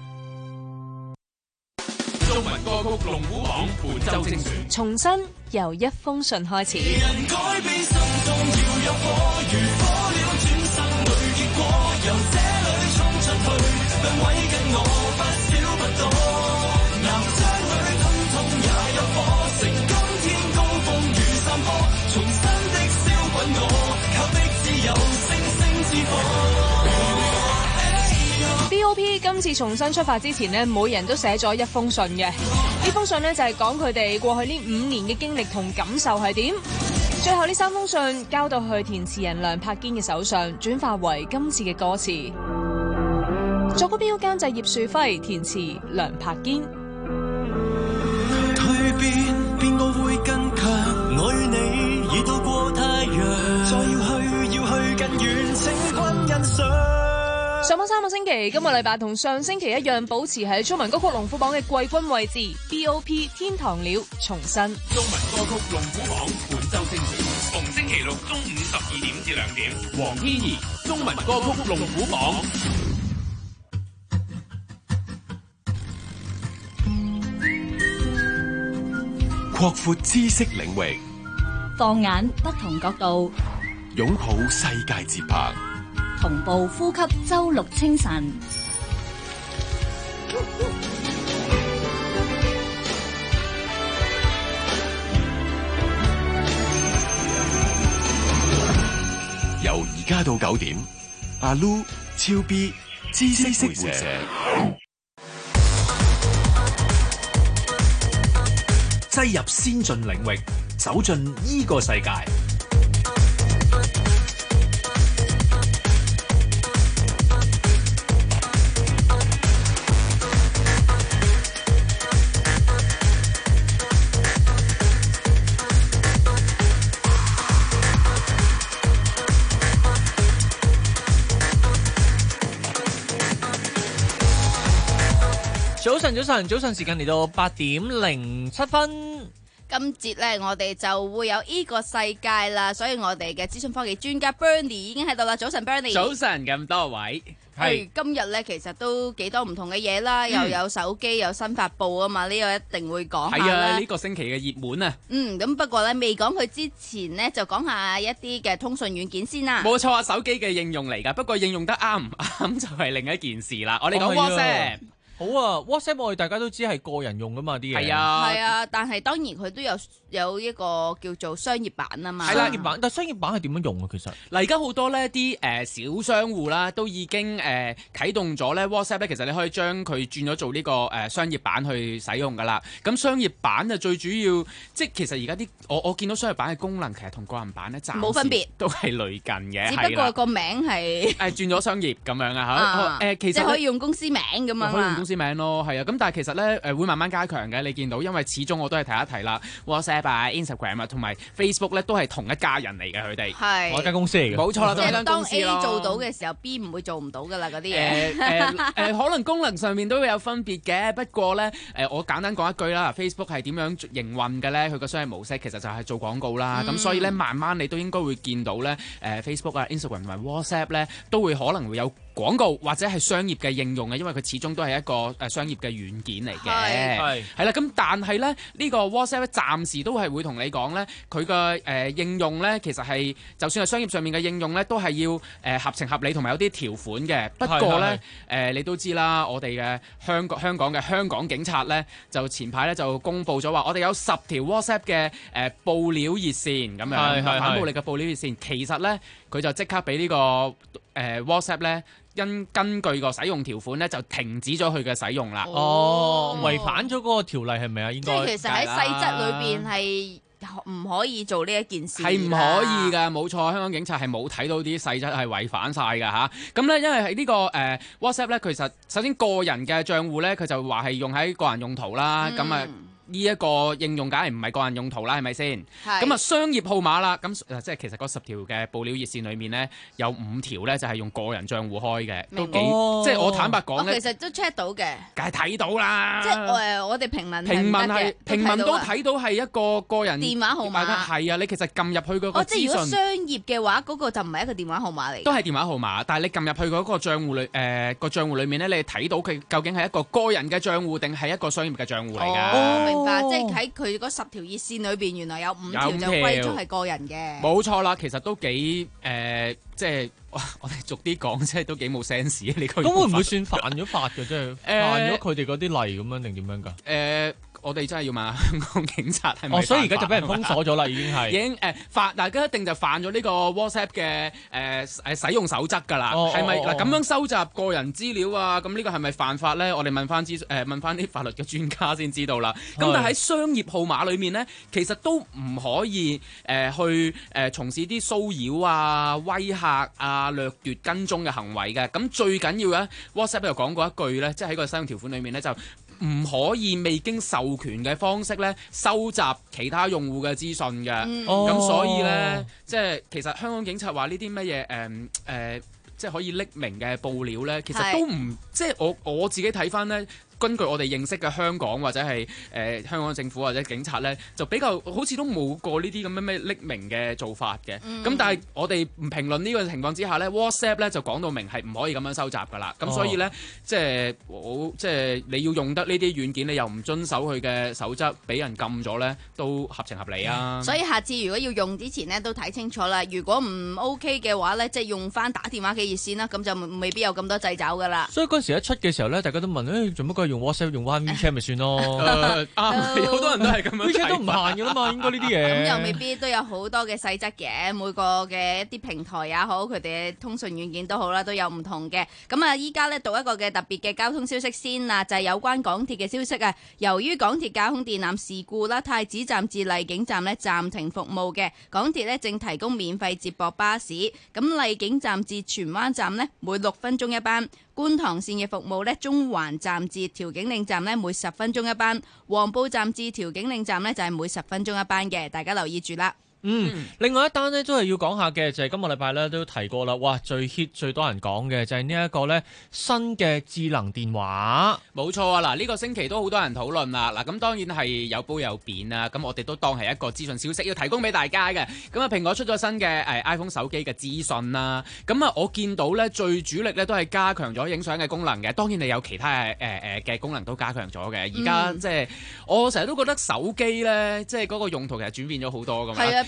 中文歌曲龍虎榜本周精選， 重新由一封信開始。 人改變心中要有火，如火了轉生裏結果，由這裏衝出去，兩位跟我不少不多，岩漿裏通通也有火，成今天高峰如山坡，重新的燒滾我，靠的只有星星之火。 B O P 今次重新出發之前呢，每人都寫咗一封信嘅。呢封信呢，就係講佢哋過去呢五年嘅經歷同感受係點。最後呢三封信交到去填詞人梁柏堅嘅手上，轉化為今次嘅歌詞。作曲標監製葉樹輝，填詞梁柏堅。 蛻變變我會更強，我與你已到過太陽，再要去要去更遠，請君欣賞。 上榜三個星期，今個禮拜同上星期一樣，保持喺中文歌曲龍虎榜嘅季軍位置。B O P 天堂鳥重新。 中文歌曲龍虎榜本周精選，逢星期六中午十二點至兩點。黃天怡，中文歌曲龍虎榜。 擴闊知識領域， 放眼不同角度， 擁抱世界節拍。 同步呼吸周六清晨， 由而家到九點，阿 Lu、超 B、知識活社， 擠入先進領域，走進呢個世界。 早晨，早晨，早晨，時間嚟到八點零七分。 今節咧，我哋就會有呢個世界啦，所以我哋嘅資訊科技專家 Bernie 已經喺度啦。早晨 ，Bernie。 早晨，咁多位。 係今日咧，其實都幾多唔同嘅嘢啦，又有手機有新發布啊嘛，呢個一定會講下啦。 係啊，呢個星期嘅熱門啊。 嗯，咁不過咧，未講佢之前呢，就講下一啲嘅通訊軟件先啦。 冇錯啊，手機嘅應用嚟㗎，不過應用得啱唔啱就係另一件事啦。我哋講 WhatsApp。 好啊 ，WhatsApp 我哋大家都知係個人用噶嘛啲嘢。 係啊， 係啊，但係當然佢都有有一個叫做商業版啊嘛。 係啦， 商業版，但係商業版係點樣用啊？其實嗱，而家好多呢啲誒小商戶啦，都已經誒、呃、啟動咗咧 WhatsApp 咧，其實你可以將佢轉咗做呢個誒商業版去使用噶啦。咁商業版就最主要，即係其實而家啲我我見到商業版嘅功能，其實同個人版咧冇分別， 都係類近嘅。 只不過個名係誒轉咗商業咁樣啊嚇。誒其實即係可以用公司名咁樣可以用公司名咯，係啊。咁但係其實咧誒會慢慢加強嘅，你見到，因為始終我都係提一提啦 ，WhatsApp 啊、Instagram 啊同埋 Facebook 咧都係同一家人嚟嘅，佢哋係我一間公司嚟嘅， 冇錯啦， 即係當 A 咯做到嘅時候，B 唔會做唔到噶啦嗰啲嘢。 誒誒誒，可能功能上面都會有分別嘅，不過咧誒，我簡單講一句啦 ，Facebook 係點樣營運嘅咧？佢個商業模式其實就係做廣告啦，咁、嗯、所以咧慢慢你都應該會見到咧誒 Facebook 啊、Instagram 同埋 WhatsApp 咧都會可能會有廣告或者係商業嘅應用嘅，因為佢始終都係一個誒商業嘅軟件嚟嘅，係係啦。咁但係咧呢、呢個 WhatsApp 咧暫時都係會同你講咧，佢嘅誒應用咧其實係就算係商業上面嘅應用咧，都係要誒、呃、合情合理同埋有啲條款嘅。不過咧誒、呃、你都知啦，我哋嘅香港香港嘅香港警察咧就前排咧就公布咗話，我哋有十條 WhatsApp 嘅誒、呃、報料熱線咁樣，反暴力嘅報料熱線，其實咧佢就即刻俾呢、呢個誒、呃、WhatsApp 咧。因根據個使用條款咧，就停止咗佢嘅使用啦。 哦，違反咗嗰個條例係咪啊？應該即係其實喺細則裏邊係唔可以做呢一件事。 係唔可以㗎，冇錯。香港警察係冇睇到啲細則係違反晒㗎吓。咁咧，因為喺呢、呢個誒、呃、WhatsApp 咧，其實首先個人嘅帳戶咧，佢就話係用喺個人用途啦。咁啊、嗯。呢一個應用梗係唔係個人用途啦，係咪先？咁啊商業號碼啦，咁即係其實嗰十條嘅報料熱線裏面咧，有五條咧就係用個人帳戶開嘅，都幾、哦、即係我坦白講咧， 其實都 check 到嘅， 梗係睇到啦。 即係誒，我哋平民平民係平民都睇到係一個個人電話號碼， 係啊，你其實撳入去嗰個資訊， 哦，即係如果商業嘅話，嗰、嗰個就唔係一個電話號碼嚟， 都係電話號碼，但係你撳入去嗰個帳戶裏誒個帳戶裏面咧，你睇到佢究竟係一個個人嘅帳戶定係一個商業嘅帳戶嚟㗎？ 哦，明白，即係喺佢嗰十條熱線裏邊，原來有五條就歸咗係個人嘅。 冇錯啦，其實都幾誒、呃，即係我哋逐啲講，即係都幾冇 sense 嘅。你咁會唔會算犯咗法嘅？即係犯咗佢哋嗰啲例咁樣定點樣㗎？誒、 呃。我哋真係要問香港警察係咪？ 哦，所以而家就俾人封鎖咗啦，已經係。 已經誒犯，大家一定就犯咗呢個 WhatsApp 嘅誒誒使用守則㗎啦。係咪嗱咁樣收集個人資料啊？咁呢個係咪犯法咧？我哋問翻諮誒問翻啲法律嘅專家先知道啦。咁但係喺商業號碼裏面咧，其實都唔可以誒、呃、去誒、呃、從事啲騷擾啊、威嚇啊、掠奪、跟蹤嘅行為嘅。咁最緊要咧 ，WhatsApp 又講過一句咧，即係喺個使用條款裏面咧就。唔可以未經授權嘅方式咧收集其他用戶嘅資訊嘅，咁、嗯哦、所以咧，即係其實香港警察話呢啲乜嘢誒誒，即係可以匿名嘅報料咧，其實都唔即係我我自己睇翻咧。根據我哋認識嘅香港或者係誒、呃、香港政府或者警察咧，就比較好似都冇過呢啲咁樣咩匿名嘅做法嘅。咁、嗯、但係我哋唔評論呢個情況之下咧 ，WhatsApp 咧就講到明係唔可以咁樣收集㗎啦。咁、哦、所以咧，即係我即係你要用得呢啲軟件，你又唔遵守佢嘅守則，俾人禁咗咧，都合情合理啊。 所以下次如果要用之前咧，都睇清楚啦。如果唔 OK 嘅話咧，即係用翻打電話嘅熱線啦，咁就未必有咁多掣肘㗎啦。 所以嗰陣時一出嘅時候咧，大家都問誒做乜鬼？用 WhatsApp 用翻 WeChat 咪算咯， 啱、呃，有好多人都係咁樣。 WeChat 都唔限嘅啦嘛，應該呢啲嘢。 咁又未必都有好多嘅細則嘅，每個嘅一啲平台也好，佢哋嘅通訊軟件都好啦，都有唔同嘅。咁啊，依家咧讀一個嘅特別嘅交通消息先啊，就係、是、有關港鐵嘅消息啊。由於港鐵架空電纜事故啦，太子站至荔景站咧暫停服務嘅，港鐵咧正提供免費接駁巴士。咁荔景站至荃灣站咧每六分鐘一班。觀塘線嘅服務咧，中環站至調景嶺站咧每十分鐘一班，黃埔站至調景嶺站咧就係每十分鐘一班嘅，大家留意住啦。 嗯，另外一單呢都係要講下嘅，就係、是、今個禮拜咧都提過啦。哇，最 hit 最多人講嘅就係呢一個咧新嘅智能電話。冇錯啊！嗱，呢個星期都好多人討論啦。嗱，咁當然係有褒有貶啊。咁我哋都當係一個資訊消息要提供俾大家嘅。咁啊，蘋果出咗新嘅誒 iPhone 手機嘅資訊啦。咁啊，我見到咧最主力咧都係加強咗影相嘅功能嘅。當然你有其他誒誒嘅功能都加強咗嘅。而家即係我成日都覺得手機咧，即係嗰個用途其實轉變咗好多㗎嘛。係啊。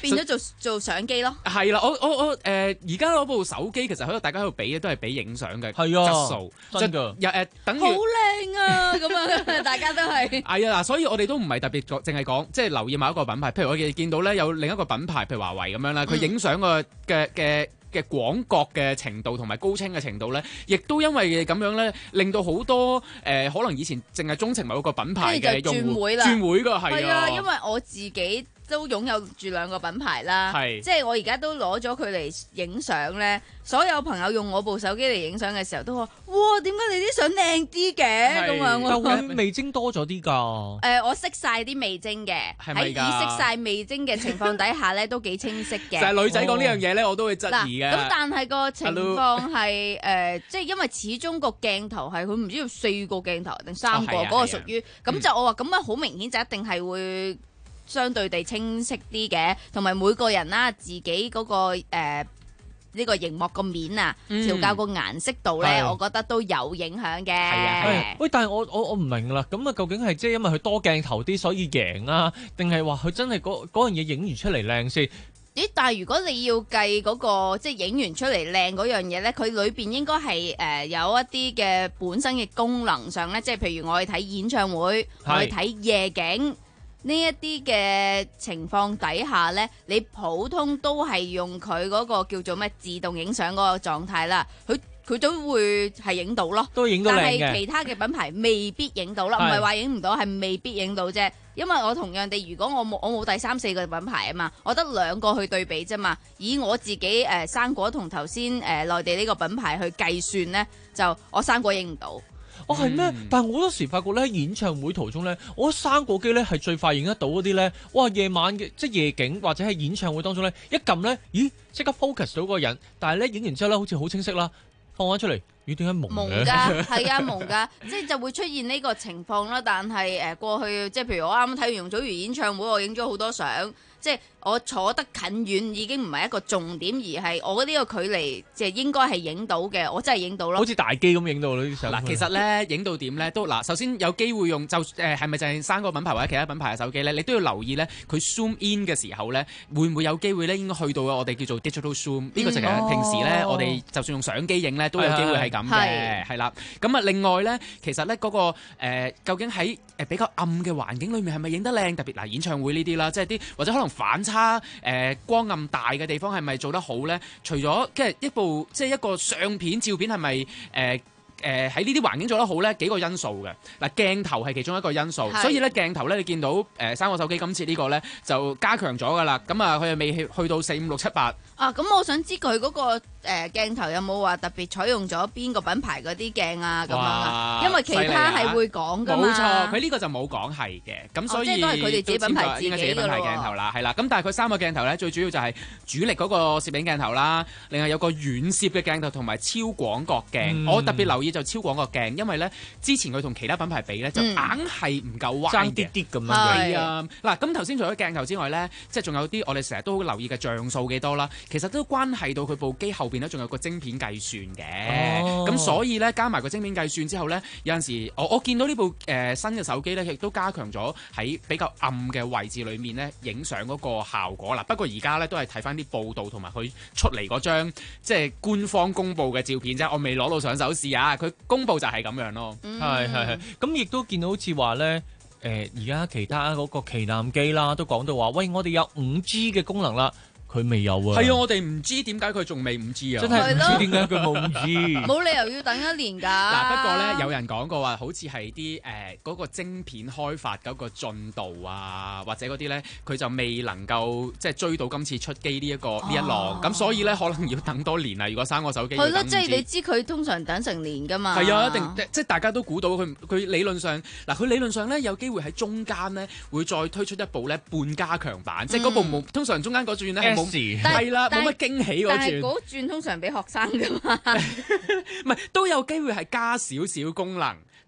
變咗做做相機咯。 係啦，我我我誒而家攞部手機，其實喺度大家喺度比咧，都係比影相嘅係啊質素， 真㗎， 又誒等於好靚啊！咁啊，大家都係係啊嗱，所以我哋都唔係特別淨係講，即係留意某一個品牌。譬如我哋見到咧有另一個品牌，譬如華為咁樣啦，佢影相個嘅嘅嘅廣角嘅程度同埋高清嘅程度咧，亦都因為咁樣咧，令到好多誒、呃、可能以前淨係鐘情某個品牌嘅用戶轉會啦， 轉會㗎係啊， 因為我自己都擁有住兩個品牌啦，即係我而家都攞咗佢嚟影相咧。所有朋友用我部手機嚟影相嘅時候都話：哇，點解你啲相靚啲嘅？咁樣究竟味精多咗啲㗎？ 誒、呃，我熄晒啲味精嘅，喺已熄晒味精嘅情況底下咧，都幾清晰嘅。 就係女仔講呢樣嘢咧，我都會質疑嘅。 咁但係個情況係誒，即係因為始終個鏡頭係佢唔知要四個鏡頭定三個嗰、哦啊、個屬於，咁、啊、就我話咁啊，好明顯就一定係會相對地清晰啲嘅，同埋每個人啦自己嗰、那個誒。呃呢個熒幕個面啊，調校個顏色度咧，我覺得都有影響嘅。係啊，喂，但係我我我唔明啦，咁啊，究竟係即係因為佢多鏡頭啲，所以贏啊？定係話佢真係嗰嗰樣嘢影完出嚟靚先？ 咦？但係如果你要計嗰個即係影完出嚟靚嗰樣嘢咧，佢裏邊應該係誒有一啲嘅本身嘅功能上咧，即係譬如我去睇演唱會，我去睇夜景。呢一啲嘅情況底下呢，你普通都係用佢嗰個叫做咩自動影相嗰個狀態啦，佢佢都會係影到咯， 都影到靚嘅。 但係其他嘅品牌未必影到啦，唔係話影唔到，係未必影到啫。因為我同樣地，如果我冇我冇第三四個品牌啊嘛，我得兩個去對比啫嘛。以我自己誒、呃、生果同頭先誒內地呢個品牌去計算呢，就我生果影唔到。 哦，係咩？嗯、但係我有時發覺咧，演唱會途中咧，我生果機咧係最快影得到嗰啲咧。哇！夜晚嘅即係夜景或者係演唱會當中咧，一撳咧，咦，即刻 focus 到嗰個人。但係咧影完之後咧，好似好清晰啦，放翻出嚟，咦？點解蒙嘅？蒙㗎， 係啊，蒙㗎，即係就會出現呢個情況啦。但係誒、呃、過去即係譬如我啱啱睇完容祖兒演唱會，我影咗好多相，即係。我坐得近遠已經唔係一個重點，而係我呢個距離即係應該係影到嘅，我真係影到咯。 好似大機咁影到呢啲相。 嗱，其實咧影到點咧都嗱，首先有機會用就誒係咪就係三個品牌或者其他品牌嘅手機咧？你都要留意咧，佢 zoom in 嘅時候咧，會唔會有機會咧應該去到我哋叫做 digital zoom？呢、嗯、個就係平時咧、哦、我哋就算用相機影咧都有機會係咁嘅，係啦。咁啊另外咧，其實咧嗰、那個、呃、究竟喺誒比較暗嘅環境裏面係咪影得靚？特別嗱演唱會呢啲啦，即係啲或者可能反差。差誒、呃、光暗大嘅地方係咪做得好咧？除咗即係一部即係一個相片照片係咪誒誒喺呢啲環境做得好咧？幾個因素嘅嗱，鏡頭係其中一個因素，所以咧鏡頭咧你見到誒、呃、三個手機今次個呢個咧就加強咗噶啦，咁啊佢又未去去到四五六七八啊，咁我想知佢嗰、嗰個。誒、呃、鏡頭有冇話特別採用咗邊個品牌嗰啲鏡啊咁樣啊？因為其他係會講㗎嘛。冇錯， 佢呢個就冇講係嘅，咁所以、 哦、即係都係佢哋自己品牌自己嘅品牌鏡頭啦，係啦。咁但係佢三個鏡頭咧，最主要就係主力嗰個攝影鏡頭啦，另外有個遠攝嘅鏡頭同埋超廣角鏡。嗯、我特別留意就超廣角鏡，因為咧之前佢同其他品牌比咧就硬係唔夠彎嘅，爭啲啲咁樣。係啊，嗱咁頭先除咗鏡頭之外咧，即係仲有啲我哋成日都好留意嘅像素幾多啦，其實都關係到佢部機後邊咧仲有個晶片計算嘅，咁、哦、所以咧加埋個晶片計算之後咧，有陣時我我見到呢部誒、呃、新嘅手機咧，亦都加強咗喺比較暗嘅位置裏面咧影相嗰個效果啦。不過而家咧都係睇翻啲報道同埋佢出嚟嗰張即係官方公佈嘅照片啫，我未攞到上手試啊。佢公佈就係咁樣咯， 係係係。咁亦都見到好似話咧，誒而家其他嗰個旗艦機啦，都講到話，喂，我哋有五 G 嘅功能啦。佢未有啊！ 係啊，我哋唔知點解佢仲未五 G 啊！ 真係唔知點解佢冇五 G， 冇理由要等一年㗎。 嗱，不過咧有人講過話，好似係啲誒嗰個晶片開發嗰個進度啊，或者嗰啲咧，佢就未能夠即係追到今次出機呢一個呢一浪，咁、啊、所以咧可能要等多年啊！如果三個手機係咯， 即係你知佢通常等成年㗎嘛。 係啊，一定即係大家都估到佢佢理論上嗱，佢理論上咧有機會喺中間咧會再推出一部咧半加強版，嗯、即係嗰部冇通常中間嗰轉咧係冇。係啦，冇乜驚喜嗰轉。但係嗰轉通常俾學生噶嘛， 唔係都有機會係加少少功能。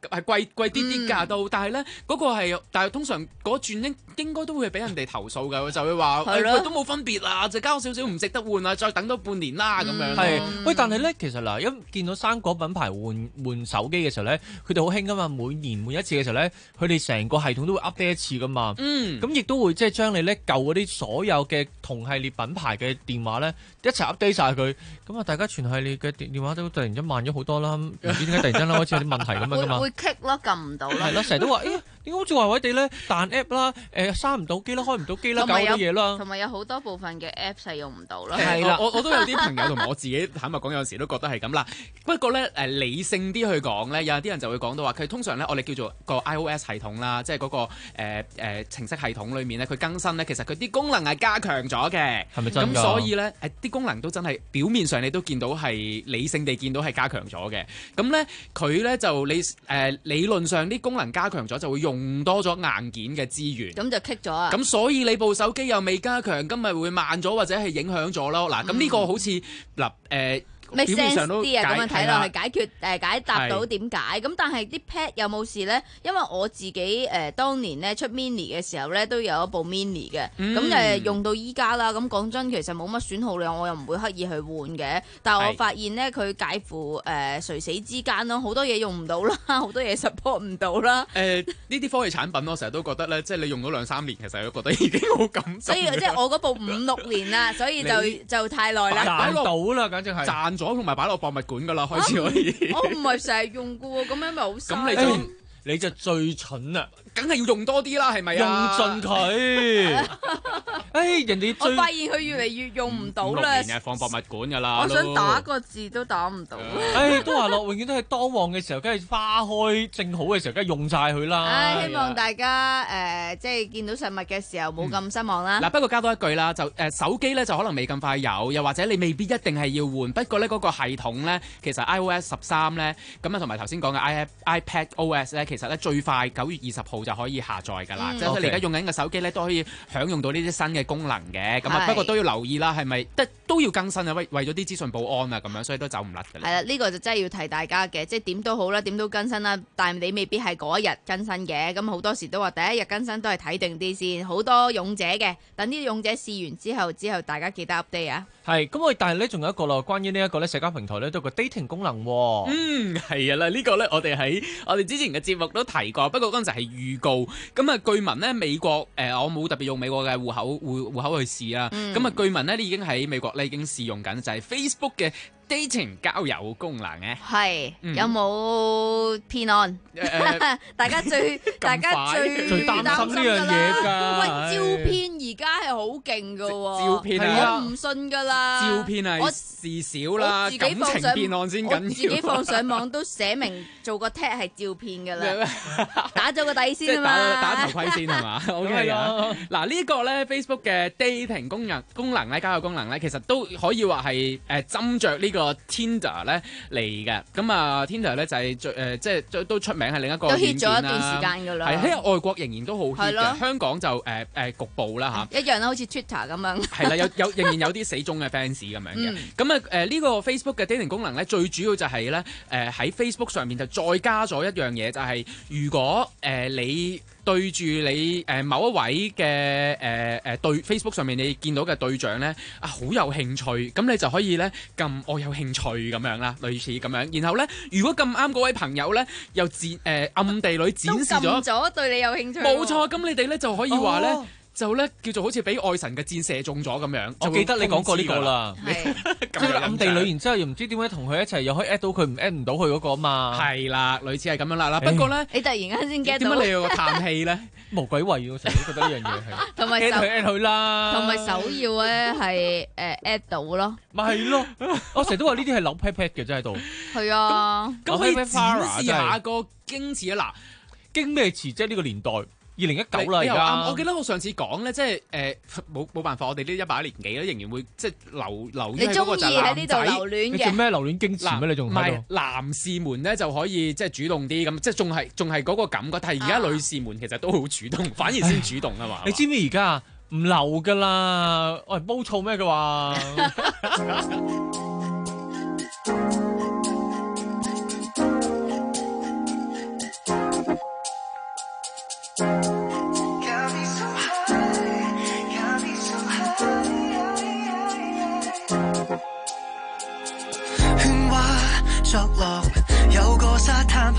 係貴貴啲啲價都，但係咧嗰個係，但係通常嗰轉應應該都會俾人哋投訴㗎，就會話誒喂都冇分別啦，就交少少唔值得換啦，再等多半年啦咁樣。 係，喂，但係咧其實嗱，一見到生果品牌換換手機嘅時候咧，佢哋好興㗎嘛，每年換一次嘅時候咧，佢哋成個系統都會 update 一次㗎嘛。嗯，咁亦都會即係將你咧舊嗰啲所有嘅同系列品牌嘅電話咧一齊 update 晒佢，咁啊大家全系列嘅電電話都突然間慢咗好多啦，唔知點解突然間咧開始有啲問題咁樣㗎嘛。 會 kick 咯，撳唔到啦。 係咯，成日都話，咦，點解好似壞壞地咧彈 app 啦，誒閂唔到機啦，開唔到機啦，搞好多嘢啦。 同埋有好多部分嘅 app 係用唔到啦。 係啦，我我都有啲朋友同埋我自己坦白講，有時都覺得係咁啦。不過咧誒理性啲去講咧，有啲人就會講到話，佢通常咧我哋叫做個 iOS 系統啦，即係嗰個誒誒程式系統裏面咧，佢更新咧，其實佢啲功能係加強咗嘅。係咪真㗎？咁所以咧誒啲功能都真係表面上你都見到係理性地見到係加強咗嘅。咁咧佢咧就你誒理論上啲功能加強咗，就會用多咗硬件嘅資源。 咁就 kick 咗啊！ 咁所以你部手機又未加強，咁咪會慢咗或者係影響咗咯。嗱、嗯，咁呢個好似嗱誒。 make sense 啲啊，咁樣睇落係係解決誒解答到點解咁，但係啲 pad 有冇事咧？因為我自己誒、呃、當年咧出 mini 嘅時候咧都有一部 mini 嘅，咁誒、嗯、用到依家啦。咁講真，其實冇乜損耗量，我又唔會刻意去換嘅。但係我發現咧，佢介乎誒、呃、垂死之間咯，好多嘢用唔到啦，好多嘢 support 唔到啦。 誒呢啲科技產品我成日都覺得咧，即係你用咗兩三年，其實我覺得已經好感動。 所以即係我嗰部五六年啦，所以就就太耐啦。 賺到啦，簡直係賺咗，同埋擺落博物館噶啦，開始可以。 我唔係成日用嘅喎，咁樣咪好嘥。 咁你就你就最蠢啦！ 梗係要用多啲啦，係咪啊？ 用盡佢。誒，人哋我發現佢越嚟越用唔到啦。 五年放博物館㗎啦。 我想打個字都打唔到。 誒，都話落永遠都係當旺嘅時候，梗係花開正好嘅時候，梗係用晒佢啦。 唉，希望大家誒，即係見到實物嘅時候冇咁失望啦。 嗱，不過加多一句啦，就誒手機咧就可能未咁快有，又或者你未必一定係要換。不過咧嗰個系統咧，其實 iOS 十三咧，咁啊同埋頭先講嘅 iPad O S 咧，其實咧最快九月二十號就可以下載㗎啦。即係你而家用緊嘅手機咧，都可以享用到呢啲新嘅功能嘅。咁啊，不過都要留意啦，係咪得都要更新啊？為為咗啲資訊保安啊，咁樣，所以都走唔甩㗎啦。 係啦，呢個就真係要提大家嘅，即係點都好啦，點都更新啦。但係你未必係嗰一日更新嘅，咁好多時都話第一日更新都係睇定啲先，好多勇者嘅。等啲勇者試完之後，之後大家記得 update 啊。 係，咁我但係咧仲有一個咯，關於呢一個咧社交平台咧都有個 dating 功能喎。 嗯，係啊啦，呢個咧我哋喺我哋之前嘅節目都提過，不過嗰陣時係預告。咁啊，據聞咧美國誒，我冇特別用美國嘅戶口戶戶口去試啦。咁啊，據聞咧已經喺美國咧已經試用緊，就係 Facebook 嘅 dating 交友功能嘅。 係，有冇騙案？大家最大家最最擔心呢樣嘢㗎。 喂，照片而家係好勁㗎喎。 照片啊， 我唔信㗎啦。 照片係事少啦，感情騙案先緊要。 我自己放上網都寫明做個 tag 係照片㗎啦，打咗個底先啊嘛。 打打頭盔先係嘛？OK 啊。嗱呢個咧 Facebook 嘅 dating 功能功能咧交友功能咧，其實都可以話係誒斟酌呢個 Tinder 咧嚟嘅。咁啊 Tinder 咧就係最誒即係都出名係另一個軟件啦。 都 hit 咗一段時間㗎啦。 係喺外國仍然都好 hit 嘅，香港就誒誒局部啦嚇。 一樣啦，好似 Twitter 咁樣。 係啦，有有仍然有啲死忠嘅 fans 咁樣嘅。咁啊誒呢個 Facebook 嘅 dating 功能咧，最主要就係咧誒喺 Facebook 上面就再加咗一樣嘢，就係如果誒你對住你誒某一位嘅誒誒對 Facebook 上面你見到嘅對象咧啊好有興趣，咁你就可以咧撳我有興趣咁樣啦，類似咁樣。然後咧，如果咁啱嗰位朋友咧又自誒、呃、暗地裏展示咗咗對你有興趣， 冇錯，咁你哋咧就可以話咧。哦就咧叫做好似俾愛神嘅箭射中咗咁樣， 我記得你講過呢個啦， 即係暗地裏，然之後又唔知點解同佢一齊，又可以 at 到佢，唔 at 唔到佢嗰個啊嘛。 係啦，類似係咁樣啦。不過咧， 你突然間先 get 到，點解你有個嘆氣咧？ 無鬼為喎，成日都覺得呢樣嘢係。 同埋 at 佢 at 佢啦。 同埋首要咧係誒 at 到咯。 咪係咯，我成日都話呢啲係扭 pat pat 嘅真喺度。 係啊， 咁可以展示下個矜持啊！ 嗱，矜咩詞啫？呢個年代。二零一九啦，而家我記得我上次講咧，即係誒冇冇辦法，我哋呢一把年紀咧，仍然會即係留留於嗰個就係男仔。 你做咩留戀矜持咩？你仲唔係男士們咧就可以即係主動啲咁，即係仲係仲係嗰個感覺。但係而家女士們其實都好主動，反而先主動啊嘛。 你知唔知而家唔留噶啦？喂，煲醋咩嘅話？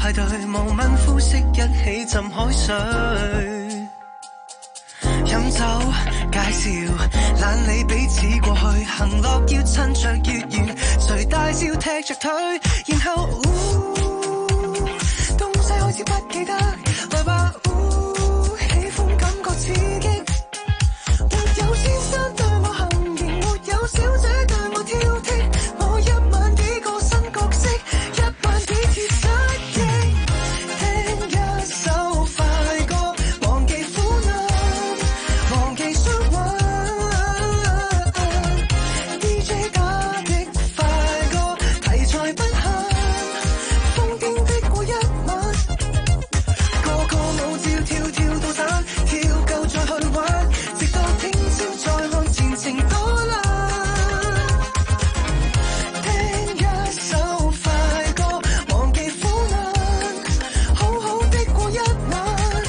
派對，無問膚色，一起浸海水。飲酒介紹懶理彼此過去，行樂要趁着月圓，誰大笑踢着腿，然後、呃、東西開始不記得，來吧、呃、喜歡感覺刺激，沒有先生對我行刑，沒有小姐對我挑剔，我一晚幾個新角色，一晚幾次失憶，聽一首快歌，忘記苦難，忘記傷患。D J 打的快歌，題材不限，瘋癲的過一晚，個個舞照跳跳到散，跳夠再去玩，直到聽朝再看前程多難。聽一首快歌，忘記苦難，好好的過一晚。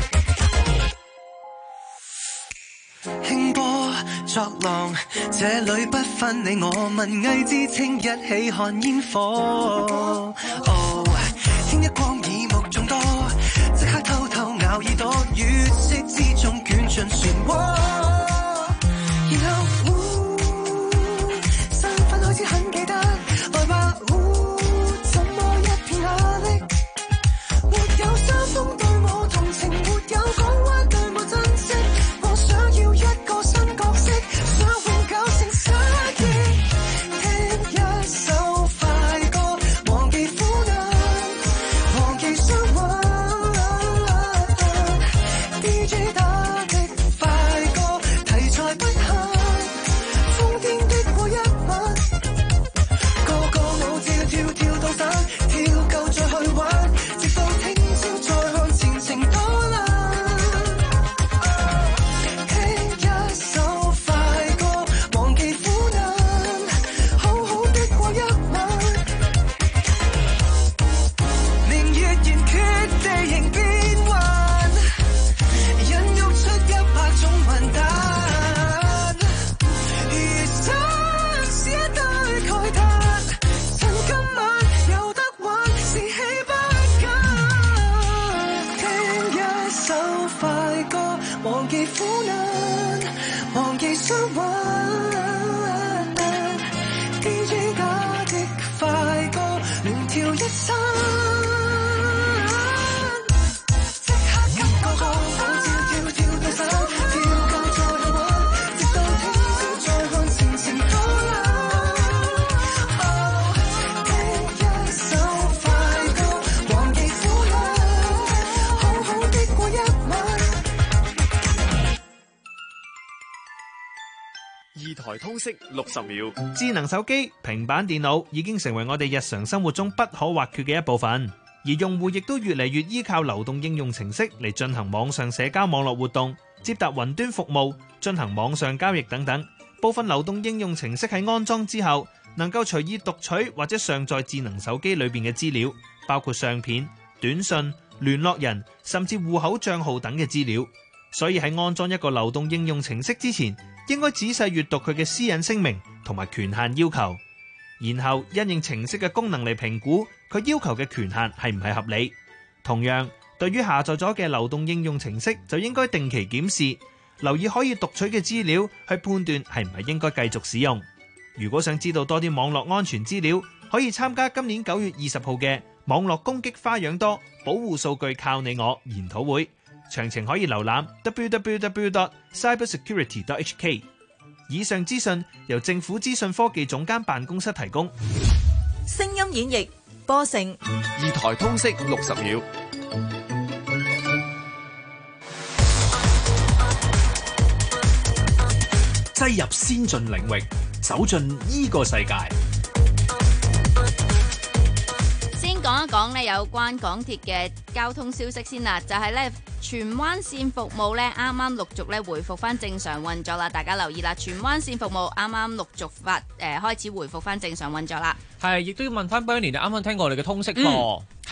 輕波作浪，這裏不分你我，文藝之稱一起看煙火。哦，輕一光耳目眾多，即刻偷偷咬耳朵，月色之中捲進漩渦。然後，呃、身份開始很記得，來吧，呃、怎麼一片壓力？沒有山峰對我同情，沒有港灣對我珍惜。我想要一個新角色，想永久性失憶。聽一首快歌，忘記苦難，忘記傷患。D J 打的快歌，題材不限，瘋癲的過一晚，個個舞照跳跳到散，跳夠再去玩，直到聽朝再看前程多難。聽一首快歌，忘記苦難，好好的過一晚。明月圓缺地形變幻，孕育出一百種混蛋。餘生是一堆慨嘆，趁今晚有得玩，是氣不減。聽一首快歌，忘記苦難，忘記傷患。D J 打的快歌，亂跳一身，即刻給個個舞照跳跳到散，跳夠再去玩，直到聽朝再看前程多難。哦，聽一首快歌，忘記苦難，好好的過一晚。 二台通識六十秒。 智能手機、平板電腦已經成為我哋日常生活中不可或缺嘅一部分，而用戶亦都越嚟越依靠流動應用程式嚟進行網上社交網絡活動、接達雲端服務、進行網上交易等等。部分流動應用程式喺安裝之後，能夠隨意讀取或者上載智能手機裏邊嘅資料，包括相片、短信、聯絡人，甚至戶口帳號等嘅資料。所以喺安裝一個流動應用程式之前，應該仔細閱讀佢嘅私隱聲明同埋權限要求，然後因應程式嘅功能嚟評估佢要求嘅權限係唔係合理。同樣，對於下載咗嘅流動應用程式，就應該定期檢視，留意可以讀取嘅資料，去判斷係唔係應該繼續使用。如果想知道多啲網絡安全資料，可以參加今年九月二十號嘅網絡攻擊花樣多，保護數據靠你我研討會。詳情可以瀏覽 w w w dot cyber security dot h k。 以上資訊由政府資訊科技總監辦公室提供。 聲音演繹播成二台通識六十秒。 擠入先進領域，走進呢個世界。 先講一講咧有關港鐵嘅交通消息先啦，就係咧荃灣線服務咧啱啱陸續咧回復翻正常運作啦，大家留意啦，荃灣線服務啱啱陸續發誒、呃、開始回復翻正常運作啦。 係，亦都要問翻 Bernie，你啱啱聽過我哋嘅通識課？ 係、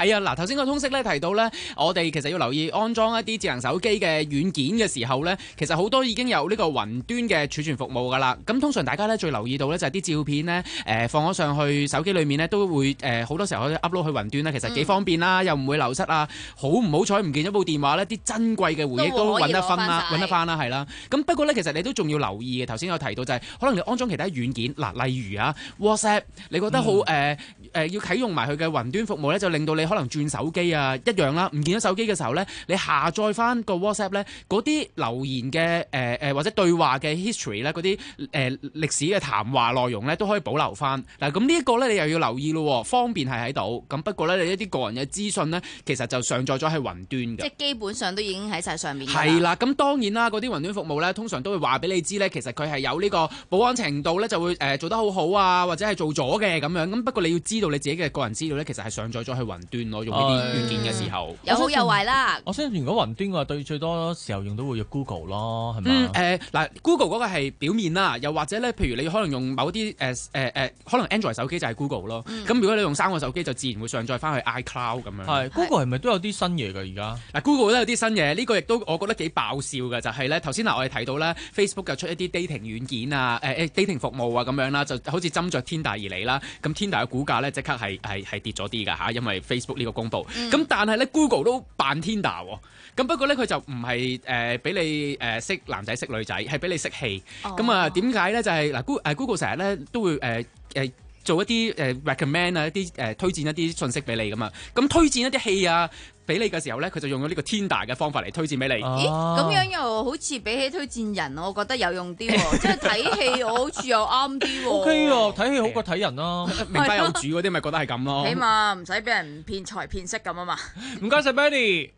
係啊，嗱，頭先個通識咧提到咧，我哋其實要留意安裝一啲智能手機嘅軟件嘅時候咧，其實好多已經有呢個雲端嘅儲存服務㗎啦。咁通常大家咧最留意到咧就係啲照片咧，誒、呃、放咗上去手機裏面咧都會誒好、呃、多時候可以 upload 去雲端咧，其實幾方便啦，嗯、又唔會流失啊。好唔好彩唔見咗部電話咧，啲珍貴嘅回憶都揾得翻啦，揾得翻啦，係啦。咁不過咧，其實你都仲要留意嘅。頭先有提到就係、是、可能你安裝其他軟件，嗱，例如啊 WhatsApp， 你覺得好誒誒要啟用埋佢嘅雲端服務咧，就令到你可能轉手機啊一樣啦。唔見咗手機嘅時候咧，你下載翻個 WhatsApp 咧，嗰啲留言嘅誒誒或者對話嘅 history 咧，嗰啲誒歷史嘅談話內容咧都可以保留翻。嗱，咁呢一個咧你又要留意咯，方便係喺度。咁不過咧你一啲個人嘅資訊咧，其實就上載咗喺雲端嘅。 即係基本上都已經喺晒上面。 係啦，咁當然啦，嗰啲雲端服務咧，通常都會話俾你知咧，其實佢係有呢個保安程度咧，就會誒、呃、做得好好啊，或者係做咗嘅咁樣。咁不過你要知道你自己嘅個人資料咧，其實係上載咗去雲端咯，用呢啲軟件嘅時候。 有好有壞啦。 我相信如果雲端嘅話，對最多時候用到會用 Google 咯，係咪？ 嗯誒嗱、呃、，Google 嗰個係表面啦，又或者咧，譬如你可能用某啲誒誒誒，可能 Android 手機就係 Google 咯。咁、嗯、如果你用三個手機，就自然會上載翻去 iCloud 咁樣。係 Google 係咪都有啲新嘢㗎？而家嗱 Google 都有啲新嘢，呢、呢個亦都我覺得幾爆笑嘅，就係咧頭先嗱我哋睇到咧 Facebook 就出一啲 dating 軟件啊，誒、呃、誒 dating 服務啊咁樣啦，就好似針着 Tinder 而嚟啦。咁 Tinder 嘅股價咧即刻係係係跌咗啲㗎嚇，因為 Facebook 呢個公佈。咁、嗯、但係咧 Google 都扮 Tinder 喎。咁不過咧佢就唔係誒俾你誒、呃、識男仔識女仔，係俾你識戲。咁啊點解咧？就係、是、嗱 Google 誒 Google 成日咧都會誒誒。呃呃做一啲誒、呃、recommend 啊，一啲誒、呃、推薦一啲信息俾你噶嘛，咁推薦一啲戲啊俾你嘅時候咧，佢就用咗呢個 Tinder 嘅方法嚟推薦俾你。 咦，咁樣又好似比起推薦人，我覺得有用啲喎，即係睇戲我好似又啱啲喎。 O K 啊，睇戲好過睇人啦， 名花有主嗰啲咪覺得係咁咯。 起碼唔使俾人騙財騙色咁啊嘛。 唔該晒 Benny。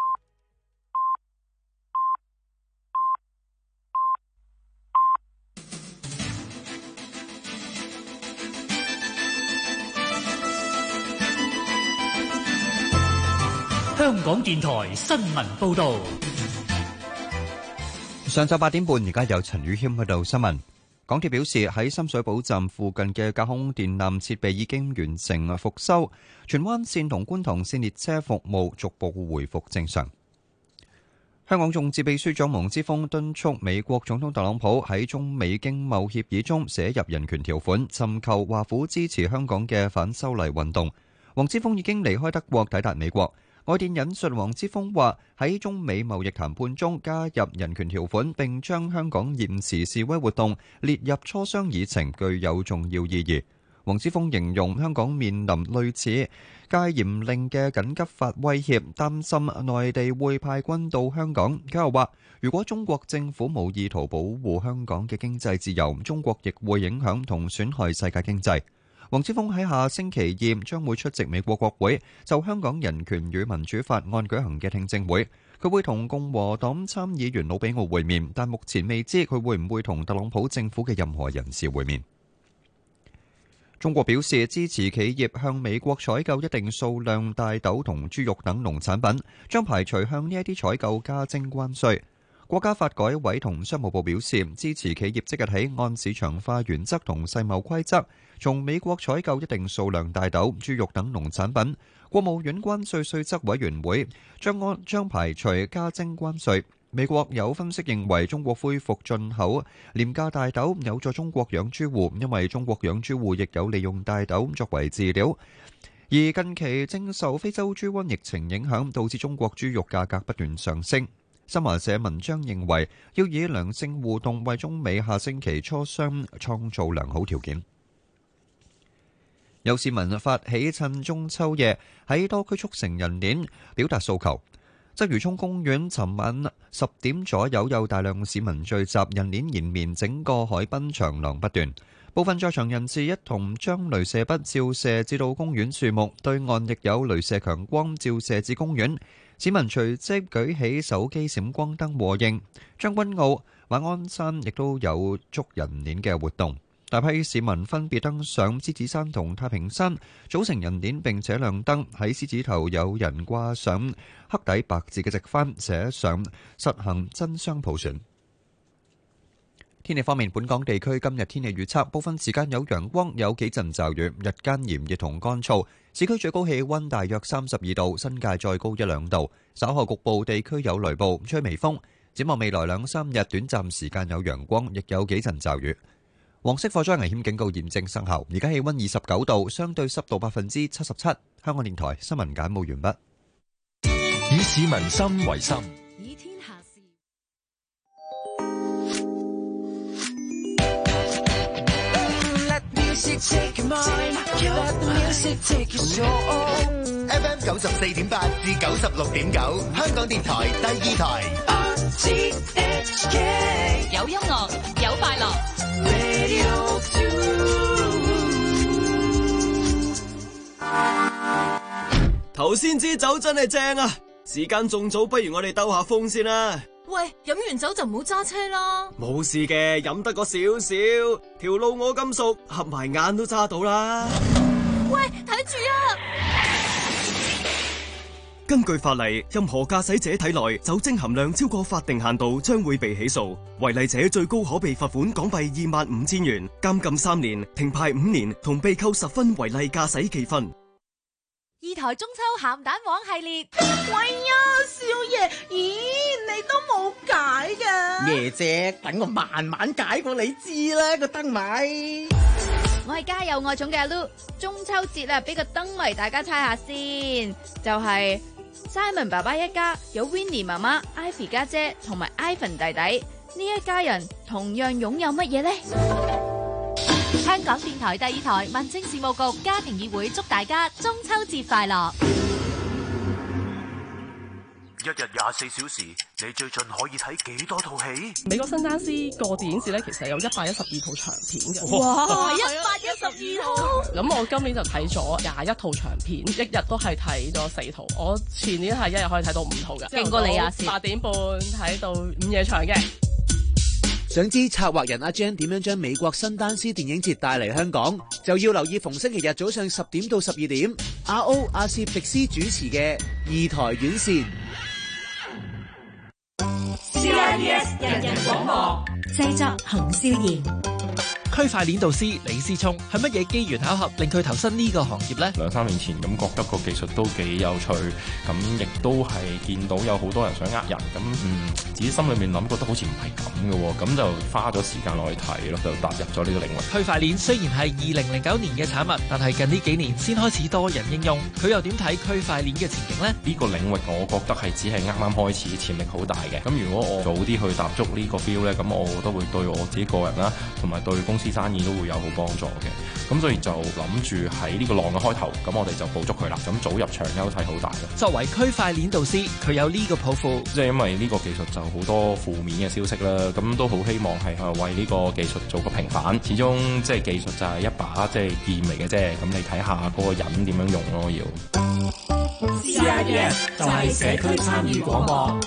香港電台新聞報導。 上晝八點半，而家有陳宇謙喺度新聞。港鐵表示喺深水埗站附近嘅架空電纜設備已經完成復修，荃灣線同觀塘線列車服務逐步回復正常。香港眾志秘書長黃之鋒敦促美國總統特朗普喺中美經貿協議中寫入人權條款，尋求華府支持香港嘅反修例運動。黃之鋒已經離開德國抵達美國。外電引述黃之鋒話：喺中美貿易談判中加入人權條款，並將香港現時示威活動列入磋商議程，具有重要意義。黃之鋒形容香港面臨類似戒嚴令嘅緊急法威脅，擔心內地會派軍到香港。佢又話：如果中國政府冇意圖保護香港嘅經濟自由，中國亦會影響同損害世界經濟。黃之鋒喺下星期二將會出席美國國會就香港人權與民主法案舉行嘅聽證會，佢會同共和黨參議員魯比奧會面，但目前未知佢會唔會同特朗普政府嘅任何人士會面。中國表示支持企業向美國採購一定數量大豆同豬肉等農產品，將排除向呢一啲採購加徵關稅。國家發改委同商務部表示支持企業即日起按市場化原則同世貿規則，從美國採購一定數量大豆、豬肉等農產品。國務院關稅稅則委員會將按將排除加徵關稅。美國有分析認為，中國恢復進口廉價大豆有助中國養豬戶，因為中國養豬戶亦有利用大豆作為飼料。而近期正受非洲豬瘟疫情影響，導致中國豬肉價格不斷上升。新華社文章認為，要以良性互動為中美下星期磋商創造良好條件。有市民發起趁中秋夜喺多區促成人鏈，表達訴求。鰂魚涌公園尋晚十點左右有大量市民聚集，人鏈延綿整個海濱，長廊不斷。部分在場人士一同將鐳射筆照射至到公園樹木，對岸亦有鐳射強光照射至公園。市民隨即舉起手機閃光燈和應。將軍澳、馬鞍山亦都有捉人鏈嘅活動，大批市民分別登上獅子山同太平山，組成人鏈並且亮燈。喺獅子頭有人掛上黑底白字嘅直幡，寫上實行真雙普選。 天氣方面，本港地區今日天氣預測，部分時間有陽光，有幾陣驟雨，日間炎熱同乾燥。市區最高氣溫大約三十二度，新界再高一兩度。稍後局部地區有雷暴，吹微風。展望未來兩三日，短暫時間有陽光，亦有幾陣驟雨。黃色火災危險警告現正生效。而家氣溫二十九度，相對濕度百分之七十七。香港電台新聞簡報完畢。 以市民心為心， 以天下事。 F M 九十四點八至九十六點九，香港電台第二台。 有音樂，有快樂。 頭先支酒真係正啊！時間仲早，不如我哋兜下風先啦。 喂，飲完酒就唔好揸車啦。 冇事嘅，飲得個少少，條路我咁熟，合埋眼都揸到啦。 喂，睇住啊！ 根據法例，任何駕駛者體內酒精含量超過法定限度，將會被起訴。違例者最高可被罰款港幣二萬五千元、監禁三年、停牌五年，同被扣十分違例駕駛記分。 二台中秋鹹蛋黃系列。 喂呀，少爺，咦，你都冇解㗎？ 爺姐，等我慢慢解過你知啦，個燈謎。 我係家有愛寵嘅阿 Lu， 中秋節啊，俾個燈謎大家猜下先，就係 Simon 爸爸一家有 Winnie 媽媽、Ivy 家姐同埋 Ivan 弟弟，呢一家人同樣擁有乜嘢呢？ 香港電台第二台民政事務局家庭議會祝大家中秋節快樂。 一日廿四小時，你最盡可以睇幾多套戲？ 美國新丹斯個電影節咧，其實有一百一十二套長片嘅。 哇！一百一十二套。 咁我今年就睇咗廿一套長片，一日都係睇咗四套。我前年係一日可以睇到五套嘅。 勁過你啊！ 八點半睇到午夜場嘅。 想知策劃人阿 Jan 點樣將美國新丹斯電影節帶嚟香港，就要留意逢星期日早上十點到十二點，阿 O 阿攝迪斯主持嘅二台院線。 C I B S 人人廣播製作洪少賢。 區塊鏈導師李思聰係乜嘢機緣巧合令佢投身呢個行業呢？ 兩三年前咁覺得個技術都幾有趣，咁亦都係見到有好多人想呃人，咁嗯自己心裏面諗覺得好似唔係咁嘅喎，咁就花咗時間落去睇咯，就踏入咗呢個領域。 區塊鏈雖然係二零零九年嘅產物，但係近呢幾年先開始多人應用。佢又點睇區塊鏈嘅前景呢？ 呢個領域我覺得係只係啱啱開始，潛力好大嘅。咁如果我早啲去踏足呢個 feel 咧，咁我覺得會對我自己個人啦，同埋對公司生意都會有好幫助嘅，咁所以就諗住喺呢個浪嘅開頭，咁我哋就捕捉佢啦，咁早入場優勢好大咯。 作為區塊鏈導師，佢有呢個抱負， 即係因為呢個技術就好多負面嘅消息啦，咁都好希望係為呢個技術做個平反。始終即係技術就係一把即係劍嚟嘅啫，咁你睇下嗰個人點樣用咯要。 C I B S 就係社區參與廣播。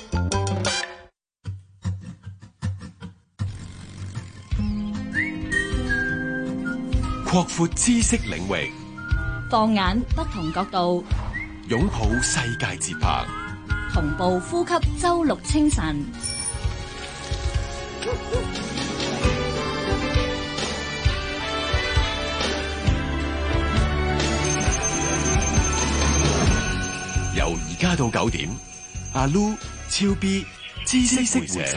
擴闊知識領域， 放眼不同角度， 擁抱世界節拍， 同步呼吸周六清晨。 由而家到九點，阿 Lu、超 B、知識會社。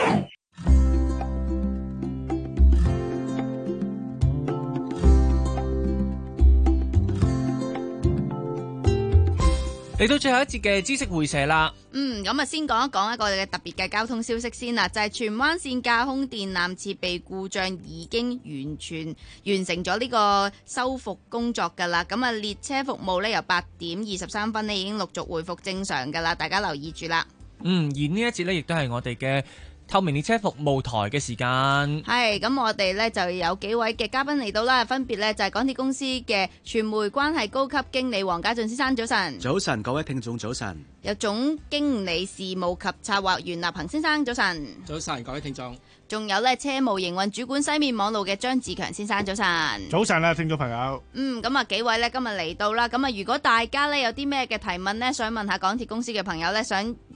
嚟到最後一節嘅知識會社啦。 嗯，咁啊，先講一講一個嘅特別嘅交通消息先啦，就係荃灣線架空電纜設備故障已經完全完成咗呢個修復工作㗎啦。咁啊，列車服務呢由八點二十三分呢已經陸續回復正常㗎啦，大家留意住啦。 嗯，而呢一節呢亦都係我哋嘅透明列車服務台嘅時間。 係，咁我哋呢就有幾位嘅嘉賓嚟到啦，分別呢就係港鐵公司嘅傳媒關係高級經理黃家俊先生，早晨。 早晨，各位聽眾早晨。 有總經理事務及策劃袁立恒先生，早晨。 早晨，各位聽眾。 仲有呢車務營運主管西面網路嘅張志強先生，早晨。 早晨啊，聽眾朋友。 嗯，咁啊幾位呢今日嚟到啦，咁啊如果大家呢有啲咩嘅提問呢，想問下港鐵公司嘅朋友呢，想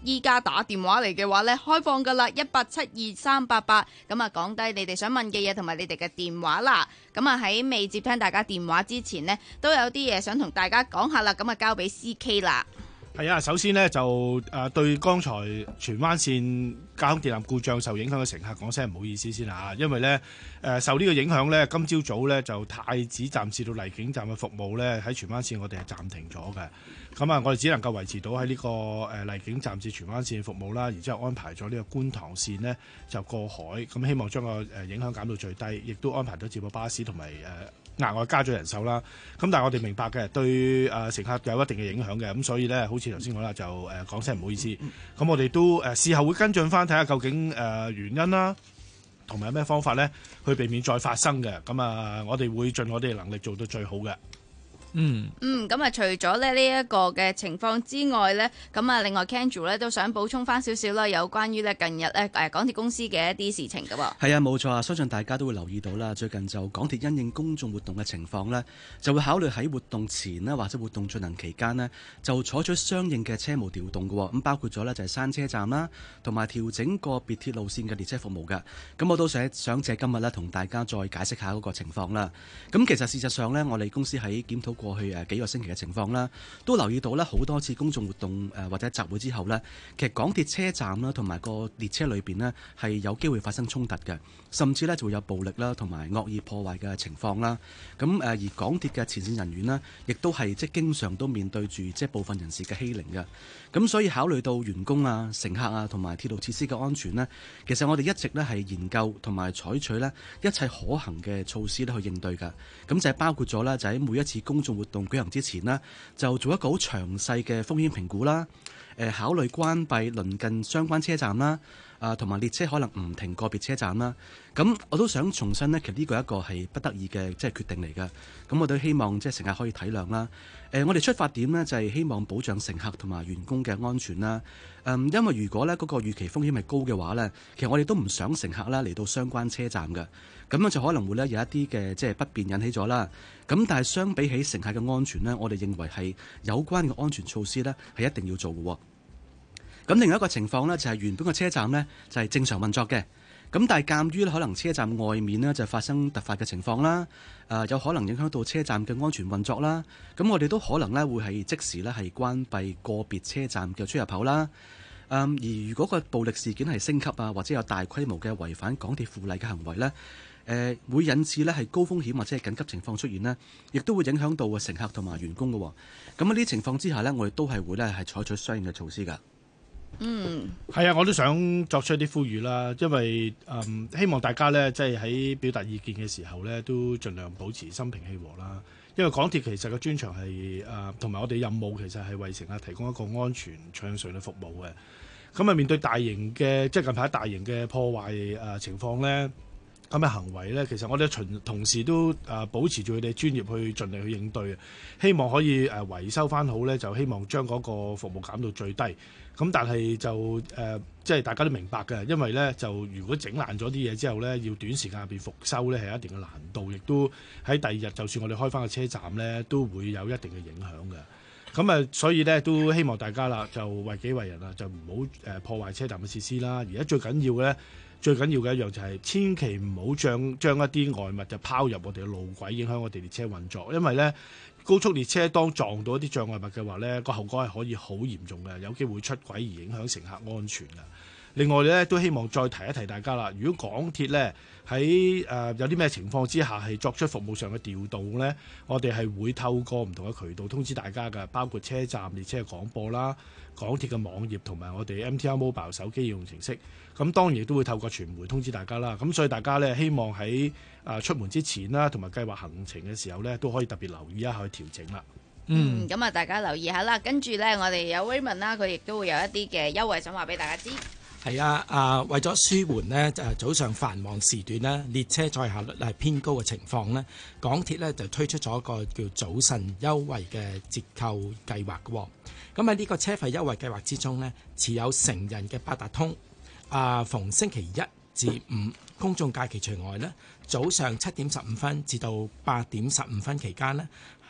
依家打電話嚟嘅話呢，開放噶啦，一八七二三八八，咁啊講低你哋想問嘅嘢同埋你哋嘅電話啦。咁啊喺未接聽大家電話之前呢，都有啲嘢想同大家講下啦。咁啊交俾 C K 啦。 係啊，首先呢，就誒對剛才荃灣線架空電纜故障受影響嘅乘客講聲唔好意思先嚇，因為呢，誒受呢個影響呢，今朝早呢，就太子站至到荔景站嘅服務呢，喺荃灣線我哋係暫停咗嘅。咁啊，我哋只能夠維持到喺呢個誒荔景站至荃灣線服務啦，然之後安排咗呢個觀塘線呢，就過海，咁希望將個誒影響減到最低，亦都安排咗接駁巴士同埋誒額外加咗人手啦。咁但係我哋明白嘅，對誒乘客有一定嘅影響嘅，咁所以呢，好似頭先講啦，就誒講聲唔好意思。咁我哋都誒事後會跟進翻，睇下究竟誒原因啦，同埋有咩方法呢，去避免再發生嘅。咁啊，我哋會盡我哋嘅能力做到最好嘅。 嗯嗯，咁啊，除咗咧呢一個嘅情況之外呢，咁啊，另外 Kendra 咧都想補充翻少少啦，有關於咧近日咧誒港鐵公司嘅一啲事情噶喎。 係啊，冇錯啊，相信大家都會留意到啦。最近就港鐵因應公眾活動嘅情況呢，就會考慮喺活動前呢，或者活動進行期間呢，就採取相應嘅車務調動嘅。咁包括咗呢，就係閂車站啦，同埋調整個別鐵路線嘅列車服務㗎。咁我都想想借今日呢，同大家再解釋下嗰個情況啦。咁其實事實上呢，我哋公司喺檢討過去誒幾個星期嘅情況啦，都留意到咧好多次公眾活動誒或者集會之後呢，其實港鐵車站啦同埋個列車裏邊呢係有機會發生衝突嘅，甚至呢就會有暴力啦同埋惡意破壞嘅情況啦。咁誒而港鐵嘅前線人員呢，亦都係即係經常都面對住即係部分人士嘅欺凌嘅。咁所以考慮到員工啊、乘客啊同埋鐵路設施嘅安全呢，其實我哋一直呢係研究同埋採取呢一切可行嘅措施咧去應對㗎。咁就係包括咗啦，就喺每一次公眾活動舉行之前呢，就做一個好詳細嘅風險評估啦。誒，考慮關閉鄰近相關車站啦，啊，同埋列車可能唔停個別車站啦。咁我都想重申呢，其實呢個一個係不得已嘅即係決定嚟㗎。咁我都希望即係乘客可以體諒啦。誒，我哋出發點呢，就係希望保障乘客同埋員工嘅安全啦。嗯，因為如果呢嗰個預期風險係高嘅話呢，其實我哋都唔想乘客啦嚟到相關車站㗎。咁樣就可能會呢有一啲嘅即係不便引起咗啦。咁但係相比起乘客嘅安全呢，我哋認為係有關嘅安全措施呢係一定要做嘅。咁另外一個情況呢，就係原本嘅車站呢就係正常運作嘅。咁但係鑑於可能車站外面呢就發生突發嘅情況啦，誒有可能影響到車站嘅安全運作啦。咁我哋都可能呢會係即時呢係關閉個別車站嘅出入口啦。嗯，而如果個暴力事件係升級啊，或者有大規模嘅違反港鐵附例嘅行為呢，誒、呃、會引致呢係高風險或者係緊急情況出現呢，亦都會影響到乘客同埋員工嘅。咁喺呢啲情況之下呢，我哋都係會呢係採取相應嘅措施㗎。 嗯， 係啊，我都想作出一啲呼籲啦，因為誒、嗯、希望大家呢，即係喺表達意見嘅時候呢，都盡量保持心平氣和啦。因為港鐵其實個專長係誒同埋我哋任務其實係為乘客提供一個安全暢順嘅服務嘅。咁啊，面對大型嘅即係近排大型嘅破壞誒、呃、情況呢，咁嘅行為呢，其實我哋巡同事都誒、呃、保持住佢哋專業去盡力去應對，希望可以誒、呃、維修翻好呢，就希望將嗰個服務減到最低。咁但係就誒、呃，即係大家都明白嘅，因為呢，就如果整爛咗啲嘢之後呢，要短時間入邊復修呢，係一定嘅難度，亦都喺第二日就算我哋開翻個車站呢，都會有一定嘅影響嘅。咁啊，所以呢，都希望大家啦，就為己為人啦，就唔好誒破壞車站嘅設施啦。而家最緊要嘅呢，最緊要嘅一樣就係千祈唔好將將一啲外物就拋入我哋嘅路軌，影響我哋列車運作，因為呢，高速列車當撞到一啲障礙物嘅話呢，個後果係可以好嚴重嘅，有機會出軌而影響乘客安全嘅。另外呢，都希望再提一提大家啦，如果港鐵呢喺誒、呃、有啲咩情況之下係作出服務上嘅調動呢，我哋係會透過唔同嘅渠道通知大家嘅，包括車站列車嘅廣播啦、港鐵嘅網頁同埋我哋 M T R Mobile 手機應用程式。咁當然亦都會透過傳媒通知大家啦。咁所以大家呢，希望喺誒、呃、出門之前啦，同埋計劃行程嘅時候呢，都可以特別留意一下去調整啦。 嗯，咁啊，大家留意下啦。跟住呢，我哋有 Raymond 啦，佢亦都會有一啲嘅優惠想話俾大家知。 係啊，啊為咗舒緩呢誒早上繁忙時段呢列車載客率係偏高嘅情況呢，港鐵呢就推出咗一個叫早晨優惠嘅折扣計劃嘅。咁喺呢個車費優惠計劃之中呢，持有成人嘅八達通，啊逢星期一至五公眾假期除外呢，早上七點十五分至到八點十五分期間呢，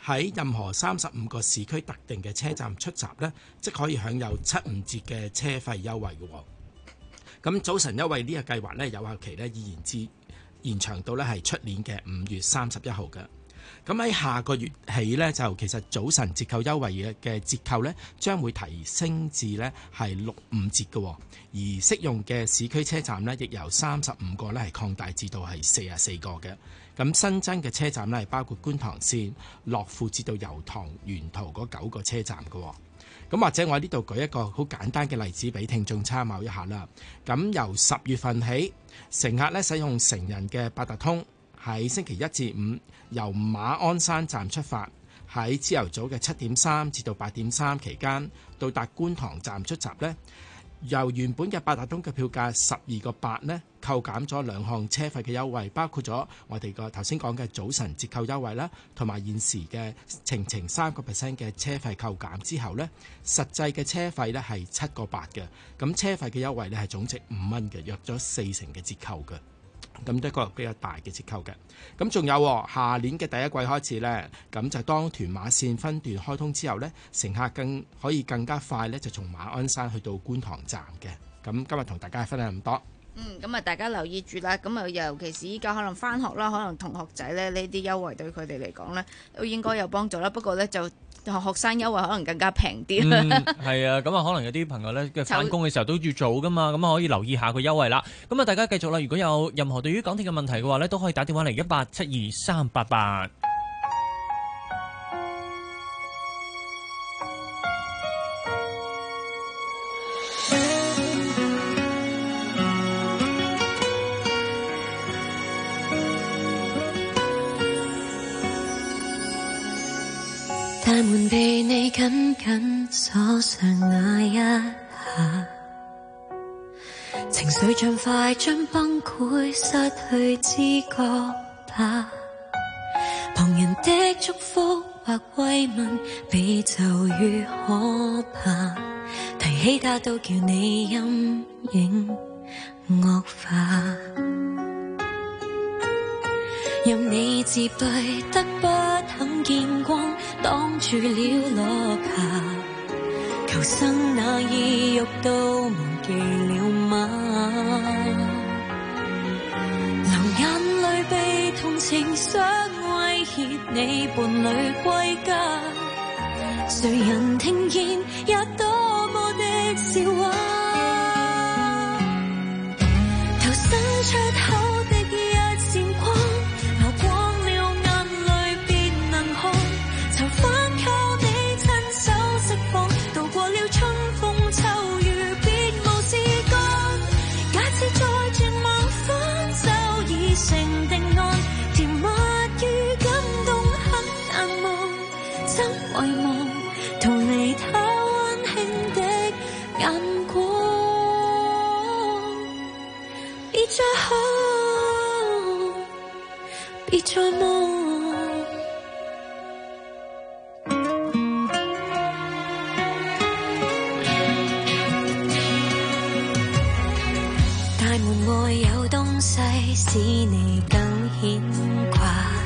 喺任何三十五個市區特定嘅車站出閘呢，即可以享有七五折嘅車費優惠嘅。咁早晨優惠呢個計劃呢，有效期呢依然至延長到呢係出年嘅五月三十一號嘅。咁喺下個月起呢，就其實早晨折扣優惠嘅嘅折扣呢，將會提升至呢係六五折嘅，而適用嘅市區車站呢，亦由三十五個呢係擴大至到係四十四個嘅。咁新增嘅車站呢，係包括觀塘線、樂富至到油塘沿途嗰九個車站嘅。咁或者我喺呢度舉一個好簡單嘅例子俾聽眾參考一下啦。咁由十月份起，乘客呢使用成人嘅八達通，喺星期一至五由馬鞍山站出發，喺朝頭早嘅七點三至到八點三期間到達觀塘站出閘呢，由原本嘅八達通嘅票價十二個八呢，扣減咗兩項車費嘅優惠，包括咗我哋個頭先講嘅早晨折扣優惠啦，同埋現時嘅程程三個 percent 嘅車費扣減之後呢，實際嘅車費呢係七個八嘅，咁車費嘅優惠呢係總值五蚊嘅，約咗四成嘅折扣嘅。咁都係一個比較大嘅折扣嘅。咁仲有下年嘅第一季開始呢，咁就當屯馬線分段開通之後呢，乘客更可以更加快呢，就從馬鞍山去到觀塘站嘅。咁今日同大家分享咁多。 嗯，咁啊，大家留意住啦。咁啊，尤其是依家可能返學啦，可能同學仔咧呢啲優惠對佢哋嚟講呢，都應該有幫助啦。不過呢，就學生優惠可能更加平啲啦。 嗯，係啊，咁啊，可能有啲朋友呢，嘅返工嘅時候都要做噶嘛，咁啊可以留意下個優惠啦。咁啊，大家繼續啦。如果有任何對於港鐵嘅問題嘅話呢，都可以打電話嚟一八七二三八八。 大門被你緊緊鎖上那一下，情緒像快將崩潰，失去知覺吧。旁人的祝福或慰問比咒語可怕，提起它都叫你陰影惡化。任你自閉得不肯見光，擋住了落霞，求生那意欲都忘記了嗎？流眼淚被同情想威脅你伴侶歸家，誰人聽見也多麼的笑話，投身出口的一線光，成定案，甜蜜與感動很難忘，怎遺忘逃離他溫馨的眼光，別再哭，別再夢。大門外有東西使你更牽掛，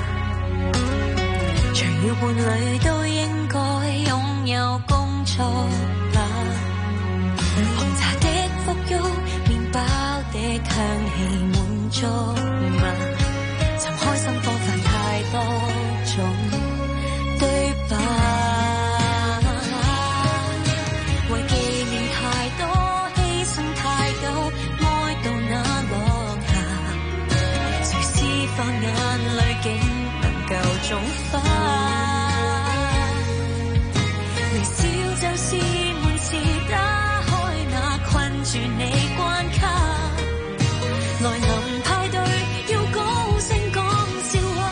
除了伴侶都應該擁有工作吧。紅茶的馥郁，麵包的香氣滿足嗎？尋開心方法太多種對白，為紀念太多犧牲太久，愛到那落下，誰施放眼淚竟能夠種花，微笑就是門匙，打開那困住你關卡，來臨派對要高聲講笑話，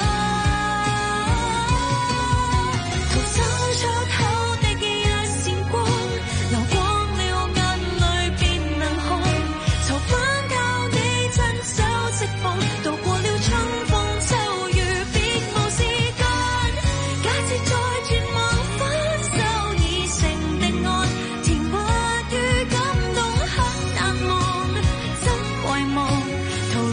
逃走出口的一線光，流光了眼淚便能看，囚犯靠你親手釋放，渡過了春風秋雨別無時間，假設再絕望分手已成定案，甜蜜與感動很難忘，怎遺忘逃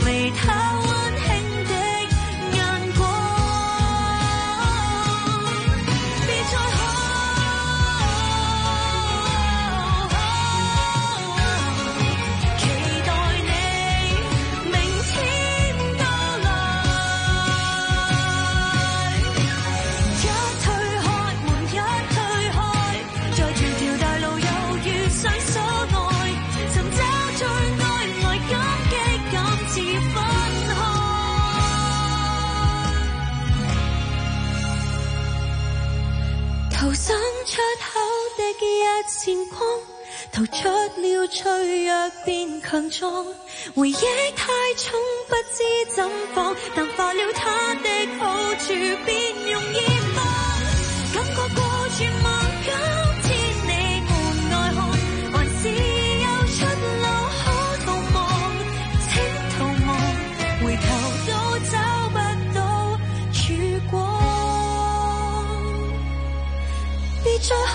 線光，逃出了脆弱變強壯，回憶太重不知怎放，淡化了它的好處便容易忘，感覺過絕望，今天你門外看，還是有出路可逃亡，請逃亡，回頭都找不到曙光，別再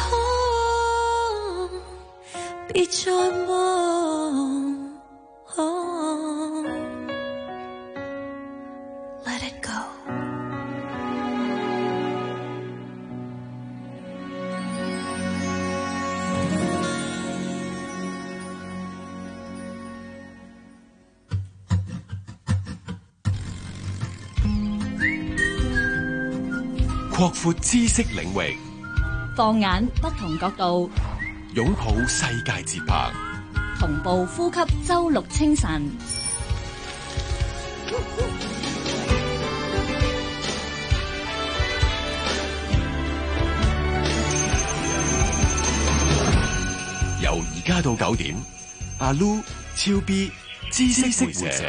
看，別再望、oh, Let it go。 擴闊知識領域， 放眼不同角度， 擁抱世界節拍， 同步呼吸周六清晨。 由而家到九點，阿 Lu、超 B、知識活者。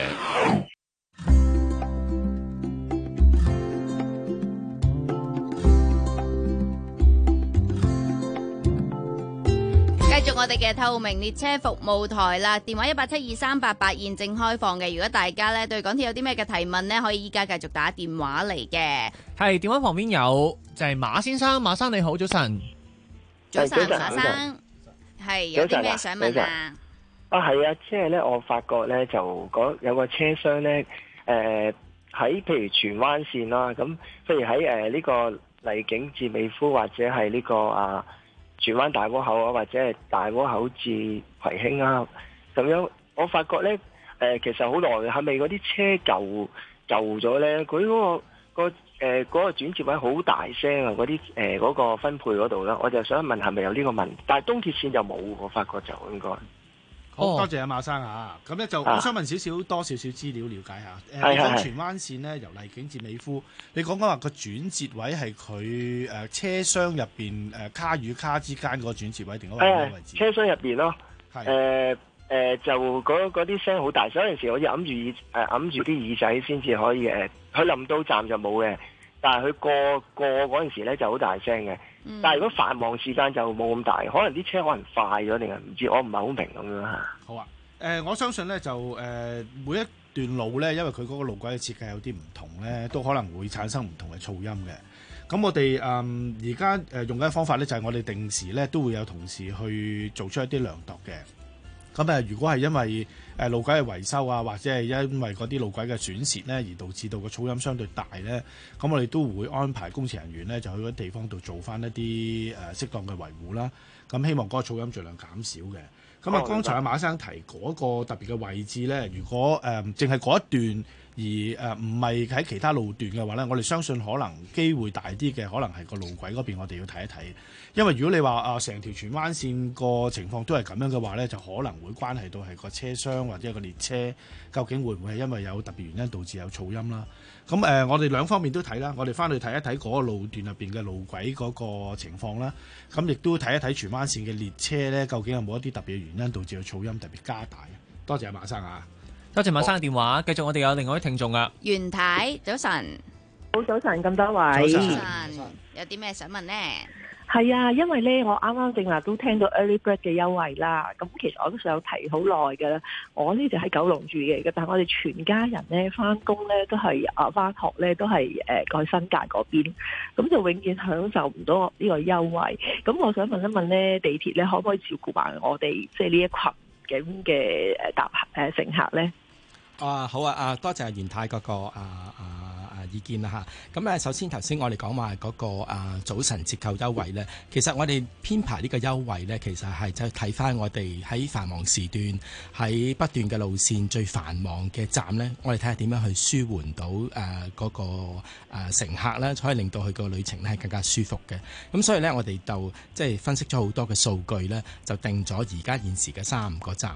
繼續我哋嘅透明列車服務台啦，電話一八七二三八八現正開放嘅。如果大家咧對港鐵有啲咩嘅提問呢，可以依家繼續打電話嚟嘅。 係電話旁邊有就係馬先生，馬生你好，早晨。 早晨，馬生，係有啲咩想問啊？ 啊係啊，即係咧，我發覺咧就嗰有個車廂咧，誒喺譬如荃灣線啦，咁譬如喺誒呢個荔景至美孚或者係呢個啊。荃灣大窩口啊，或者係大窩口至葵興啊，咁樣我發覺咧，誒、呃、其實好耐嘅，係咪嗰啲車舊舊咗咧？佢嗰、嗰個、嗰個誒嗰、呃嗰個轉接位好大聲啊！嗰啲誒嗰個分配嗰度咧，我就想問係咪有呢個問題？但係東鐵線就冇，我發覺就應該。 好多謝阿馬生啊！咁咧就我想問少少多少少資料了解下。誒、 啊， 你講荃灣線咧由荔景至美孚，你講緊話個轉接位係佢誒車廂入邊誒卡與卡之間個轉接位定嗰個位置？ 車廂入邊咯。係。誒、呃、誒、呃，就嗰啲聲好大，所以有陣時我要揞住耳誒揞住啲耳仔先至可以誒。佢臨到站就冇嘅，但係佢過過嗰陣時咧就好大聲嘅。嗯、但係如果繁忙時間就冇咁大，可能啲車可能快咗定係唔知，我唔係好明咁樣嚇。 好啊，誒、呃、我相信咧就誒、呃、每一段路咧，因為佢嗰個路軌嘅設計有啲唔同咧，都可能會產生唔同嘅噪音嘅。咁我哋誒而家誒用緊方法咧，就係、是、我哋定時咧都會有同事去做出一啲量度嘅。咁誒，如果係因為誒路軌嘅維修啊，或者係因為嗰啲路軌嘅損蝕咧，而導致到個噪音相對大咧，咁我哋都會安排工程人員咧，就去嗰啲地方度做翻一啲誒適當嘅維護啦。咁希望嗰個噪音盡量減少嘅。咁啊，剛才阿馬生提嗰個特別嘅位置咧，如果誒淨係嗰一段而誒唔係喺其他路段嘅話咧，我哋相信可能機會大啲嘅，可能係個路軌嗰邊，我哋要睇一睇。因為如果你話啊，成條荃灣線個情況都係咁樣嘅話咧，就可能會關係到係個車廂或者個列車究竟會唔會係因為有特別原因導致有噪音啦。咁誒、呃，我哋兩方面都睇啦。我哋翻去睇一睇嗰個路段入邊嘅路軌嗰個情況啦。咁亦都睇一睇荃灣線嘅列車咧，究竟有冇一啲特別嘅原因導致個噪音特別加大。多謝阿馬生啊！ 多謝馬生嘅電話。繼續我哋有另外一位聽眾啊， 袁太，早晨。 好早晨，咁多位。 早晨。有啲咩想問呢？ 係啊，因為咧，我啱啱正話都聽到 Early Bird 嘅優惠啦。咁其實我都想提好耐嘅啦。我呢就喺九龍住嘅，但係我哋全家人咧翻工咧都係啊翻學咧都係誒過去新界嗰邊，咁就永遠享受唔到呢個優惠。咁我想問一問咧，地鐵咧可唔可以照顧埋我哋即係呢一群嘅嘅誒搭誒乘客咧？ 啊好啊啊多謝阿袁太嗰個啊啊啊意見啦嚇。咁咧首先頭先我哋講話嗰個啊早晨折扣優惠咧，其實我哋編排呢個優惠咧，其實係就睇翻我哋喺繁忙時段喺不斷嘅路線最繁忙嘅站咧，我哋睇下點樣去舒緩到誒嗰個誒乘客咧，可以令到佢個旅程咧係更加舒服嘅。咁所以咧，我哋就即係分析咗好多嘅數據咧，就定咗而家現時嘅三十五個站。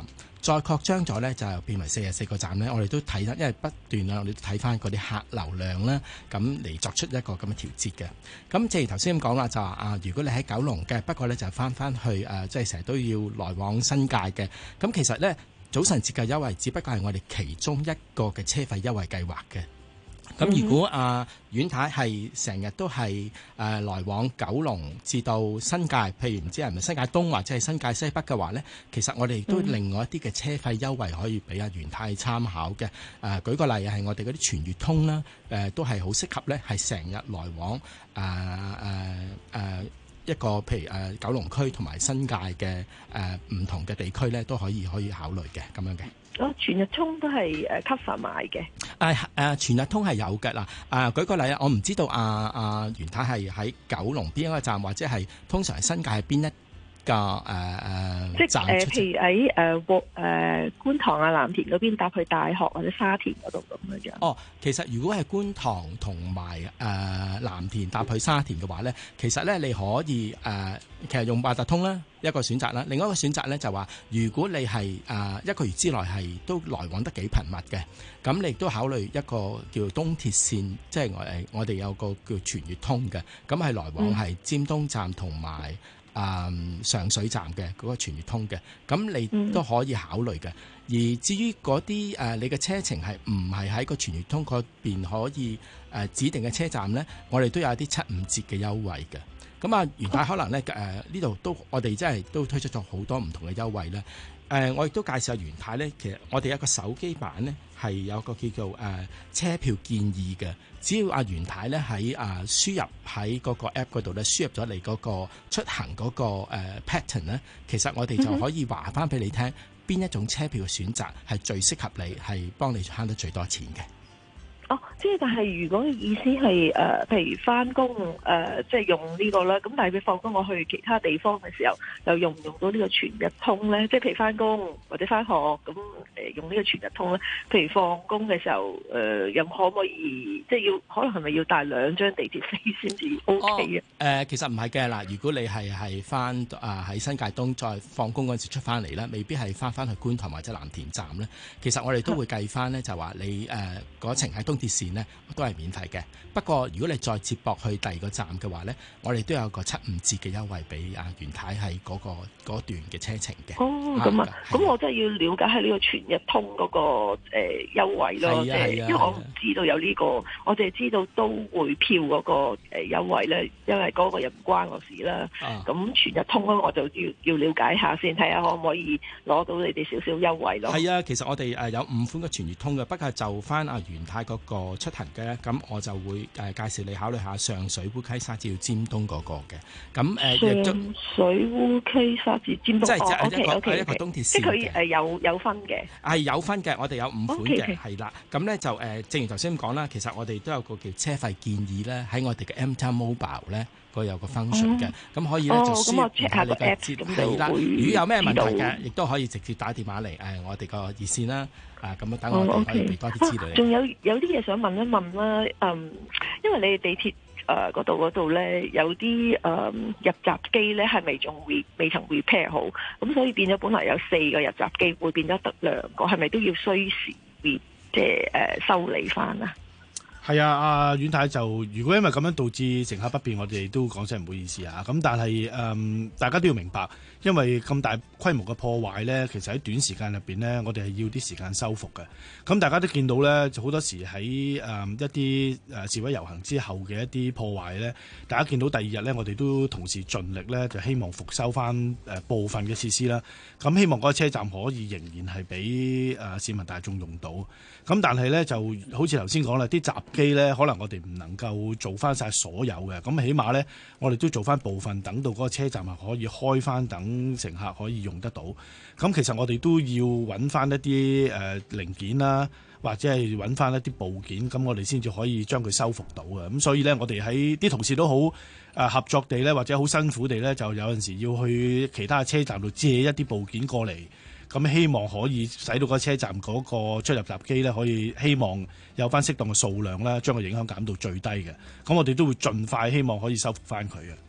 再擴張咗咧就變為四十四個站咧，我哋都睇得，因為不斷啊，我哋都睇翻嗰啲客流量啦，咁嚟作出一個咁嘅調節嘅。咁正如頭先咁講啦，就話啊，如果你喺九龍嘅，不過咧就翻翻去誒，即係成日都要來往新界嘅。咁其實咧早晨折舊優惠只不過係我哋其中一個嘅車費優惠計劃嘅。咁如果啊阮太係成日都係誒、呃、來往九龍至到新界，譬如唔知係咪新界東或者係新界西北嘅話呢，其實我哋亦都另外一啲嘅車費優惠可以俾阿阮太參考嘅。誒、呃、舉個例係我哋嗰啲全月通啦，誒、呃、都係好適合呢，係成日來往誒誒誒一個譬如誒、呃、九龍區同埋新界嘅誒唔同嘅地區呢，都可以可以考慮嘅咁樣嘅。 哦，全日通都係誒 cover 埋嘅。誒誒，全日通係有嘅啦。誒，舉個例啊，我唔知道阿阿袁太係喺九龍邊一個站，或者係通常係新界係邊一個誒誒即站出？ 係誒，譬如喺誒獲誒觀塘啊、藍田嗰邊搭去大學或者沙田嗰度咁樣樣。 哦，其實如果係觀塘同埋誒藍田搭去沙田嘅話咧，其實咧你可以誒、呃，其實用八達通啦。一個選擇啦，另外一個選擇咧就話，如果你係誒、呃、一個月之內係都來往得幾頻密嘅，咁你亦都考慮一個叫東鐵線，即係我誒我哋有個叫全月通嘅，咁係來往係尖東站同埋誒上水站嘅嗰個全月通嘅，咁你都可以考慮嘅。而至於嗰啲誒你嘅車程係唔係喺個全月通嗰邊可以誒、呃、指定嘅車站咧，我哋都有啲七五折嘅優惠嘅。咁啊，袁太可能咧誒呢度都我哋真係都推出咗好多唔同嘅優惠咧。誒、呃，我亦都介紹下袁太咧，其實我哋有一個手機版咧係有個叫做誒、呃、車票建議嘅。只要阿袁太咧喺啊輸入喺嗰個 app 嗰度咧輸入咗你嗰個出行嗰、嗰個、呃、pattern 咧，其實我哋就可以話翻俾你聽邊一種車票嘅選擇係最適合你，係幫你慳得最多錢嘅。 哦，即係但係如果意思係誒、呃，譬如翻工誒，即係用呢個啦，咁但係佢放工我去其他地方嘅時候，又用唔用到呢個全日通咧？即係譬如翻工或者翻學咁誒、呃，用呢個全日通咧？譬如放工嘅時候誒、呃，又可唔可以即係要可能係咪要帶兩張地鐵飛先至 O K 嘅？誒、 哦呃，其實唔係嘅嗱，如果你係係翻啊喺新界東再放工嗰陣時出翻嚟咧，未必係翻翻去觀塘或者藍田站咧。其實我哋都會計翻咧，就話你誒嗰、呃、程喺東鐵線呢都係免費嘅，不過如果你再接駁去第二個站嘅話呢，我哋都有個七五折嘅優惠俾阿袁太喺嗰、嗰個嗰段嘅車程嘅。 哦，咁啊，咁我真係要了解下呢個全日通嗰、嗰個誒、呃、優惠咯，即係、啊啊、因為我唔知道有呢、呢個，我淨係知道都會票嗰個誒優惠咧，因為嗰個又唔關我事啦。咁、啊、全日通咧，我就要要了解下先，睇下可唔可以攞到你哋少少優惠咯。係啊，其實我哋誒有五款嘅全月通嘅，不過就翻阿袁太嗰個出行嘅，咁我就會誒介紹你考慮下上水烏溪沙至到尖東嗰個嘅。咁誒上水烏溪沙至尖東， 即係一個、 哦、okay, okay, 一個東鐵線， 即係佢誒有有分嘅，係有分嘅。我哋有五款嘅，係啦。咁咧就誒，正如頭先咁講啦，其實我哋都有個叫車費建議咧，喺我哋嘅 M Time Mobile 咧，嗰有個 function 嘅，咁、嗯、可以咧、哦、就輸入下你嘅資料，係啦。如果有咩問題嘅，亦都可以直接打電話嚟誒、呃，我哋個熱線啦。啊，咁樣等我哋可以俾多啲資料。 仲、哦 okay 啊、有有啲嘢想問一問啦，嗯，因為你哋地鐵誒嗰度嗰度咧有啲誒、嗯、入閘機咧係咪仲未未曾 repair 好，咁所以變咗本來有四個入閘機，會變咗得兩個，係咪都要需時 re 即係誒修理翻啊？ 係啊，阿阮太就如果因為咁樣導致乘客不便，我哋都講聲唔好意思啊。咁但係誒、嗯，大家都要明白，因為咁大規模嘅破壞咧，其實喺短時間入邊咧，我哋係要啲時間修復嘅。咁大家都見到咧，就好多時喺誒、嗯、一啲誒示威遊行之後嘅一啲破壞咧，大家見到第二日咧，我哋都同時盡力咧，就希望復修翻誒部分嘅設施啦。咁希望嗰個車站可以仍然係俾誒市民大眾用到。咁但係咧，就好似頭先講啦，啲閘機咧，可能我哋唔能夠做翻晒所有嘅，咁起碼咧，我哋都做翻部分，等到嗰個車站係可以開翻，等乘客可以用得到。咁其實我哋都要揾翻一啲誒、呃、零件啦，或者係揾翻一啲部件，咁我哋先至可以將佢修復到嘅。咁所以咧，我哋喺啲同事都好誒、呃、合作地咧，或者好辛苦地咧，就有陣時要去其他車站度借一啲部件過嚟。咁希望可以使到個車站嗰個出入閘機咧，可以希望有翻適當嘅數量啦，將個影響減到最低嘅。咁我哋都會盡快希望可以修復翻佢嘅。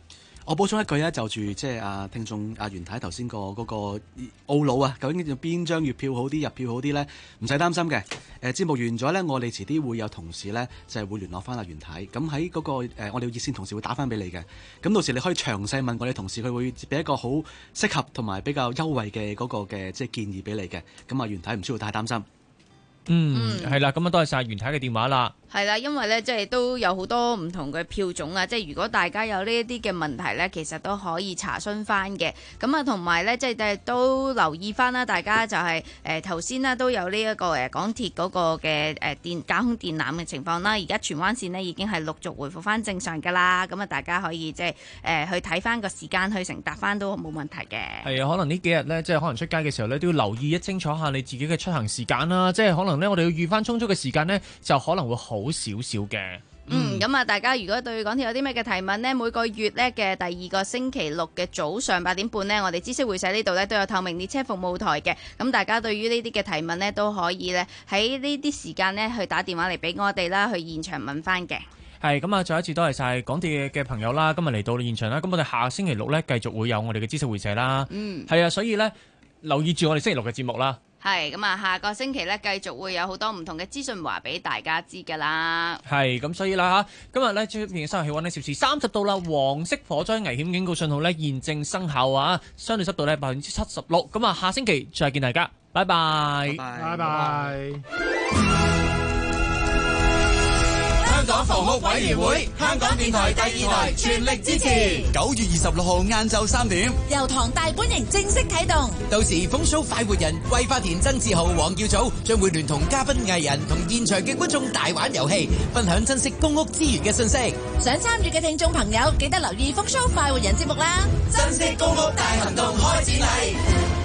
我補充一句啊，就住即係啊聽眾阿袁太頭先個嗰個懊惱啊，究竟邊張月票好啲、入票好啲咧？唔使擔心嘅。誒、呃、節目完咗咧，我哋遲啲會有同事咧就係、是、會聯絡翻阿袁太。咁喺嗰個、呃、我哋熱線同事會打翻俾你嘅。咁到時你可以詳細問我哋同事，佢會俾一個好適合同埋比較優惠嘅嗰個嘅即係建議俾你嘅。咁啊袁太唔需要太擔心。 嗯，係啦，咁啊多謝晒袁太嘅電話啦。 係啦，因為咧即係都有好多唔同嘅票種啊，即係如果大家有呢一啲嘅問題咧，其實都可以查詢翻嘅。咁啊，同埋咧即係都留意翻啦，大家就係誒頭先啦都有呢一個誒港鐵嗰個嘅誒電架空電纜嘅情況啦。而家荃灣線呢已經係陸續回復翻正常㗎啦。咁啊，大家可以即係誒去睇翻個時間去乘搭翻都冇問題嘅。係啊， 可能呢幾日咧即係可能出街嘅時候咧都要留意一清楚下你自己嘅出行時間啦。即係可能咧我哋要預翻充足嘅時間呢，就可能會好少少嘅。 嗯，咁啊，大家如果對港鐵有啲咩嘅提問呢，每個月呢嘅第二個星期六嘅早上八點半呢，我哋知識會社呢度呢都有透明列車服務台嘅。咁大家對於呢啲嘅提問呢，都可以呢喺呢啲時間呢去打電話嚟俾我哋啦，去現場問翻嘅。 係咁啊！再一次多謝晒港鐵嘅朋友啦，今日嚟到現場啦。咁我哋下星期六呢，繼續會有我哋嘅知識會社啦。嗯，係啊，所以呢，留意住我哋星期六嘅節目啦。 係咁啊，下個星期咧繼續會有好多唔同嘅資訊話俾大家知噶啦。 係咁，所以啦嚇，今日咧出邊嘅室外氣溫呢，攝氏三十度啦，黃色火災危險警告信號咧現正生效啊，相對濕度咧百分之七十六。咁啊，下星期再見大家，拜拜， 拜拜。 香港房屋委員會，香港電台第二台全力支持。九月二十六號晏晝三點， 油塘大本營正式啟動。 到時風騷快活人桂花田曾志豪、黃耀祖將會聯同嘉賓藝人同現場嘅觀眾大玩遊戲，分享珍惜公屋資源嘅信息。 想參與嘅聽眾朋友記得留意風騷快活人節目啦！ 珍惜公屋大行動開展嚟。